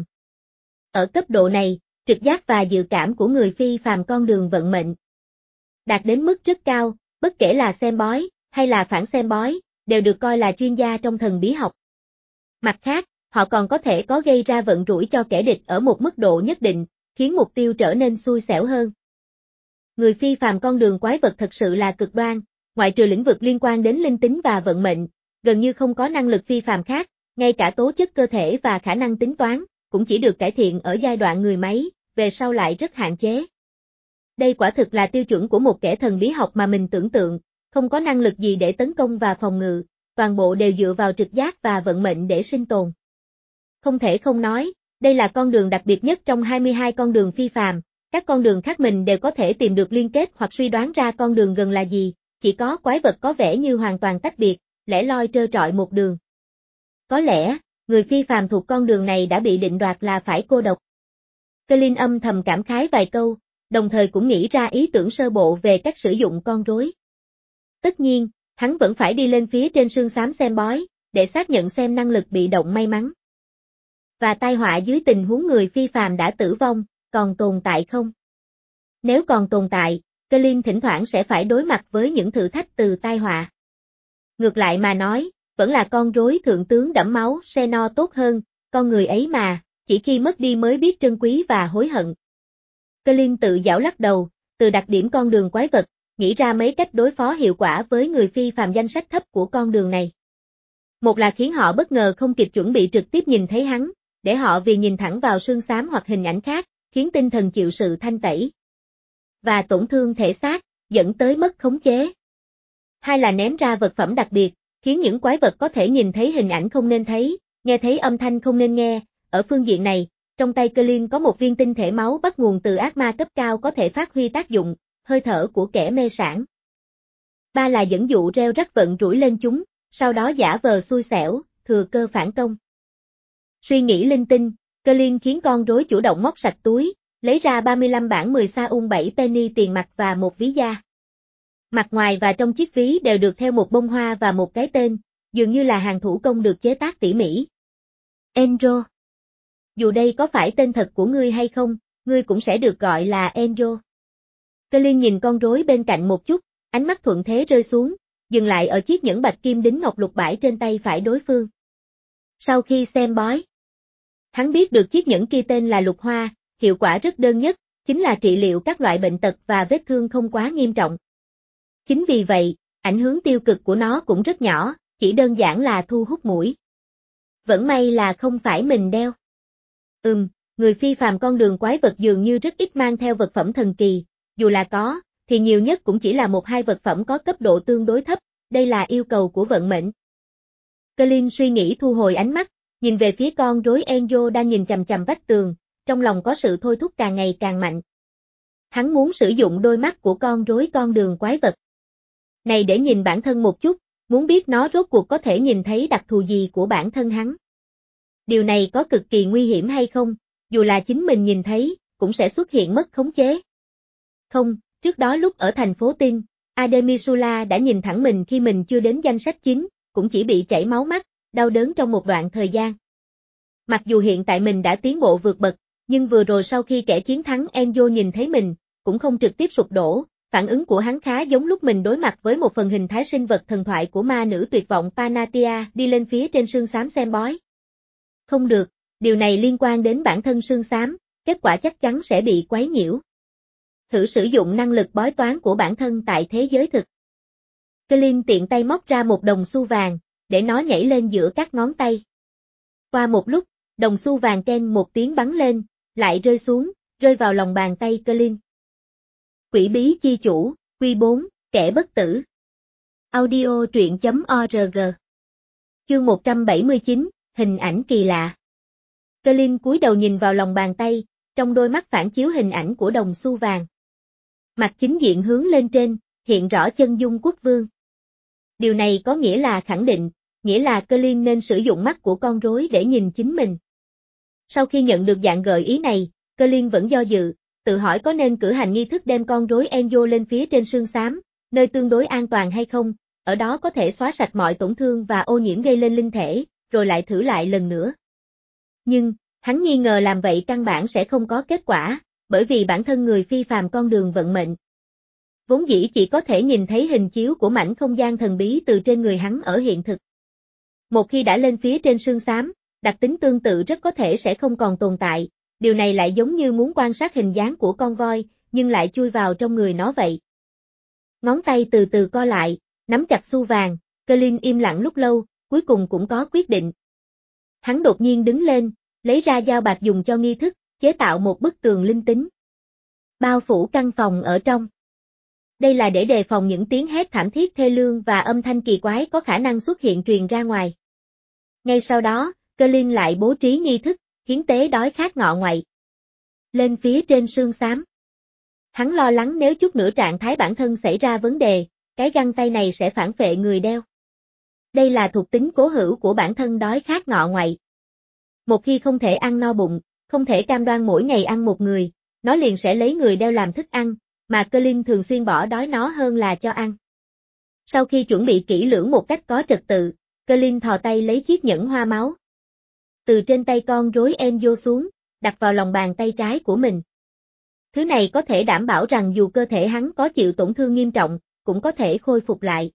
Ở cấp độ này, trực giác và dự cảm của người phi phàm con đường vận mệnh đạt đến mức rất cao, bất kể là xem bói, hay là phản xem bói, đều được coi là chuyên gia trong thần bí học. Mặt khác, họ còn có thể có gây ra vận rủi cho kẻ địch ở một mức độ nhất định, khiến mục tiêu trở nên xui xẻo hơn. Người phi phàm con đường quái vật thật sự là cực đoan, ngoại trừ lĩnh vực liên quan đến linh tính và vận mệnh, gần như không có năng lực phi phàm khác, ngay cả tố chất cơ thể và khả năng tính toán, cũng chỉ được cải thiện ở giai đoạn người máy, về sau lại rất hạn chế. Đây quả thực là tiêu chuẩn của một kẻ thần bí học mà mình tưởng tượng, không có năng lực gì để tấn công và phòng ngự, toàn bộ đều dựa vào trực giác và vận mệnh để sinh tồn. Không thể không nói, đây là con đường đặc biệt nhất trong hai mươi hai con đường phi phàm, các con đường khác mình đều có thể tìm được liên kết hoặc suy đoán ra con đường gần là gì, chỉ có quái vật có vẻ như hoàn toàn tách biệt, lẻ loi trơ trọi một đường. Có lẽ, người phi phàm thuộc con đường này đã bị định đoạt là phải cô độc. Colin âm thầm cảm khái vài câu, đồng thời cũng nghĩ ra ý tưởng sơ bộ về cách sử dụng con rối. Tất nhiên, hắn vẫn phải đi lên phía trên sương xám xem bói, để xác nhận xem năng lực bị động may mắn và tai họa dưới tình huống người phi phàm đã tử vong, còn tồn tại không? Nếu còn tồn tại, Colin thỉnh thoảng sẽ phải đối mặt với những thử thách từ tai họa. Ngược lại mà nói, vẫn là con rối thượng tướng đẫm máu Xenor tốt hơn, con người ấy mà, chỉ khi mất đi mới biết trân quý và hối hận. Colin tự giảo lắc đầu, từ đặc điểm con đường quái vật, nghĩ ra mấy cách đối phó hiệu quả với người phi phàm danh sách thấp của con đường này. Một là khiến họ bất ngờ không kịp chuẩn bị trực tiếp nhìn thấy hắn, để họ vì nhìn thẳng vào sương xám hoặc hình ảnh khác, khiến tinh thần chịu sự thanh tẩy và tổn thương thể xác, dẫn tới mất khống chế. Hai là ném ra vật phẩm đặc biệt, khiến những quái vật có thể nhìn thấy hình ảnh không nên thấy, nghe thấy âm thanh không nên nghe. Ở phương diện này, trong tay Colin có một viên tinh thể máu bắt nguồn từ ác ma cấp cao có thể phát huy tác dụng, hơi thở của kẻ mê sản. Ba là dẫn dụ reo rắc vận rủi lên chúng, sau đó giả vờ xui xẻo, thừa cơ phản công. Suy nghĩ linh tinh, Colin khiến con rối chủ động móc sạch túi, lấy ra ba mươi lăm bảng mười sa ung bảy penny tiền mặt và một ví da. Mặt ngoài và trong chiếc ví đều được theo một bông hoa và một cái tên, dường như là hàng thủ công được chế tác tỉ mỉ. Enzo. Dù đây có phải tên thật của ngươi hay không, ngươi cũng sẽ được gọi là Enzo. Colin nhìn con rối bên cạnh một chút, ánh mắt thuận thế rơi xuống, dừng lại ở chiếc nhẫn bạch kim đính ngọc lục bãi trên tay phải đối phương. Sau khi xem bói, Hắn biết được chiếc nhẫn kia tên là lục hoa, hiệu quả rất đơn nhất, chính là trị liệu các loại bệnh tật và vết thương không quá nghiêm trọng. Chính vì vậy, ảnh hưởng tiêu cực của nó cũng rất nhỏ, chỉ đơn giản là thu hút muỗi. Vẫn may là không phải mình đeo. Ừm, người phi phàm con đường quái vật dường như rất ít mang theo vật phẩm thần kỳ, dù là có, thì nhiều nhất cũng chỉ là một hai vật phẩm có cấp độ tương đối thấp, đây là yêu cầu của vận mệnh. Colin suy nghĩ thu hồi ánh mắt, nhìn về phía con rối Enzo đang nhìn chằm chằm vách tường, trong lòng có sự thôi thúc càng ngày càng mạnh. Hắn muốn sử dụng đôi mắt của con rối con đường quái vật này để nhìn bản thân một chút, muốn biết nó rốt cuộc có thể nhìn thấy đặc thù gì của bản thân hắn. Điều này có cực kỳ nguy hiểm hay không, dù là chính mình nhìn thấy, cũng sẽ xuất hiện mất khống chế. Không, trước đó lúc ở thành phố Tin, Ademisula đã nhìn thẳng mình khi mình chưa đến danh sách chính, cũng chỉ bị chảy máu mắt, đau đớn trong một đoạn thời gian. Mặc dù hiện tại mình đã tiến bộ vượt bậc, nhưng vừa rồi sau khi kẻ chiến thắng Enzo nhìn thấy mình, cũng không trực tiếp sụp đổ, phản ứng của hắn khá giống lúc mình đối mặt với một phần hình thái sinh vật thần thoại của ma nữ tuyệt vọng Panatia đi lên phía trên sương xám xem bói. Không được, điều này liên quan đến bản thân sương xám, kết quả chắc chắn sẽ bị quấy nhiễu. Thử sử dụng năng lực bói toán của bản thân tại thế giới thực. Colin tiện tay móc ra một đồng xu vàng, để nó nhảy lên giữa các ngón tay. Qua một lúc, đồng xu vàng ken một tiếng bắn lên, lại rơi xuống, rơi vào lòng bàn tay Colin. Quỷ bí chi chủ, Quy bốn, kẻ bất tử. Audio truyện chấm org. Chương một trăm bảy mươi chín, hình ảnh kỳ lạ. Colin cúi đầu nhìn vào lòng bàn tay, trong đôi mắt phản chiếu hình ảnh của đồng xu vàng. Mặt chính diện hướng lên trên, hiện rõ chân dung quốc vương. Điều này có nghĩa là khẳng định, nghĩa là Colin nên sử dụng mắt của con rối để nhìn chính mình. Sau khi nhận được dạng gợi ý này, Colin vẫn do dự, tự hỏi có nên cử hành nghi thức đem con rối Enzo lên phía trên sương xám, nơi tương đối an toàn hay không, ở đó có thể xóa sạch mọi tổn thương và ô nhiễm gây lên linh thể, rồi lại thử lại lần nữa. Nhưng, hắn nghi ngờ làm vậy căn bản sẽ không có kết quả, bởi vì bản thân người phi phàm con đường vận mệnh. Vốn dĩ chỉ có thể nhìn thấy hình chiếu của mảnh không gian thần bí từ trên người hắn ở hiện thực. Một khi đã lên phía trên sương xám, đặc tính tương tự rất có thể sẽ không còn tồn tại, điều này lại giống như muốn quan sát hình dáng của con voi, nhưng lại chui vào trong người nó vậy. Ngón tay từ từ co lại, nắm chặt xu vàng, Colin im lặng lúc lâu, cuối cùng cũng có quyết định. Hắn đột nhiên đứng lên, lấy ra dao bạc dùng cho nghi thức, chế tạo một bức tường linh tính. Bao phủ căn phòng ở trong. Đây là để đề phòng những tiếng hét thảm thiết thê lương và âm thanh kỳ quái có khả năng xuất hiện truyền ra ngoài. Ngay sau đó, Colin lại bố trí nghi thức, hiến tế đói khát ngọ ngoại. Lên phía trên sương xám. Hắn lo lắng nếu chút nữa trạng thái bản thân xảy ra vấn đề, cái găng tay này sẽ phản phệ người đeo. Đây là thuộc tính cố hữu của bản thân đói khát ngọ ngoại. Một khi không thể ăn no bụng, không thể cam đoan mỗi ngày ăn một người, nó liền sẽ lấy người đeo làm thức ăn, mà Colin thường xuyên bỏ đói nó hơn là cho ăn. Sau khi chuẩn bị kỹ lưỡng một cách có trật tự, Colin thò tay lấy chiếc nhẫn hoa máu. Từ trên tay con rối Enzo xuống, đặt vào lòng bàn tay trái của mình. Thứ này có thể đảm bảo rằng dù cơ thể hắn có chịu tổn thương nghiêm trọng, cũng có thể khôi phục lại.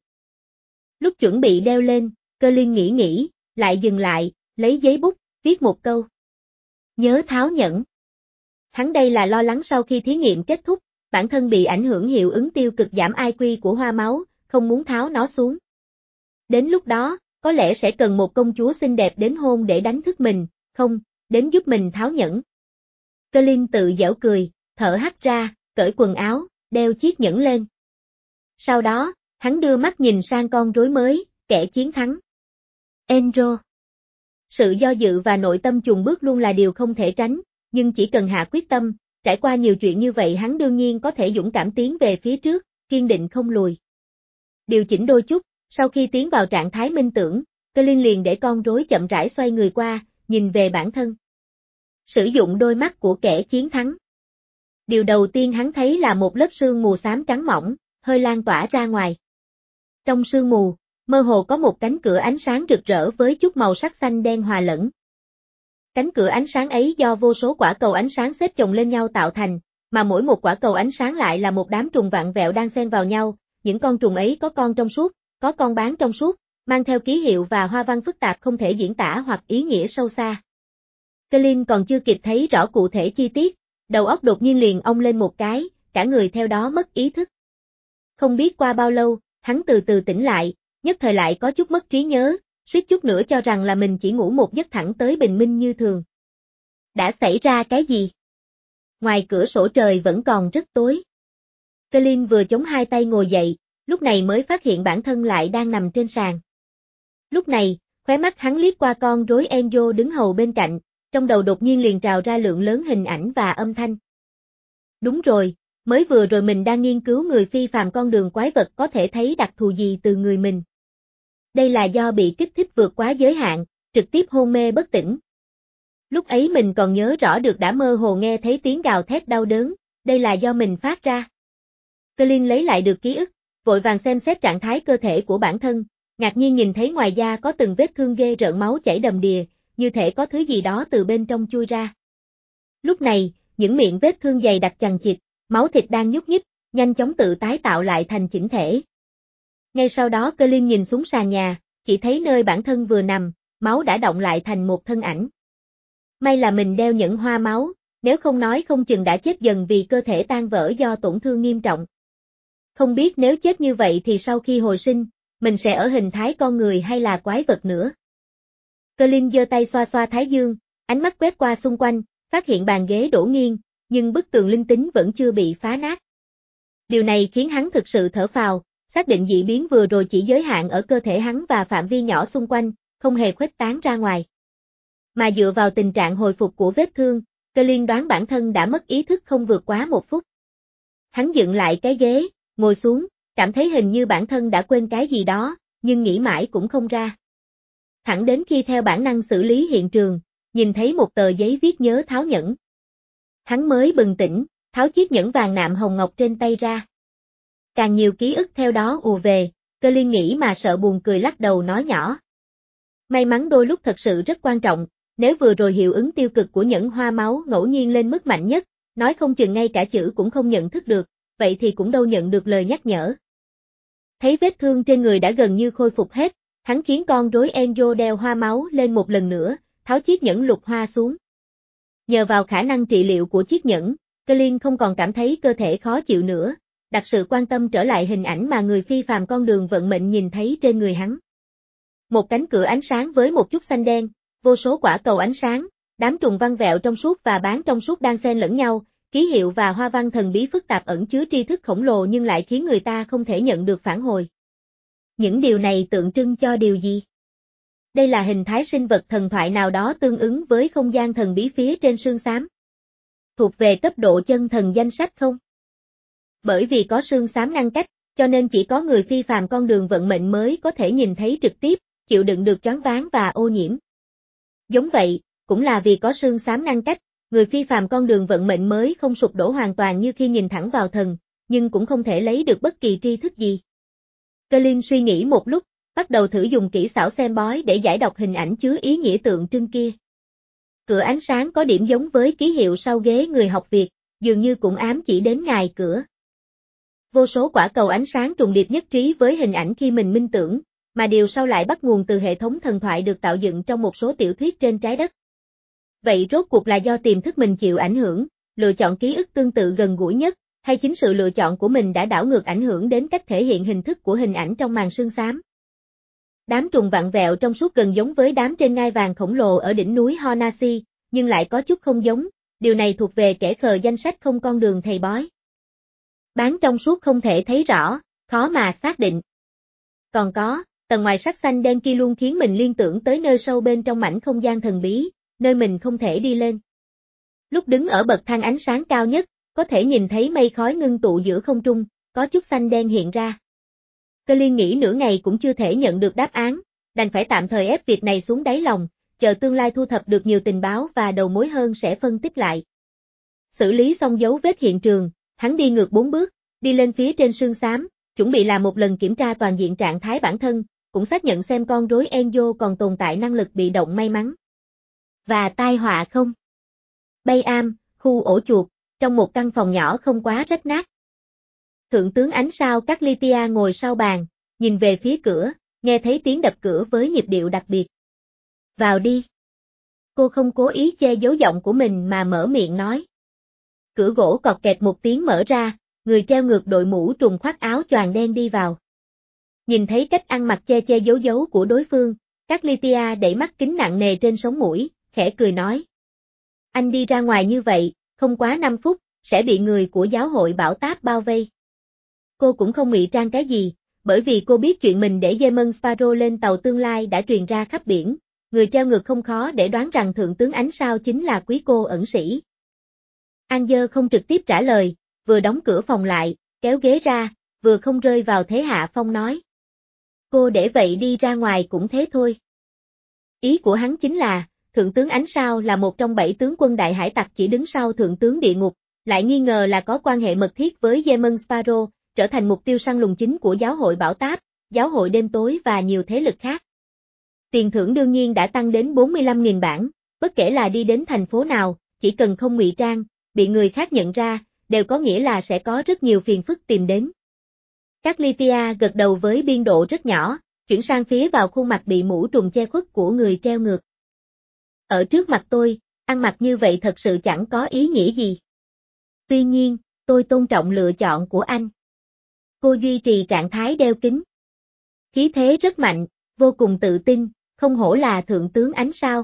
Lúc chuẩn bị đeo lên, Colin nghĩ nghĩ, lại dừng lại, lấy giấy bút, viết một câu. Nhớ tháo nhẫn. Hắn đây là lo lắng sau khi thí nghiệm kết thúc, bản thân bị ảnh hưởng hiệu ứng tiêu cực giảm i kiu của hoa máu, không muốn tháo nó xuống. Đến lúc đó, có lẽ sẽ cần một công chúa xinh đẹp đến hôn để đánh thức mình, không, đến giúp mình tháo nhẫn. Colin tự giễu cười, thở hắt ra, cởi quần áo, đeo chiếc nhẫn lên. Sau đó, hắn đưa mắt nhìn sang con rối mới, kẻ chiến thắng. Enzo. Sự do dự và nội tâm chùng bước luôn là điều không thể tránh, nhưng chỉ cần hạ quyết tâm, trải qua nhiều chuyện như vậy hắn đương nhiên có thể dũng cảm tiến về phía trước, kiên định không lùi. Điều chỉnh đôi chút, sau khi tiến vào trạng thái minh tưởng, Colin liền để con rối chậm rãi xoay người qua, nhìn về bản thân. Sử dụng đôi mắt của kẻ chiến thắng. Điều đầu tiên hắn thấy là một lớp sương mù xám trắng mỏng, hơi lan tỏa ra ngoài. Trong sương mù, mơ hồ có một cánh cửa ánh sáng rực rỡ với chút màu sắc xanh đen hòa lẫn. Cánh cửa ánh sáng ấy do vô số quả cầu ánh sáng xếp chồng lên nhau tạo thành, mà mỗi một quả cầu ánh sáng lại là một đám trùng vặn vẹo đang xen vào nhau, những con trùng ấy có con trong suốt, có con bán trong suốt, mang theo ký hiệu và hoa văn phức tạp không thể diễn tả hoặc ý nghĩa sâu xa. Colin còn chưa kịp thấy rõ cụ thể chi tiết, đầu óc đột nhiên liền ong lên một cái, cả người theo đó mất ý thức. Không biết qua bao lâu, hắn từ từ tỉnh lại, nhất thời lại có chút mất trí nhớ, suýt chút nữa cho rằng là mình chỉ ngủ một giấc thẳng tới bình minh như thường. Đã xảy ra cái gì? Ngoài cửa sổ trời vẫn còn rất tối. Colin vừa chống hai tay ngồi dậy, lúc này mới phát hiện bản thân lại đang nằm trên sàn. Lúc này, khóe mắt hắn liếc qua con rối Enzo đứng hầu bên cạnh, trong đầu đột nhiên liền trào ra lượng lớn hình ảnh và âm thanh. Đúng rồi, mới vừa rồi mình đang nghiên cứu người phi phàm con đường quái vật có thể thấy đặc thù gì từ người mình. Đây là do bị kích thích vượt quá giới hạn, trực tiếp hôn mê bất tỉnh. Lúc ấy mình còn nhớ rõ được đã mơ hồ nghe thấy tiếng gào thét đau đớn, đây là do mình phát ra. Colin lấy lại được ký ức, vội vàng xem xét trạng thái cơ thể của bản thân, ngạc nhiên nhìn thấy ngoài da có từng vết thương ghê rợn máu chảy đầm đìa, như thể có thứ gì đó từ bên trong chui ra. Lúc này, những miệng vết thương dày đặc chằng chịt, máu thịt đang nhúc nhích, nhanh chóng tự tái tạo lại thành chỉnh thể. Ngay sau đó Colin nhìn xuống sàn nhà, chỉ thấy nơi bản thân vừa nằm, máu đã đọng lại thành một thân ảnh. May là mình đeo nhẫn hoa máu, nếu không nói không chừng đã chết dần vì cơ thể tan vỡ do tổn thương nghiêm trọng. Không biết nếu chết như vậy thì sau khi hồi sinh, mình sẽ ở hình thái con người hay là quái vật nữa. Colin giơ tay xoa xoa thái dương, ánh mắt quét qua xung quanh, phát hiện bàn ghế đổ nghiêng, nhưng bức tường linh tính vẫn chưa bị phá nát. Điều này khiến hắn thực sự thở phào, xác định dị biến vừa rồi chỉ giới hạn ở cơ thể hắn và phạm vi nhỏ xung quanh, không hề khuếch tán ra ngoài. Mà dựa vào tình trạng hồi phục của vết thương, Colin đoán bản thân đã mất ý thức không vượt quá một phút. Hắn dựng lại cái ghế, ngồi xuống, cảm thấy hình như bản thân đã quên cái gì đó, nhưng nghĩ mãi cũng không ra. Thẳng đến khi theo bản năng xử lý hiện trường, nhìn thấy một tờ giấy viết nhớ tháo nhẫn. Hắn mới bừng tỉnh, tháo chiếc nhẫn vàng nạm hồng ngọc trên tay ra. Càng nhiều ký ức theo đó ùa về, Colin nghĩ mà sợ buồn cười lắc đầu nói nhỏ. May mắn đôi lúc thật sự rất quan trọng, nếu vừa rồi hiệu ứng tiêu cực của nhẫn hoa máu ngẫu nhiên lên mức mạnh nhất, nói không chừng ngay cả chữ cũng không nhận thức được, vậy thì cũng đâu nhận được lời nhắc nhở. Thấy vết thương trên người đã gần như khôi phục hết, hắn khiến con rối Enzo đeo hoa máu lên một lần nữa, tháo chiếc nhẫn lục hoa xuống. Nhờ vào khả năng trị liệu của chiếc nhẫn, Colin không còn cảm thấy cơ thể khó chịu nữa, đặt sự quan tâm trở lại hình ảnh mà người phi phàm con đường vận mệnh nhìn thấy trên người hắn. Một cánh cửa ánh sáng với một chút xanh đen, vô số quả cầu ánh sáng, đám trùng văn vẹo trong suốt và bán trong suốt đang xen lẫn nhau, ký hiệu và hoa văn thần bí phức tạp ẩn chứa tri thức khổng lồ nhưng lại khiến người ta không thể nhận được phản hồi. Những điều này tượng trưng cho điều gì? Đây là hình thái sinh vật thần thoại nào đó tương ứng với không gian thần bí phía trên sương xám. Thuộc về cấp độ chân thần danh sách không? Bởi vì có sương xám ngăn cách, cho nên chỉ có người phi phàm con đường vận mệnh mới có thể nhìn thấy trực tiếp, chịu đựng được choáng váng và ô nhiễm. Giống vậy, cũng là vì có sương xám ngăn cách, người phi phàm con đường vận mệnh mới không sụp đổ hoàn toàn như khi nhìn thẳng vào thần, nhưng cũng không thể lấy được bất kỳ tri thức gì. Colin suy nghĩ một lúc, bắt đầu thử dùng kỹ xảo xem bói để giải đọc hình ảnh chứa ý nghĩa tượng trưng kia. Cửa ánh sáng có điểm giống với ký hiệu sau ghế người học Việt, dường như cũng ám chỉ đến ngài cửa. Vô số quả cầu ánh sáng trùng điệp nhất trí với hình ảnh khi mình minh tưởng, mà điều sau lại bắt nguồn từ hệ thống thần thoại được tạo dựng trong một số tiểu thuyết trên trái đất. Vậy rốt cuộc là do tiềm thức mình chịu ảnh hưởng, lựa chọn ký ức tương tự gần gũi nhất, hay chính sự lựa chọn của mình đã đảo ngược ảnh hưởng đến cách thể hiện hình thức của hình ảnh trong màn sương xám? Đám trùng vặn vẹo trong suốt gần giống với đám trên ngai vàng khổng lồ ở đỉnh núi Hornaci, nhưng lại có chút không giống, điều này thuộc về kẻ khờ danh sách không con đường thầy bói. Bán trong suốt không thể thấy rõ, khó mà xác định. Còn có, tầng ngoài sắc xanh đen kia luôn khiến mình liên tưởng tới nơi sâu bên trong mảnh không gian thần bí, nơi mình không thể đi lên. Lúc đứng ở bậc thang ánh sáng cao nhất, có thể nhìn thấy mây khói ngưng tụ giữa không trung, có chút xanh đen hiện ra. Colin nghĩ nửa ngày cũng chưa thể nhận được đáp án, đành phải tạm thời ép việc này xuống đáy lòng, chờ tương lai thu thập được nhiều tình báo và đầu mối hơn sẽ phân tích lại. Xử lý xong dấu vết hiện trường, hắn đi ngược bốn bước, đi lên phía trên sương xám, chuẩn bị làm một lần kiểm tra toàn diện trạng thái bản thân, cũng xác nhận xem con rối Enzo còn tồn tại năng lực bị động may mắn và tai họa không. Bay Am, khu ổ chuột, trong một căn phòng nhỏ không quá rách nát. Thượng tướng ánh sao Carlitia ngồi sau bàn, nhìn về phía cửa, nghe thấy tiếng đập cửa với nhịp điệu đặc biệt. Vào đi. Cô không cố ý che giấu giọng của mình mà mở miệng nói. Cửa gỗ cọt kẹt một tiếng mở ra, người treo ngược đội mũ trùm khoác áo choàng đen đi vào. Nhìn thấy cách ăn mặc che che giấu giấu của đối phương, Các Lytia đẩy mắt kính nặng nề trên sống mũi, khẽ cười nói. Anh đi ra ngoài như vậy, không quá năm phút, sẽ bị người của giáo hội bảo táp bao vây. Cô cũng không ngụy trang cái gì, bởi vì cô biết chuyện mình để Demon Sparrow lên tàu tương lai đã truyền ra khắp biển, người treo ngược không khó để đoán rằng thượng tướng Ánh Sao chính là quý cô ẩn sĩ. Angel không trực tiếp trả lời, vừa đóng cửa phòng lại, kéo ghế ra, vừa không rơi vào thế hạ phong nói. Cô để vậy đi ra ngoài cũng thế thôi. Ý của hắn chính là, thượng tướng Ánh Sao là một trong bảy tướng quân đại hải tặc chỉ đứng sau thượng tướng địa ngục, lại nghi ngờ là có quan hệ mật thiết với Demon Sparrow, trở thành mục tiêu săn lùng chính của giáo hội Bảo Táp, giáo hội đêm tối và nhiều thế lực khác. Tiền thưởng đương nhiên đã tăng đến bốn mươi lăm nghìn bảng, bất kể là đi đến thành phố nào, chỉ cần không ngụy trang, bị người khác nhận ra, đều có nghĩa là sẽ có rất nhiều phiền phức tìm đến. Các Lytia gật đầu với biên độ rất nhỏ, chuyển sang phía vào khuôn mặt bị mũ trùm che khuất của người treo ngược. Ở trước mặt tôi, ăn mặc như vậy thật sự chẳng có ý nghĩa gì. Tuy nhiên, tôi tôn trọng lựa chọn của anh. Cô duy trì trạng thái đeo kính. Khí thế rất mạnh, vô cùng tự tin, không hổ là thượng tướng Ánh Sao.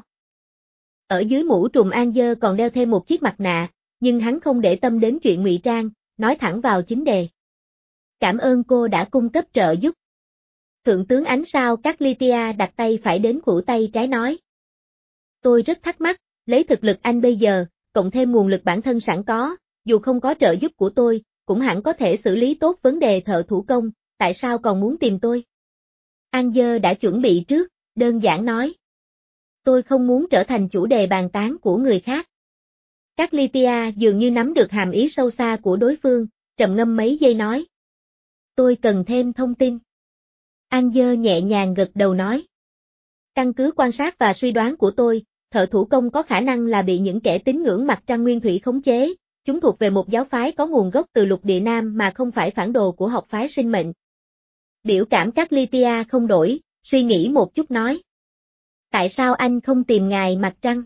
Ở dưới mũ trùm Angel còn đeo thêm một chiếc mặt nạ, nhưng hắn không để tâm đến chuyện ngụy trang, nói thẳng vào chính đề. Cảm ơn cô đã cung cấp trợ giúp. Thượng tướng Ánh Sao Các Lytia đặt tay phải đến khuỷu tay trái nói. Tôi rất thắc mắc, lấy thực lực anh bây giờ, cộng thêm nguồn lực bản thân sẵn có, dù không có trợ giúp của tôi, cũng hẳn có thể xử lý tốt vấn đề thợ thủ công, tại sao còn muốn tìm tôi? Angel đã chuẩn bị trước, đơn giản nói. Tôi không muốn trở thành chủ đề bàn tán của người khác. Các Lytia dường như nắm được hàm ý sâu xa của đối phương, trầm ngâm mấy giây nói. Tôi cần thêm thông tin. Angel nhẹ nhàng gật đầu nói. Căn cứ quan sát và suy đoán của tôi, thợ thủ công có khả năng là bị những kẻ tín ngưỡng mặt trăng nguyên thủy khống chế, chúng thuộc về một giáo phái có nguồn gốc từ lục địa Nam mà không phải phản đồ của học phái sinh mệnh. Biểu cảm các Lytia không đổi, suy nghĩ một chút nói. Tại sao anh không tìm ngài mặt trăng?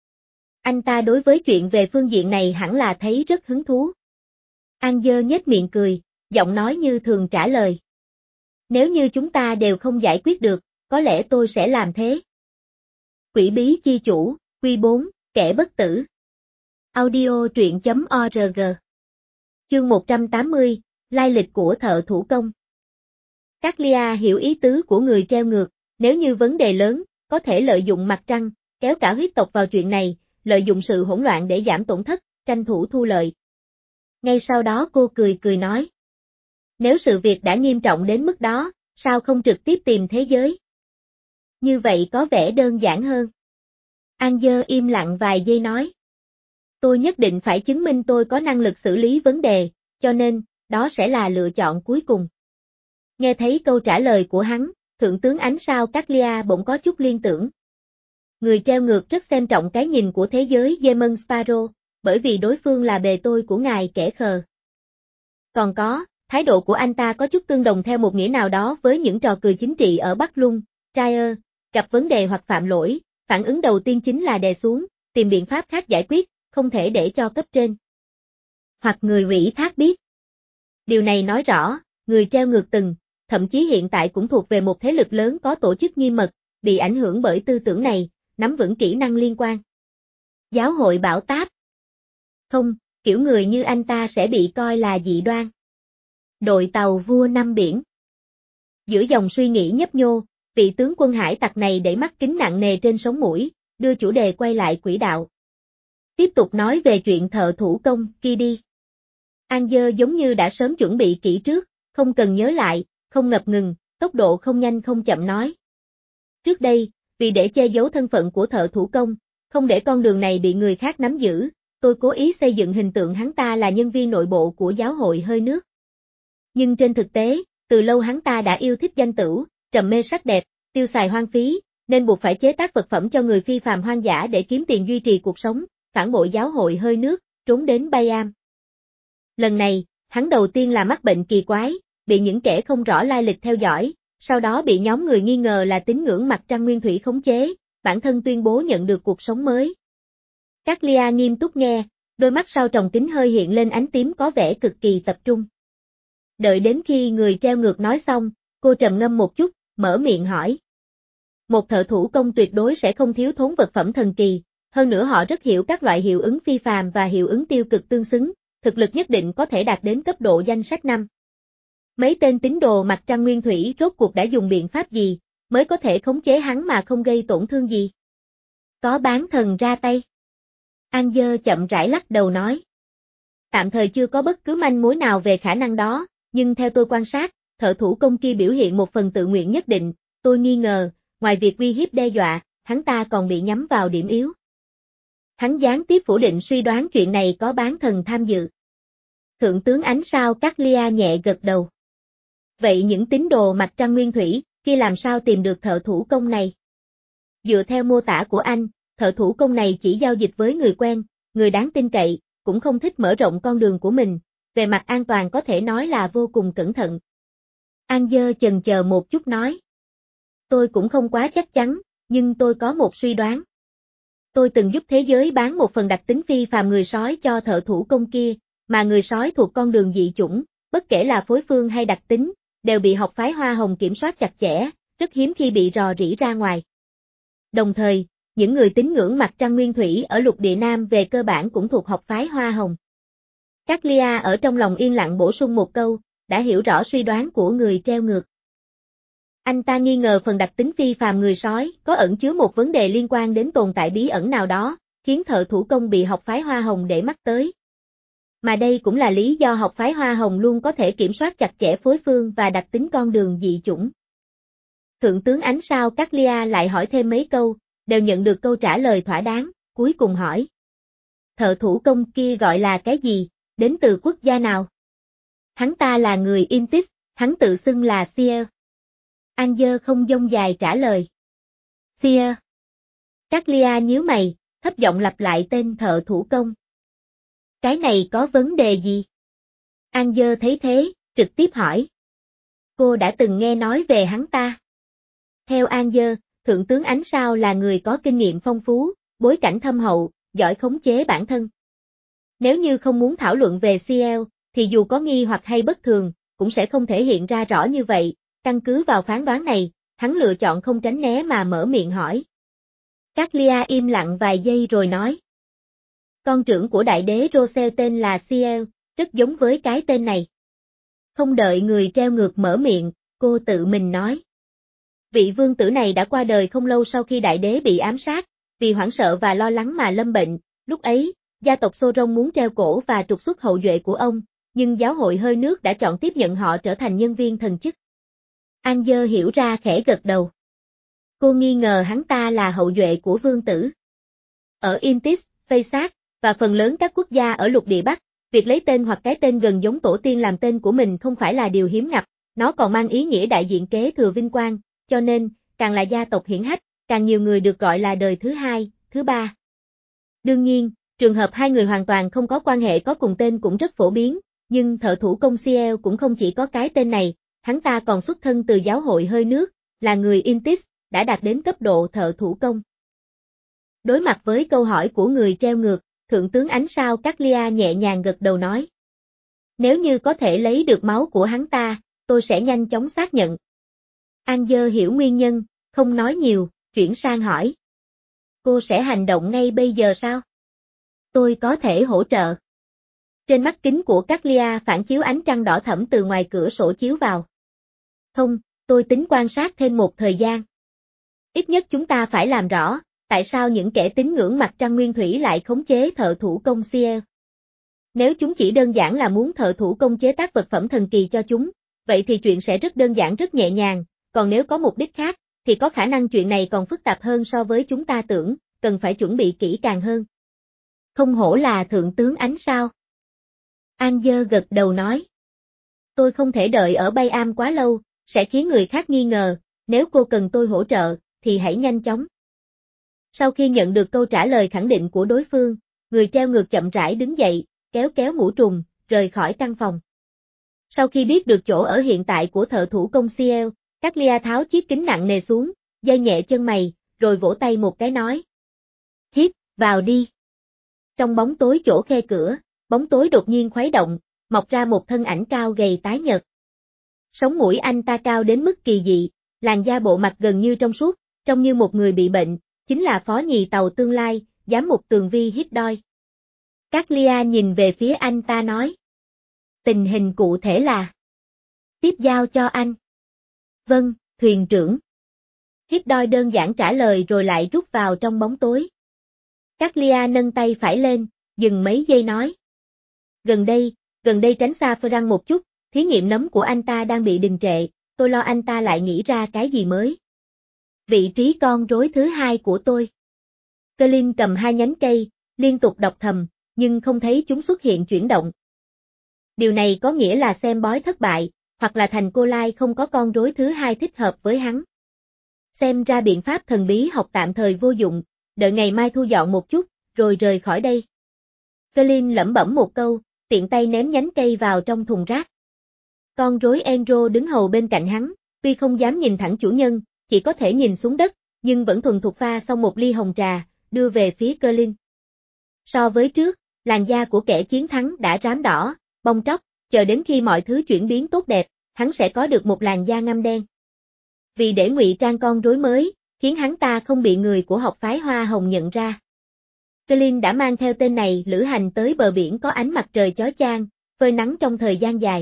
Anh ta đối với chuyện về phương diện này hẳn là thấy rất hứng thú. Angel nhếch miệng cười, giọng nói như thường trả lời. Nếu như chúng ta đều không giải quyết được, có lẽ tôi sẽ làm thế. Quỷ bí chi chủ, quy bốn, kẻ bất tử. Audio truyện chấm org. Chương một trăm tám mươi, lai lịch của thợ thủ công. Các Lia hiểu ý tứ của người treo ngược, nếu như vấn đề lớn, có thể lợi dụng mặt trăng, kéo cả huyết tộc vào chuyện này, lợi dụng sự hỗn loạn để giảm tổn thất, tranh thủ thu lợi. Ngay sau đó cô cười cười nói. Nếu sự việc đã nghiêm trọng đến mức đó, sao không trực tiếp tìm thế giới? Như vậy có vẻ đơn giản hơn. Angel im lặng vài giây nói. Tôi nhất định phải chứng minh tôi có năng lực xử lý vấn đề, cho nên, đó sẽ là lựa chọn cuối cùng. Nghe thấy câu trả lời của hắn, thượng tướng Ánh Sao Các Lia bỗng có chút liên tưởng. Người treo ngược rất xem trọng cái nhìn của thế giới Demon Sparrow, bởi vì đối phương là bề tôi của ngài kẻ khờ. Còn có, thái độ của anh ta có chút tương đồng theo một nghĩa nào đó với những trò cười chính trị ở Bắc Lung, Trier, gặp vấn đề hoặc phạm lỗi, phản ứng đầu tiên chính là đè xuống, tìm biện pháp khác giải quyết, không thể để cho cấp trên hoặc người ủy thác biết. Điều này nói rõ, người treo ngược từng, thậm chí hiện tại cũng thuộc về một thế lực lớn có tổ chức nghiêm mật, bị ảnh hưởng bởi tư tưởng này, nắm vững kỹ năng liên quan. Giáo hội Bảo Táp. Không, kiểu người như anh ta sẽ bị coi là dị đoan. Đội tàu vua năm biển. Giữa dòng suy nghĩ nhấp nhô, vị tướng quân hải tặc này đẩy mắt kính nặng nề trên sống mũi, đưa chủ đề quay lại quỹ đạo. Tiếp tục nói về chuyện thợ thủ công kia đi. Angel giống như đã sớm chuẩn bị kỹ trước, không cần nhớ lại, không ngập ngừng, tốc độ không nhanh không chậm nói. Trước đây, vì để che giấu thân phận của thợ thủ công, không để con đường này bị người khác nắm giữ, tôi cố ý xây dựng hình tượng hắn ta là nhân viên nội bộ của giáo hội hơi nước. Nhưng trên thực tế, từ lâu hắn ta đã yêu thích danh tửu, trầm mê sắc đẹp, tiêu xài hoang phí, nên buộc phải chế tác vật phẩm cho người phi phàm hoang dã để kiếm tiền duy trì cuộc sống, phản bội giáo hội hơi nước, trốn đến Bayam. Lần này, hắn đầu tiên là mắc bệnh kỳ quái, bị những kẻ không rõ lai lịch theo dõi, sau đó bị nhóm người nghi ngờ là tín ngưỡng mặt trăng nguyên thủy khống chế, bản thân tuyên bố nhận được cuộc sống mới. Các Lia nghiêm túc nghe, đôi mắt sau tròng kính hơi hiện lên ánh tím có vẻ cực kỳ tập trung. Đợi đến khi người treo ngược nói xong, cô trầm ngâm một chút, mở miệng hỏi. Một thợ thủ công tuyệt đối sẽ không thiếu thốn vật phẩm thần kỳ, hơn nữa họ rất hiểu các loại hiệu ứng phi phàm và hiệu ứng tiêu cực tương xứng, thực lực nhất định có thể đạt đến cấp độ danh sách năm. Mấy tên tín đồ mặt trăng nguyên thủy rốt cuộc đã dùng biện pháp gì, mới có thể khống chế hắn mà không gây tổn thương gì? Có bán thần ra tay. An Dơ chậm rãi lắc đầu nói. Tạm thời chưa có bất cứ manh mối nào về khả năng đó, nhưng theo tôi quan sát, thợ thủ công kia biểu hiện một phần tự nguyện nhất định, tôi nghi ngờ, ngoài việc uy hiếp đe dọa, hắn ta còn bị nhắm vào điểm yếu. Hắn gián tiếp phủ định suy đoán chuyện này có bán thần tham dự. Thượng tướng ánh sao Cát Lia nhẹ gật đầu. Vậy những tín đồ mặt trăng nguyên thủy, kia làm sao tìm được thợ thủ công này? Dựa theo mô tả của anh, thợ thủ công này chỉ giao dịch với người quen, người đáng tin cậy, cũng không thích mở rộng con đường của mình, về mặt an toàn có thể nói là vô cùng cẩn thận. An Dơ chần chờ một chút nói. Tôi cũng không quá chắc chắn, nhưng tôi có một suy đoán. Tôi từng giúp thế giới bán một phần đặc tính phi phàm người sói cho thợ thủ công kia, mà người sói thuộc con đường dị chủng, bất kể là phối phương hay đặc tính, đều bị học phái Hoa Hồng kiểm soát chặt chẽ, rất hiếm khi bị rò rỉ ra ngoài. Đồng thời, những người tín ngưỡng mặt trăng nguyên thủy ở lục địa Nam về cơ bản cũng thuộc học phái Hoa Hồng. Cát Lia ở trong lòng yên lặng bổ sung một câu, đã hiểu rõ suy đoán của người treo ngược. Anh ta nghi ngờ phần đặc tính phi phàm người sói có ẩn chứa một vấn đề liên quan đến tồn tại bí ẩn nào đó, khiến thợ thủ công bị học phái Hoa Hồng để mắt tới. Mà đây cũng là lý do học phái Hoa Hồng luôn có thể kiểm soát chặt chẽ phối phương và đặc tính con đường dị chủng. Thượng tướng ánh sao Cát Lia lại hỏi thêm mấy câu, đều nhận được câu trả lời thỏa đáng, cuối cùng hỏi. Thợ thủ công kia gọi là cái gì, đến từ quốc gia nào? Hắn ta là người Intis, hắn tự xưng là Seer. An Dơ không dông dài trả lời. Seer. Cát Lia nhíu mày, thấp giọng lặp lại tên thợ thủ công. Cái này có vấn đề gì? An Dơ thấy thế, trực tiếp hỏi. Cô đã từng nghe nói về hắn ta. Theo An Dơ, Thượng tướng Ánh Sao là người có kinh nghiệm phong phú, bối cảnh thâm hậu, giỏi khống chế bản thân. Nếu như không muốn thảo luận về xê lờ, thì dù có nghi hoặc hay bất thường, cũng sẽ không thể hiện ra rõ như vậy. Căn cứ vào phán đoán này, hắn lựa chọn không tránh né mà mở miệng hỏi. Cát Lia im lặng vài giây rồi nói. Con trưởng của đại đế Rosel tên là Ciel, rất giống với cái tên này. Không đợi người treo ngược mở miệng, cô tự mình nói. Vị vương tử này đã qua đời không lâu sau khi đại đế bị ám sát, vì hoảng sợ và lo lắng mà lâm bệnh, lúc ấy, gia tộc Sauron muốn treo cổ và trục xuất hậu duệ của ông, nhưng giáo hội hơi nước đã chọn tiếp nhận họ trở thành nhân viên thần chức. An Dơ hiểu ra khẽ gật đầu. Cô nghi ngờ hắn ta là hậu duệ của vương tử. Ở Intis, Phây-sát, và phần lớn các quốc gia ở lục địa Bắc, việc lấy tên hoặc cái tên gần giống tổ tiên làm tên của mình không phải là điều hiếm gặp, nó còn mang ý nghĩa đại diện kế thừa vinh quang, cho nên, càng là gia tộc hiển hách, càng nhiều người được gọi là đời thứ hai, thứ ba. Đương nhiên, trường hợp hai người hoàn toàn không có quan hệ có cùng tên cũng rất phổ biến, nhưng thợ thủ công Ciel cũng không chỉ có cái tên này, hắn ta còn xuất thân từ giáo hội hơi nước, là người Intis, đã đạt đến cấp độ thợ thủ công. Đối mặt với câu hỏi của người treo ngược, Thượng tướng Ánh Sao Cát Lia nhẹ nhàng gật đầu nói. Nếu như có thể lấy được máu của hắn ta, tôi sẽ nhanh chóng xác nhận. An Dơ hiểu nguyên nhân, không nói nhiều, chuyển sang hỏi. Cô sẽ hành động ngay bây giờ sao? Tôi có thể hỗ trợ. Trên mắt kính của Cát Lia phản chiếu ánh trăng đỏ thẫm từ ngoài cửa sổ chiếu vào. Không, tôi tính quan sát thêm một thời gian. Ít nhất chúng ta phải làm rõ, tại sao những kẻ tín ngưỡng mặt trăng nguyên thủy lại khống chế thợ thủ công Ciel. Nếu chúng chỉ đơn giản là muốn thợ thủ công chế tác vật phẩm thần kỳ cho chúng, vậy thì chuyện sẽ rất đơn giản rất nhẹ nhàng, còn nếu có mục đích khác, thì có khả năng chuyện này còn phức tạp hơn so với chúng ta tưởng, cần phải chuẩn bị kỹ càng hơn. Không hổ là thượng tướng Ánh Sao. An Dơ gật đầu nói. Tôi không thể đợi ở Bay Am quá lâu, sẽ khiến người khác nghi ngờ, nếu cô cần tôi hỗ trợ, thì hãy nhanh chóng. Sau khi nhận được câu trả lời khẳng định của đối phương, người treo ngược chậm rãi đứng dậy, kéo kéo mũ trùm, rời khỏi căn phòng. Sau khi biết được chỗ ở hiện tại của thợ thủ công Ciel, Cát Lia tháo chiếc kính nặng nề xuống, giơ nhẹ chân mày, rồi vỗ tay một cái nói. Hít, vào đi. Trong bóng tối chỗ khe cửa, bóng tối đột nhiên khuấy động, mọc ra một thân ảnh cao gầy tái nhợt. Sống mũi anh ta cao đến mức kỳ dị, làn da bộ mặt gần như trong suốt, trông như một người bị bệnh, chính là phó nhì tàu tương lai, giám mục Tường Vi Hít-đoi. Các Lia nhìn về phía anh ta nói. Tình hình cụ thể là. Tiếp giao cho anh. Vâng, thuyền trưởng. Hít-đoi đơn giản trả lời rồi lại rút vào trong bóng tối. Các Lia nâng tay phải lên, dừng mấy giây nói. Gần đây, gần đây tránh xa Ferrăng một chút, thí nghiệm nấm của anh ta đang bị đình trệ, tôi lo anh ta lại nghĩ ra cái gì mới. Vị trí con rối thứ hai của tôi. Colin cầm hai nhánh cây, liên tục đọc thầm, nhưng không thấy chúng xuất hiện chuyển động. Điều này có nghĩa là xem bói thất bại, hoặc là thành cô Lai không có con rối thứ hai thích hợp với hắn. Xem ra biện pháp thần bí học tạm thời vô dụng, đợi ngày mai thu dọn một chút, rồi rời khỏi đây. Colin lẩm bẩm một câu, tiện tay ném nhánh cây vào trong thùng rác. Con rối Enro đứng hầu bên cạnh hắn, tuy không dám nhìn thẳng chủ nhân, chỉ có thể nhìn xuống đất, nhưng vẫn thuần thục pha xong một ly hồng trà, đưa về phía Colin. So với trước, làn da của kẻ chiến thắng đã rám đỏ, bong tróc, chờ đến khi mọi thứ chuyển biến tốt đẹp, hắn sẽ có được một làn da ngăm đen. Vì để ngụy trang con rối mới, khiến hắn ta không bị người của học phái Hoa Hồng nhận ra. Colin đã mang theo tên này lữ hành tới bờ biển có ánh mặt trời chói chang, phơi nắng trong thời gian dài.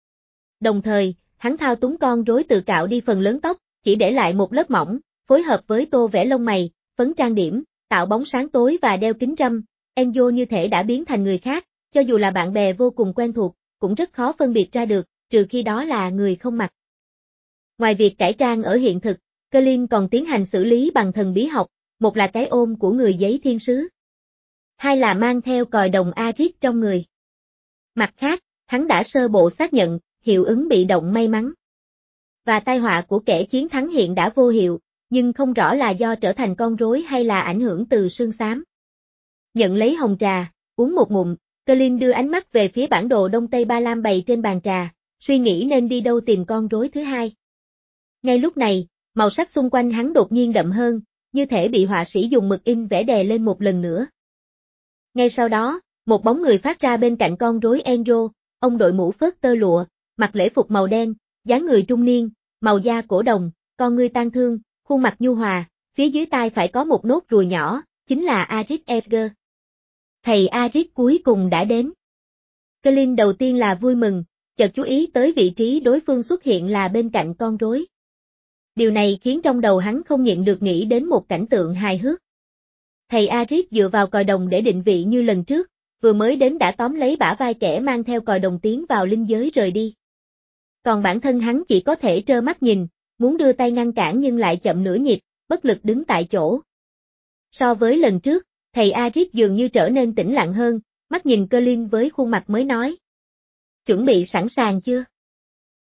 Đồng thời, hắn thao túng con rối tự cạo đi phần lớn tóc, chỉ để lại một lớp mỏng, phối hợp với tô vẽ lông mày, phấn trang điểm, tạo bóng sáng tối và đeo kính râm, Enzo như thể đã biến thành người khác, cho dù là bạn bè vô cùng quen thuộc, cũng rất khó phân biệt ra được, trừ khi đó là người không mặt. Ngoài việc cải trang ở hiện thực, Colin còn tiến hành xử lý bằng thần bí học, một là cái ôm của người giấy thiên sứ. Hai là mang theo còi đồng Arit trong người. Mặt khác, hắn đã sơ bộ xác nhận, hiệu ứng bị động may mắn. Và tai họa của kẻ chiến thắng hiện đã vô hiệu, nhưng không rõ là do trở thành con rối hay là ảnh hưởng từ sương xám. Nhận lấy hồng trà, uống một ngụm, Colin đưa ánh mắt về phía bản đồ Đông Tây Ba Lam bày trên bàn trà, suy nghĩ nên đi đâu tìm con rối thứ hai. Ngay lúc này, màu sắc xung quanh hắn đột nhiên đậm hơn, như thể bị họa sĩ dùng mực in vẽ đè lên một lần nữa. Ngay sau đó, một bóng người phát ra bên cạnh con rối Enro, ông đội mũ phớt tơ lụa, mặc lễ phục màu đen, dáng người trung niên, màu da cổ đồng, con ngươi tang thương, khuôn mặt nhu hòa, phía dưới tai phải có một nốt ruồi nhỏ, chính là Arit Edgar. Thầy Arit cuối cùng đã đến. Colin đầu tiên là vui mừng, chợt chú ý tới vị trí đối phương xuất hiện là bên cạnh con rối. Điều này khiến trong đầu hắn không nhịn được nghĩ đến một cảnh tượng hài hước. Thầy Arit dựa vào còi đồng để định vị như lần trước, vừa mới đến đã tóm lấy bả vai kẻ mang theo còi đồng tiến vào linh giới rời đi. Còn bản thân hắn chỉ có thể trơ mắt nhìn, muốn đưa tay ngăn cản nhưng lại chậm nửa nhịp, bất lực đứng tại chỗ. So với lần trước, thầy Arit dường như trở nên tĩnh lặng hơn, mắt nhìn Colin với khuôn mặt mới nói. Chuẩn bị sẵn sàng chưa?